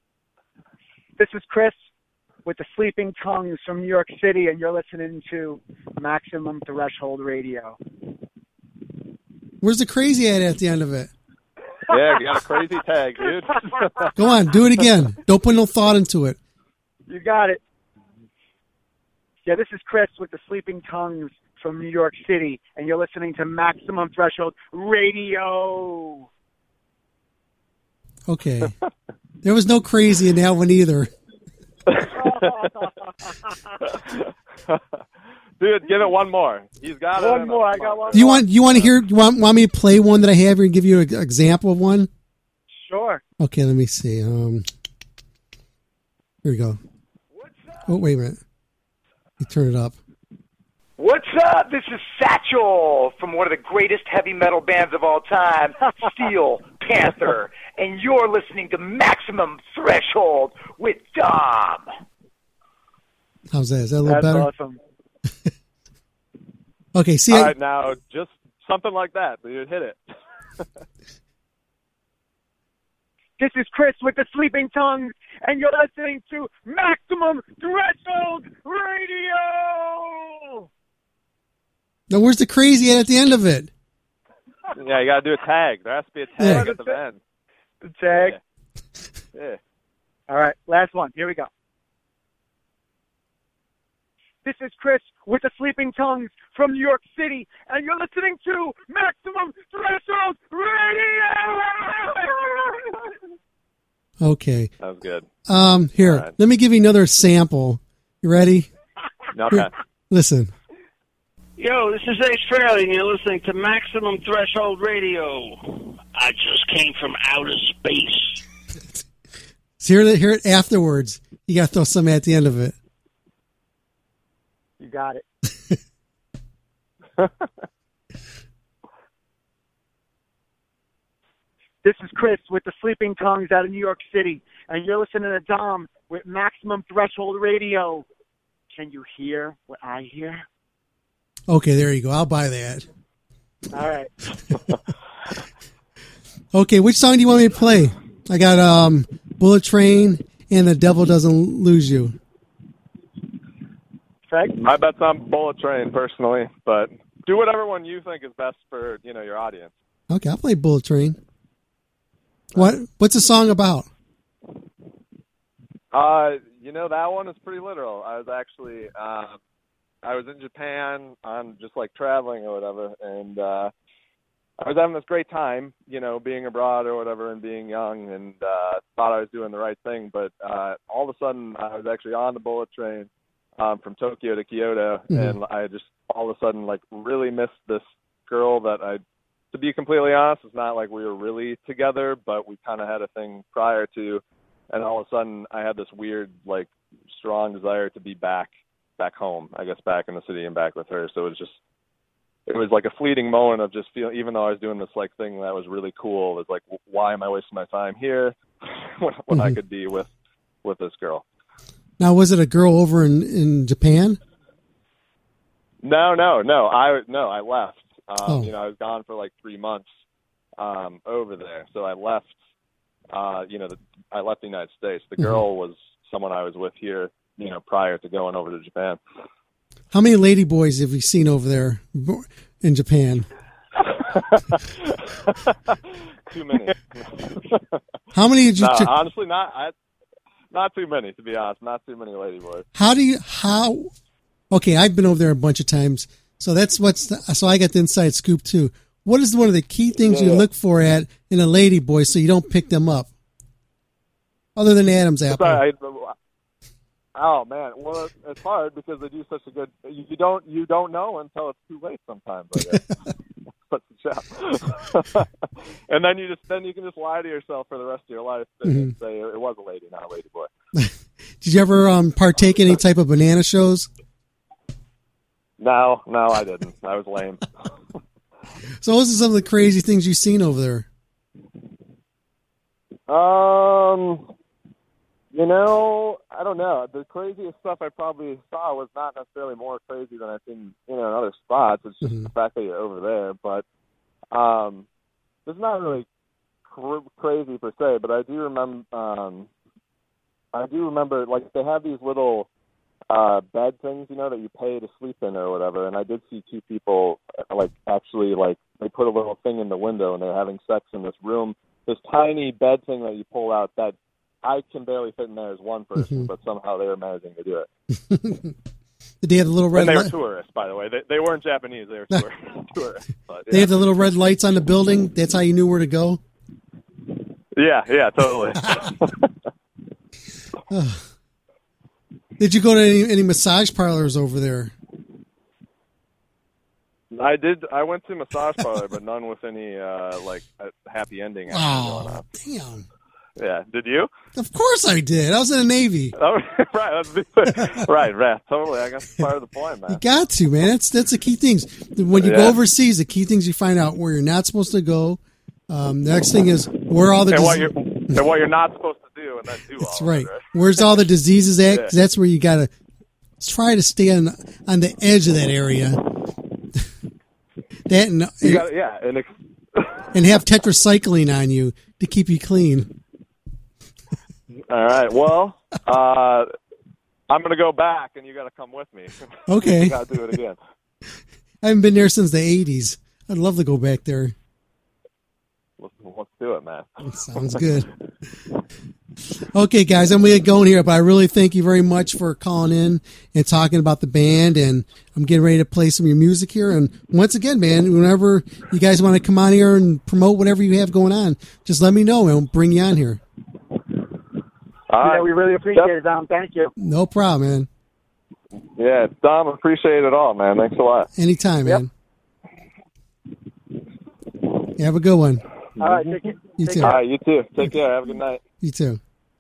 This is Chris with the Sleeping Tongues from New York City, and you're listening to Maximum Threshold Radio. Where's the crazy at at the end of it? Yeah, you got a crazy tag, dude. Go on, do it again. Don't put no thought into it. You got it. Yeah, this is Chris with the Sleeping Tongues from New York City, and you're listening to Maximum Threshold Radio. Okay. There was no crazy in that one either. Dude, give it one more. He's got it. One more. I got one Do you more. want you want to hear? You want want me to play one that I have here and give you an example of one? Sure. Okay, let me see. Um, here we go. Oh, wait a minute. You turn it up. What's up? This is Satchel from one of the greatest heavy metal bands of all time, Steel Panther, and you're listening to Maximum Threshold with Dom. How's that? Is that a little That's better? awesome. Okay, see. All I, right, now just something like that. You hit it. This is Chris with the Sleeping Tongues, and you're listening to Maximum Threshold Radio. now, where's the crazy at, at the end of it? Yeah, you got to do a tag. There has to be a tag Yeah. at the end. The tag. Yeah. yeah. All right, last one. Here we go. This is Chris with the Sleeping Tongues from New York City, and you're listening to Maximum Threshold Radio. Okay. That was good. Um, here, All right. let me give you another sample. You ready? Okay. Here, listen. Yo, this is Ace Fairley, and you're listening to Maximum Threshold Radio. I just came from outer space. So hear it, hear it afterwards. You got to throw some at the end of it. You got it. This is Chris with the Sleeping Tongues out of New York City, and you're listening to Dom with Maximum Threshold Radio. Can you hear what I hear? Okay, there you go. I'll buy that. All right. Okay, which song do you want me to play? I got um, Bullet Train and The Devil Doesn't Lose You. My bet's on Bullet Train, personally, but do whatever one you think is best for, you know, your audience. Okay, I'll play Bullet Train. What What's the song about? Uh, you know, that one is pretty literal. I was actually, uh, I was in Japan on just like traveling or whatever, and uh, I was having this great time, you know, being abroad or whatever and being young, and uh, thought I was doing the right thing, but uh, all of a sudden I was actually on the Bullet Train um, from Tokyo to Kyoto, Mhm. and I just all of a sudden like really missed this girl that I, to be completely honest, it's not like we were really together, but we kind of had a thing prior to, and all of a sudden I had this weird, like, strong desire to be back, back home, I guess, back in the city and back with her. So it was just, it was like a fleeting moment of just feeling, even though I was doing this, like, thing that was really cool, it was like, why am I wasting my time here when, when I Mhm. could be with, with this girl? Now, was it a girl over in, in Japan? No, no, no. I no, I left. Um, Oh. You know, I was gone for like three months um, over there. So I left. Uh, you know, the, I left the United States. The Mhm. girl was someone I was with here. You know, prior to going over to Japan. How many lady boys have you seen over there in Japan? Too many. How many did you? No, ch- honestly, not. I, not too many, to be honest. Not too many lady boys. How do you? How? Okay, I've been over there a bunch of times, so that's what's. The, so I got the inside scoop too. What is one of the key things Yeah, you yeah. look for at in a lady boy so you don't pick them up? Other than Adam's apple. Sorry, I, oh man, well it's, it's hard because they do such a good. You, you don't you don't know until it's too late sometimes. I guess. That's the job. And then you just then you can just lie to yourself for the rest of your life and Mhm. say it was a lady, not a lady boy. Did you ever um, partake in any type of banana shows? No, no, I didn't. I was lame. So those are some of the crazy things you've seen over there. Um, you know, I don't know. The craziest stuff I probably saw was not necessarily more crazy than I've seen, you know, in other spots. It's just the fact that you're over there. But um, it's not really cr- crazy per se. But I do remember, um, I do remember, like they have these little uh, bed things, you know, that you pay to sleep in or whatever. And I did see two people, uh, like actually, like they put a little thing in the window and they're having sex in this room. This tiny bed thing that you pull out that I can barely fit in there as one person, Mhm. but somehow they were managing to do it. Did they have the little red? And they were li- tourists, by the way. They, they weren't Japanese. They were tour- tourists. But, They yeah. have the little red lights on the building. That's how you knew where to go. Yeah, yeah, totally. Did you go to any, any massage parlors over there? I did. I went to massage parlor, but none with any uh, like a happy ending. Oh, damn! Yeah, did you? Of course I did. I was in the Navy. Oh, right, let's do it. right, right, totally. I guess that's part of the point, man. You got to, man. That's that's the key things. When you Yeah. go overseas, the key things you find out where you're not supposed to go. Um, the next thing is where all the and dis- what you're and what you're not supposed to do, and then do. That's all right. Of it, right. Where's all the diseases at? 'Cause Yeah. that's where you gotta try to stay on on the edge of that area. That and You gotta, yeah, and ex- and have tetracycline on you to keep you clean. all right. Well, uh, I'm gonna go back, and you got to come with me. Okay. You got to do it again. I haven't been there since the eighties. I'd love to go back there. Let's, let's do it, man. Sounds good. Okay, guys, I'm going to get going here, but I really thank you very much for calling in and talking about the band, and I'm getting ready to play some of your music here. And once again, man, whenever you guys want to come on here and promote whatever you have going on, just let me know, and we'll bring you on here. All Yeah, we really appreciate it, Dom. Thank you. No problem, man. Yeah, Dom, appreciate it all, man. Thanks a lot. Anytime, man. You have a good one. All right, take it. You Take too. All right, you too. Take care. Have a good night. You too.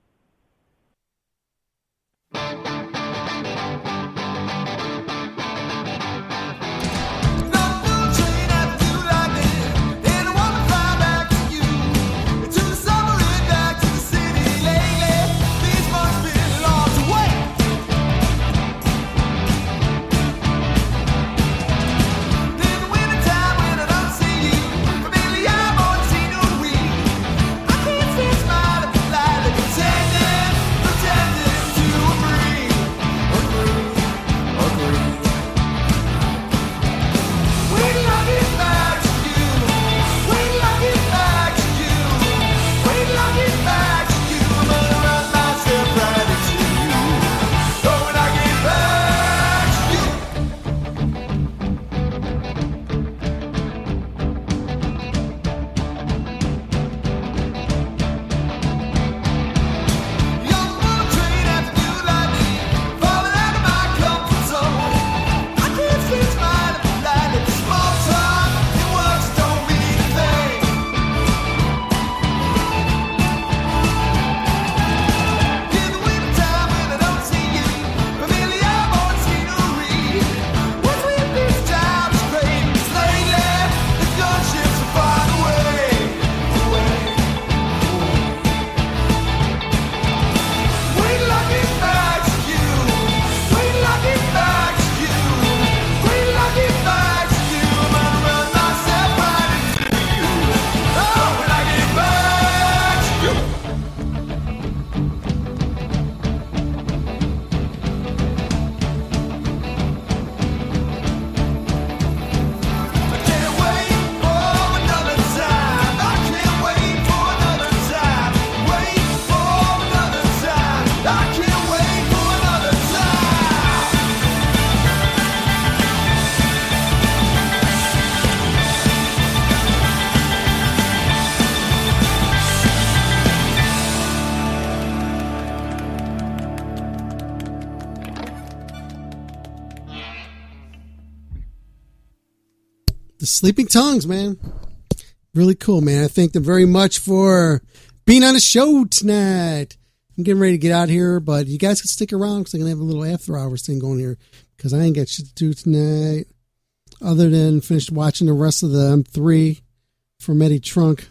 The Sleeping Tongues, man. Really cool, man. I thank them very much for being on the show tonight. I'm getting ready to get out here, but you guys can stick around because I'm going to have a little after hours thing going here because I ain't got shit to do tonight other than finish watching the rest of the M three from Eddie Trunk.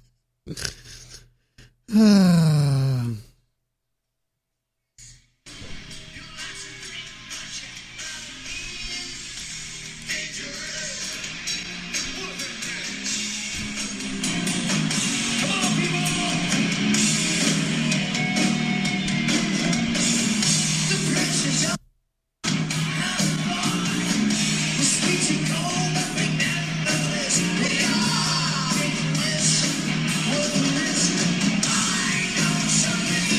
Ah. We're the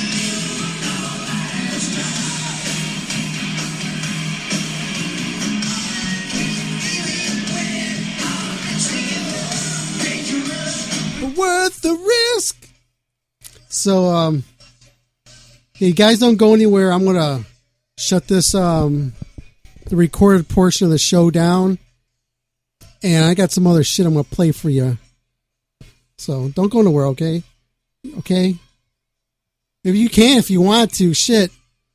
So, um, hey, you guys don't go anywhere. I'm going to shut this, um, the recorded portion of the show down. And I got some other shit I'm going to play for you. So don't go nowhere, okay? Okay? Maybe you can if you want to. Shit.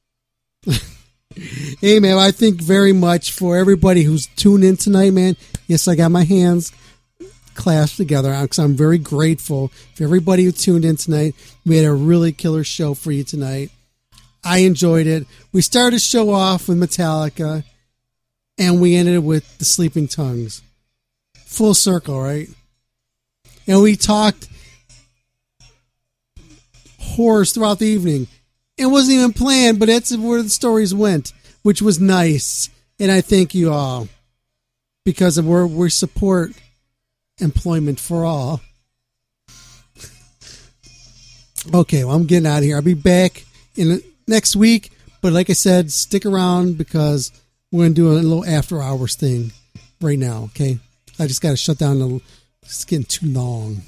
Hey, man, I thank very much for everybody who's tuned in tonight, man. Yes, I got my hands clasped together because I'm very grateful for everybody who tuned in tonight. We had a really killer show for you tonight. I enjoyed it. We started the show off with Metallica, and we ended it with the Sleeping Tongues. Full circle, right? And we talked horrors throughout the evening. It wasn't even planned, but that's where the stories went, which was nice. And I thank you all because of where we support employment for all. Okay, well, I'm getting out of here. I'll be back in next week, but like I said, stick around because we're going to do a little after hours thing right now, okay? I just got to shut down the... It's getting too long.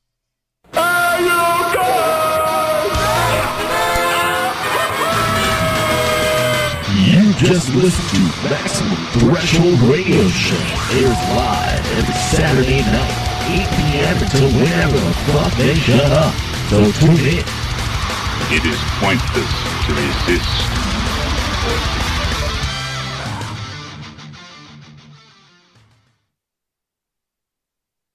You just listened to Maximum Threshold Radio Show. Airs live every Saturday night, eight p.m. until whenever the fuck they shut up. So tune in. It is pointless to resist.